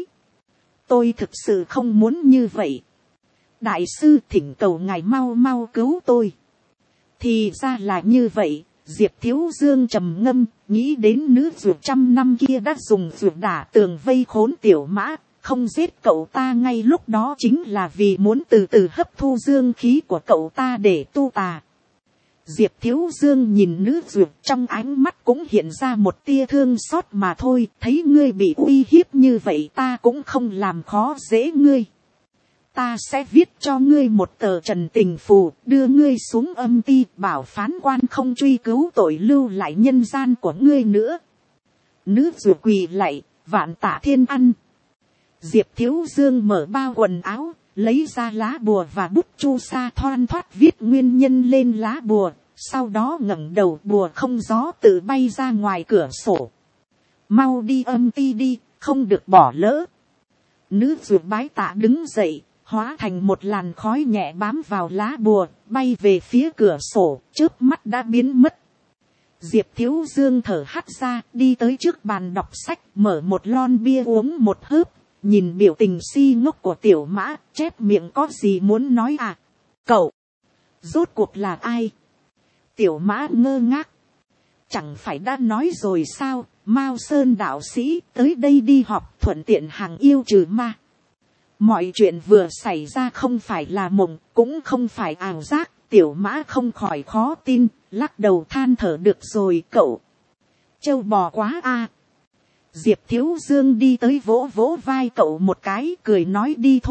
A: tôi thực sự không muốn như vậy. Đại sư thỉnh cầu ngài mau mau cứu tôi. Thì ra là như vậy, Diệp Thiếu Dương trầm ngâm, nghĩ đến nữ Duyệt 100 năm kia đã dùng Duyệt đả tường vây khốn Tiểu Mã, không giết cậu ta ngay lúc đó chính là vì muốn từ từ hấp thu dương khí của cậu ta để tu tà. Diệp Thiếu Dương nhìn nữ Duyệt, trong ánh mắt cũng hiện ra một tia thương xót mà thôi, thấy ngươi bị uy hiếp như vậy ta cũng không làm khó dễ ngươi. Ta sẽ viết cho ngươi một tờ trần tình phù, đưa ngươi xuống âm ti, bảo phán quan không truy cứu tội lưu lại nhân gian của ngươi nữa. Nữ Duyệt quỳ lạy, vạn tạ thiên ăn. Diệp Thiếu Dương mở bao quần áo, lấy ra lá bùa và bút chu sa thoăn thoắt viết nguyên nhân lên lá bùa, sau đó ngẩng đầu, bùa không gió tự bay ra ngoài cửa sổ. Mau đi âm ti đi, không được bỏ lỡ. Nữ Duyệt bái tạ đứng dậy, hóa thành một làn khói nhẹ bám vào lá bùa, bay về phía cửa sổ, chớp mắt đã biến mất. Diệp Thiếu Dương thở hắt ra, đi tới trước bàn đọc sách, mở một lon bia uống một hớp, nhìn biểu tình si ngốc của Tiểu Mã, chép miệng có gì muốn nói à? Cậu, rốt cuộc là ai? Tiểu Mã ngơ ngác. Chẳng phải đã nói rồi sao, Mao Sơn đạo sĩ tới đây đi họp thuận tiện hàng yêu trừ ma. Mọi chuyện vừa xảy ra không phải là mộng, cũng không phải ảo giác. Tiểu Mã không khỏi khó tin, lắc đầu than thở được rồi cậu. Trâu bò quá a. Diệp Thiếu Dương đi tới vỗ vỗ vai cậu một cái, cười nói đi thôi,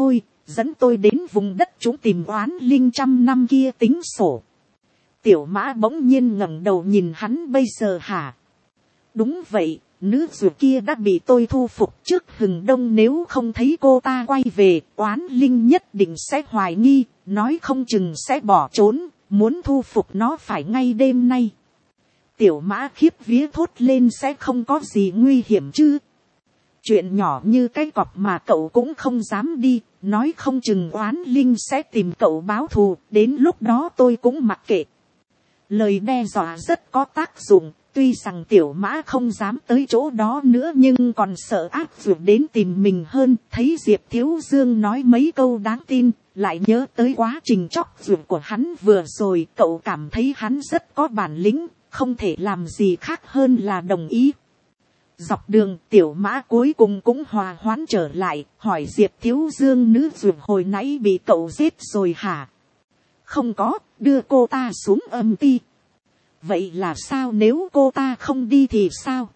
A: dẫn tôi đến vùng đất chúng tìm oán linh 100 năm kia tính sổ. Tiểu mã bỗng nhiên ngẩng đầu nhìn hắn, bây giờ hả? Đúng vậy, nữ dù kia đã bị tôi thu phục trước hừng đông, nếu không thấy cô ta quay về, oán linh nhất định sẽ hoài nghi, nói không chừng sẽ bỏ trốn, muốn thu phục nó phải ngay đêm nay. Tiểu mã khiếp vía thốt lên, sẽ không có gì nguy hiểm chứ? Chuyện nhỏ như cái cọp mà cậu cũng không dám đi, nói không chừng oán linh sẽ tìm cậu báo thù, đến lúc đó tôi cũng mặc kệ. Lời đe dọa rất có tác dụng, tuy rằng tiểu mã không dám tới chỗ đó nữa nhưng còn sợ ác dược đến tìm mình hơn. Thấy Diệp Thiếu Dương nói mấy câu đáng tin, lại nhớ tới quá trình chóc dược của hắn vừa rồi, cậu cảm thấy hắn rất có bản lĩnh, không thể làm gì khác hơn là đồng ý. Dọc đường tiểu mã cuối cùng cũng hòa hoãn trở lại, hỏi Diệp Thiếu Dương, nữ dược hồi nãy bị cậu giết rồi hả? Không có, đưa cô ta xuống âm ti. Vậy là sao, nếu cô ta không đi thì sao?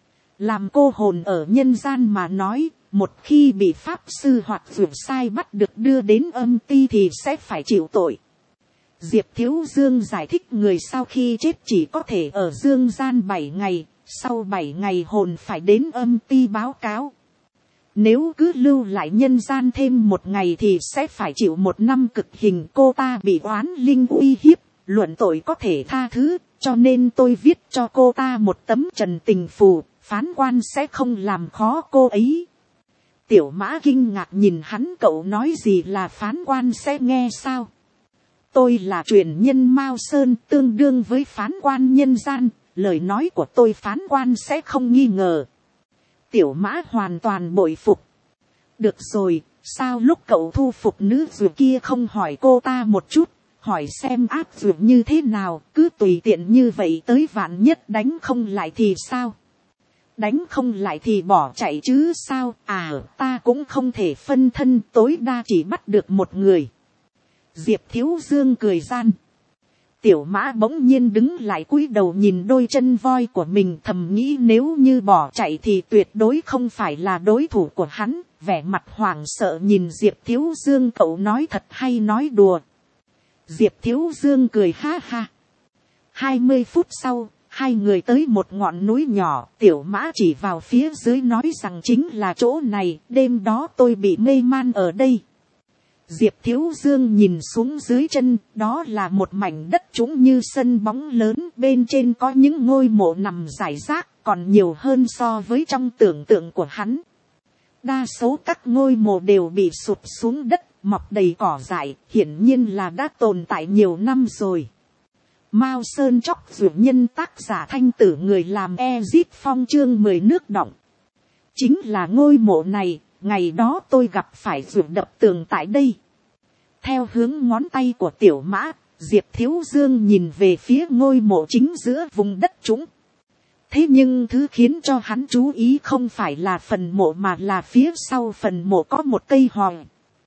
A: Làm cô hồn ở nhân gian mà nói, một khi bị pháp sư hoặc dược sai bắt được đưa đến âm ti thì sẽ phải chịu tội. Diệp Thiếu Dương giải thích, người sau khi chết chỉ có thể ở dương gian 7 ngày, sau 7 ngày hồn phải đến âm ti báo cáo. Nếu cứ lưu lại nhân gian thêm 1 ngày thì sẽ phải chịu 1 năm cực hình. Cô ta bị oán linh uy hiếp, luận tội có thể tha thứ, cho nên tôi viết cho cô ta một tấm trần tình phù, phán quan sẽ không làm khó cô ấy. Tiểu mã kinh ngạc nhìn hắn, cậu nói gì là phán quan sẽ nghe sao? Tôi là truyền nhân Mao Sơn, tương đương với phán quan nhân gian, lời nói của tôi phán quan sẽ không nghi ngờ. Tiểu mã hoàn toàn bội phục. Được rồi, sao lúc cậu thu phục nữ dược kia không hỏi cô ta một chút, hỏi xem áp dược như thế nào, cứ tùy tiện như vậy tới vạn nhất đánh không lại thì sao? Đánh không lại thì bỏ chạy chứ sao? À, ta cũng không thể phân thân, tối đa chỉ bắt được 1 người. Diệp Thiếu Dương cười gian. Tiểu mã bỗng nhiên đứng lại cúi đầu nhìn đôi chân voi của mình, thầm nghĩ nếu như bỏ chạy thì tuyệt đối không phải là đối thủ của hắn. Vẻ mặt hoảng sợ nhìn Diệp Thiếu Dương, cậu nói thật hay nói đùa? Diệp Thiếu Dương cười ha ha. 20 phút sau, hai người tới một ngọn núi nhỏ, tiểu mã chỉ vào phía dưới nói rằng chính là chỗ này, đêm đó tôi bị mê man ở đây. Diệp Thiếu Dương nhìn xuống dưới chân, đó là một mảnh đất trũng như sân bóng lớn, bên trên có những ngôi mộ nằm rải rác, còn nhiều hơn so với trong tưởng tượng của hắn. Đa số các ngôi mộ đều bị sụp xuống đất, mọc đầy cỏ dại, hiển nhiên là đã tồn tại nhiều năm rồi. Mao Sơn Chóc Dược Nhân, tác giả Thanh Tử, người làm Ezit Phong, chương 10 nước động. Chính là ngôi mộ này, ngày đó tôi gặp phải dược đập tường tại đây. Theo hướng ngón tay của tiểu mã, Diệp Thiếu Dương nhìn về phía ngôi mộ chính giữa vùng đất trũng. Thế nhưng thứ khiến cho hắn chú ý không phải là phần mộ mà là phía sau phần mộ có một cây hòe.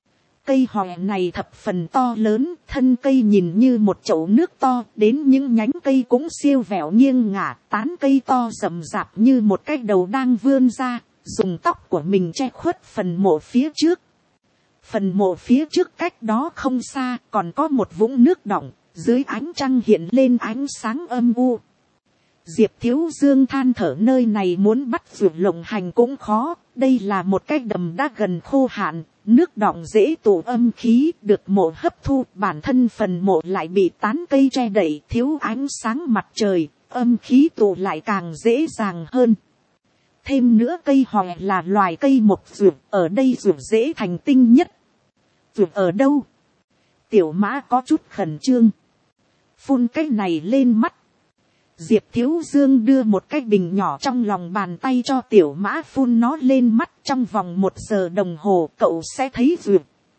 A: Cây hòe này thập phần to lớn, thân cây nhìn như một chậu nước to, đến những nhánh cây cũng siêu vẹo nghiêng ngả, tán cây to rậm rạp như một cái đầu đang vươn ra, dùng tóc của mình che khuất phần mộ phía trước. Phần mộ phía trước cách đó không xa còn có một vũng nước đọng, dưới ánh trăng hiện lên ánh sáng âm u. Diệp Thiếu Dương than thở, nơi này muốn bắt dược lộng hành cũng khó, đây là một cái đầm đã gần khô hạn, nước đọng dễ tụ âm khí, được mộ hấp thu, bản thân phần mộ lại bị tán cây che đậy, thiếu ánh sáng mặt trời, âm khí tụ lại càng dễ dàng hơn. Thêm nữa cây hòe là loài cây mộc dược, ở đây dược dễ thành tinh nhất. Dược ở đâu? Tiểu mã có chút khẩn trương. Phun cái này lên mắt. Diệp Thiếu Dương đưa một cái bình nhỏ trong lòng bàn tay cho tiểu mã, phun nó lên mắt, trong vòng 1 giờ đồng hồ cậu sẽ thấy dược.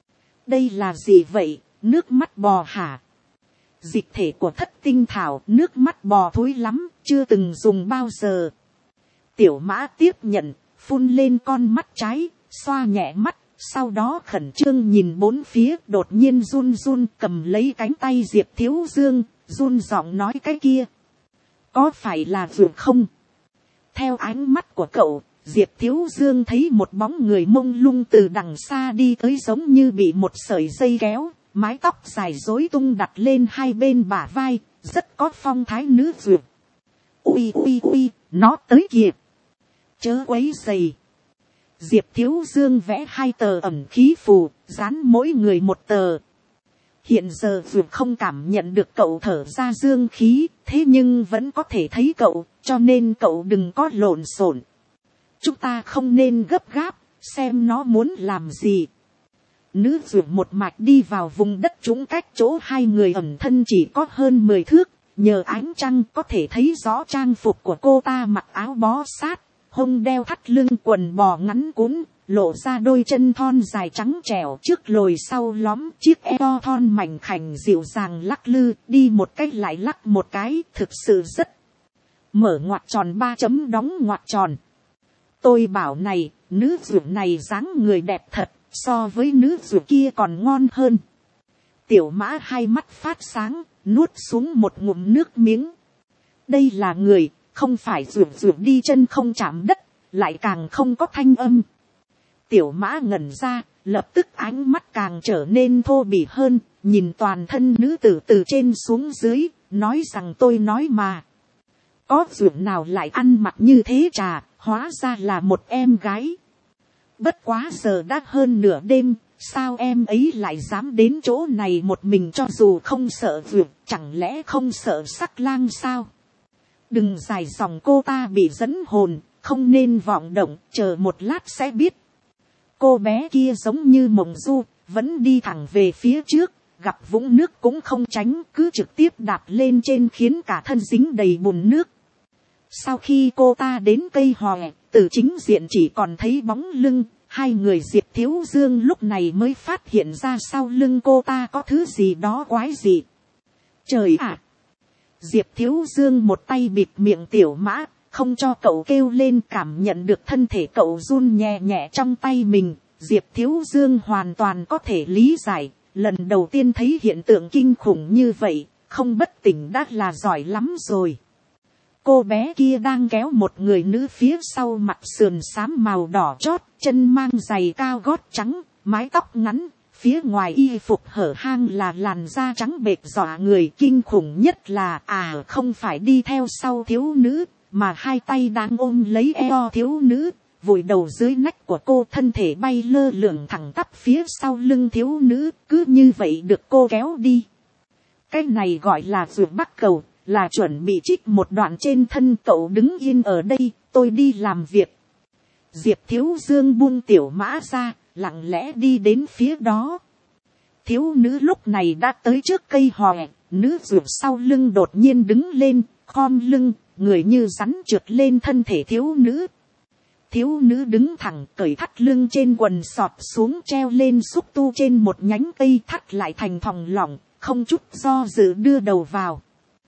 A: Đây là gì vậy? Nước mắt bò hả? Dịch thể của thất tinh thảo, nước mắt bò thối lắm, chưa từng dùng bao giờ. Tiểu mã tiếp nhận, phun lên con mắt trái, xoa nhẹ mắt, sau đó khẩn trương nhìn bốn phía, đột nhiên run run cầm lấy cánh tay Diệp Thiếu Dương, run giọng nói cái kia. Có phải là dược không? Theo ánh mắt của cậu, Diệp Thiếu Dương thấy một bóng người mông lung từ đằng xa đi tới, giống như bị một sợi dây kéo, mái tóc dài rối tung đặt lên hai bên bả vai, rất có phong thái nữ duyệt. Ui ui ui, nó tới kìa, chớ quấy dày. Diệp Thiếu Dương vẽ 2 tờ ẩm khí phù, dán mỗi người 1 tờ. Hiện giờ duyệt không cảm nhận được cậu thở ra dương khí, thế nhưng vẫn có thể thấy cậu, cho nên cậu đừng có lộn xộn. Chúng ta không nên gấp gáp, xem nó muốn làm gì. Nữ duyệt một mạch đi vào vùng đất trũng cách chỗ 2 người ẩn thân chỉ có hơn 10 thước, nhờ ánh trăng có thể thấy rõ trang phục của cô ta, mặc áo bó sát, hông đeo thắt lưng, quần bò ngắn cún, lộ ra đôi chân thon dài trắng trẻo, trước lồi sau lõm, chiếc eo thon mảnh khảnh dịu dàng lắc lư, đi một cách lại lắc một cái, thực sự rất mở ngoặc tròn 3 chấm đóng ngoặc tròn. Tôi bảo này, nữ duyệt này dáng người đẹp thật, so với nữ duyệt kia còn ngon hơn. Tiểu Mã hai mắt phát sáng, nuốt xuống một ngụm nước miếng. Đây là người, không phải duyệt duyệt đi chân không chạm đất, lại càng không có thanh âm. Tiểu Mã ngẩn ra, lập tức ánh mắt càng trở nên thô bỉ hơn, nhìn toàn thân nữ tử từ trên xuống dưới, nói rằng tôi nói mà. Có duyệt nào lại ăn mặc như thế trà, hóa ra là một em gái. Bất quá giờ đã hơn nửa đêm, sao em ấy lại dám đến chỗ này một mình, cho dù không sợ duyệt, chẳng lẽ không sợ sắc lang sao? Đừng dài dòng, cô ta bị dẫn hồn, không nên vọng động, chờ một lát sẽ biết. Cô bé kia giống như mộng du, vẫn đi thẳng về phía trước, gặp vũng nước cũng không tránh, cứ trực tiếp đạp lên trên khiến cả thân dính đầy bùn nước. Sau khi cô ta đến cây hòe, từ chính diện chỉ còn thấy bóng lưng, 2 người Diệp Thiếu Dương lúc này mới phát hiện ra sau lưng cô ta có thứ gì đó quái dị. Trời ạ! Diệp Thiếu Dương một tay bịt miệng Tiểu Mã, không cho cậu kêu lên, cảm nhận được thân thể cậu run nhẹ nhẹ trong tay mình. Diệp Thiếu Dương hoàn toàn có thể lý giải, lần đầu tiên thấy hiện tượng kinh khủng như vậy, không bất tỉnh đã là giỏi lắm rồi. Cô bé kia đang kéo một người nữ phía sau, mặt sườn xám màu đỏ chót, chân mang giày cao gót trắng, mái tóc ngắn, phía ngoài y phục hở hang là làn da trắng bệch dọa người. Kinh khủng nhất là không phải đi theo sau thiếu nữ, mà 2 tay đang ôm lấy eo thiếu nữ, vùi đầu dưới nách của cô, thân thể bay lơ lửng thẳng tắp phía sau lưng thiếu nữ, cứ như vậy được cô kéo đi. Cái này gọi là ruột bắc cầu, là chuẩn bị trích một đoạn trên thân cậu, đứng yên ở đây, tôi đi làm việc. Diệp Thiếu Dương buông Tiểu Mã ra, lặng lẽ đi đến phía đó. Thiếu nữ lúc này đã tới trước cây hòe, nữ ruột sau lưng đột nhiên đứng lên, khom lưng, người như rắn trượt lên thân thể thiếu nữ. Thiếu nữ đứng thẳng, cởi thắt lưng trên quần xọt xuống, treo lên xúc tu trên một nhánh cây, thắt lại thành thòng lọng, không chút do dự đưa đầu vào.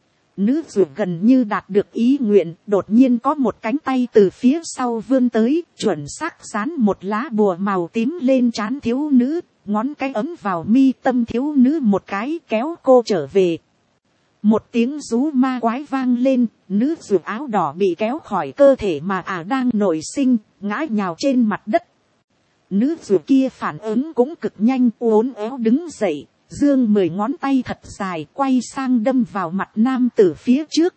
A: Nữ ruột gần như đạt được ý nguyện, đột nhiên có một cánh tay từ phía sau vươn tới, chuẩn xác dán một lá bùa màu tím lên trán thiếu nữ, ngón cái ấm vào mi tâm thiếu nữ một cái, kéo cô trở về. Một tiếng rú ma quái vang lên, nữ ruột áo đỏ bị kéo khỏi cơ thể mà đang nổi sinh, ngã nhào trên mặt đất. Nữ ruột kia phản ứng cũng cực nhanh, uốn éo đứng dậy, dương 10 ngón tay thật dài, quay sang đâm vào mặt nam tử phía trước.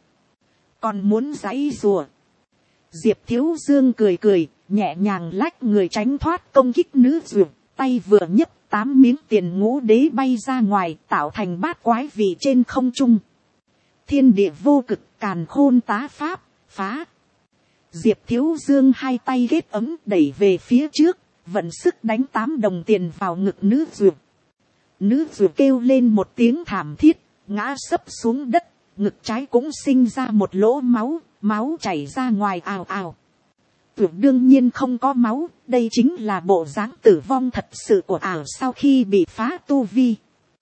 A: Còn muốn giãy giụa. Diệp Thiếu Dương cười cười, nhẹ nhàng lách người tránh thoát công kích nữ ruột, tay vừa nhấc 8 miếng tiền ngũ đế bay ra ngoài, tạo thành bát quái vị trên không trung. Thiên địa vô cực, càn khôn tá pháp, phá. Diệp Thiếu Dương 2 tay ghét ấm đẩy về phía trước, vận sức đánh 8 đồng tiền vào ngực nữ ruột. Nữ ruột kêu lên một tiếng thảm thiết, ngã sấp xuống đất, ngực trái cũng sinh ra một lỗ máu, máu chảy ra ngoài ào ào. Ruột đương nhiên không có máu, đây chính là bộ dáng tử vong thật sự của sau khi bị phá tu vi.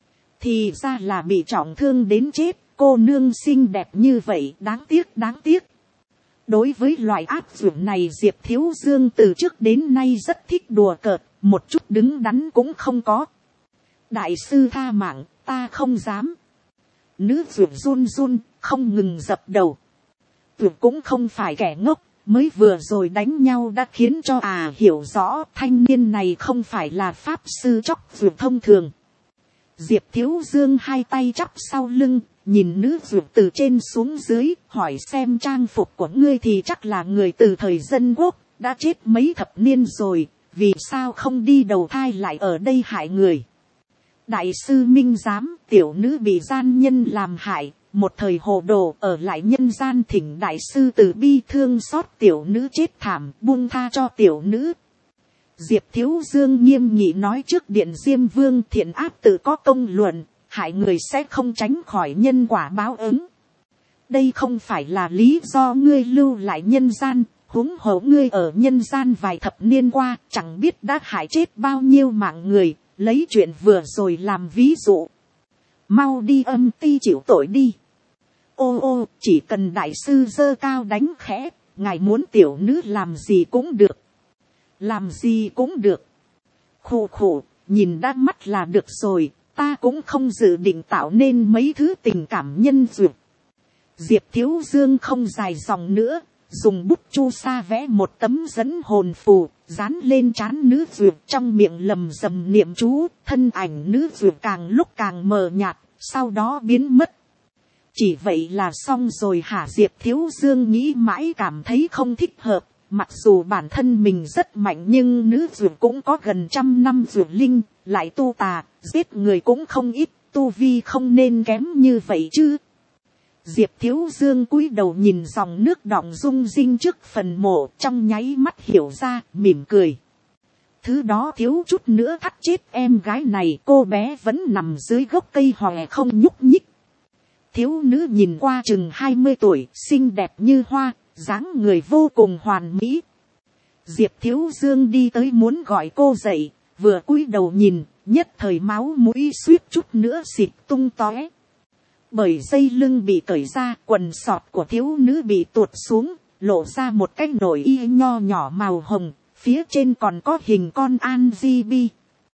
A: Thì ra là bị trọng thương đến chết, cô nương xinh đẹp như vậy, đáng tiếc đáng tiếc. Đối với loại áp dụng này Diệp Thiếu Dương từ trước đến nay rất thích đùa cợt, một chút đứng đắn cũng không có. Đại sư tha mạng, ta không dám. Nữ ruột run run, không ngừng dập đầu. Ruột cũng không phải kẻ ngốc, mới vừa rồi đánh nhau đã khiến cho hiểu rõ thanh niên này không phải là pháp sư chóc ruột thông thường. Diệp Thiếu Dương hai tay chắp sau lưng, nhìn nữ ruột từ trên xuống dưới, hỏi xem trang phục của ngươi thì chắc là người từ thời dân quốc, đã chết mấy thập niên rồi, vì sao không đi đầu thai lại ở đây hại người. Đại sư minh giám, tiểu nữ bị gian nhân làm hại, một thời hồ đồ ở lại nhân gian, thỉnh đại sư từ bi thương xót tiểu nữ chết thảm, buông tha cho tiểu nữ. Diệp Thiếu Dương nghiêm nghị nói, trước điện Diêm Vương thiện ác tự có công luận, hại người sẽ không tránh khỏi nhân quả báo ứng. Đây không phải là lý do ngươi lưu lại nhân gian, huống hồ ngươi ở nhân gian vài thập niên qua, chẳng biết đã hại chết bao nhiêu mạng người, lấy chuyện vừa rồi làm ví dụ. Mau đi âm ti chịu tội đi. Ô, chỉ cần đại sư giơ cao đánh khẽ, ngài muốn tiểu nữ làm gì cũng được. Làm gì cũng được. Khổ, nhìn đã mắt là được rồi, ta cũng không dự định tạo nên mấy thứ tình cảm nhân duyệt. Diệp Thiếu Dương không dài dòng nữa, dùng bút chu sa vẽ một tấm dẫn hồn phù, dán lên trán nữ duyệt, trong miệng lầm rầm niệm chú, thân ảnh nữ duyệt càng lúc càng mờ nhạt, sau đó biến mất. Chỉ vậy là xong rồi hả? Diệp Thiếu Dương nghĩ mãi cảm thấy không thích hợp. Mặc dù bản thân mình rất mạnh nhưng nữ duyệt cũng có gần 100 năm duyệt linh, lại tu tà, giết người cũng không ít, tu vi không nên kém như vậy chứ. Diệp Thiếu Dương cúi đầu nhìn dòng nước đọng rung rinh trước phần mộ, trong nháy mắt hiểu ra, mỉm cười. Thứ đó thiếu chút nữa thắt chết em gái này, cô bé vẫn nằm dưới gốc cây hòe không nhúc nhích. Thiếu nữ nhìn qua chừng 20 tuổi, xinh đẹp như hoa, dáng người vô cùng hoàn mỹ. Diệp Thiếu Dương đi tới muốn gọi cô dậy, vừa cúi đầu nhìn, nhất thời máu mũi suýt chút nữa xịt tung tóe. Bởi dây lưng bị cởi ra, quần sọt của thiếu nữ bị tuột xuống, lộ ra một cái nổi y nho nhỏ màu hồng, phía trên còn có hình con An Di Bi.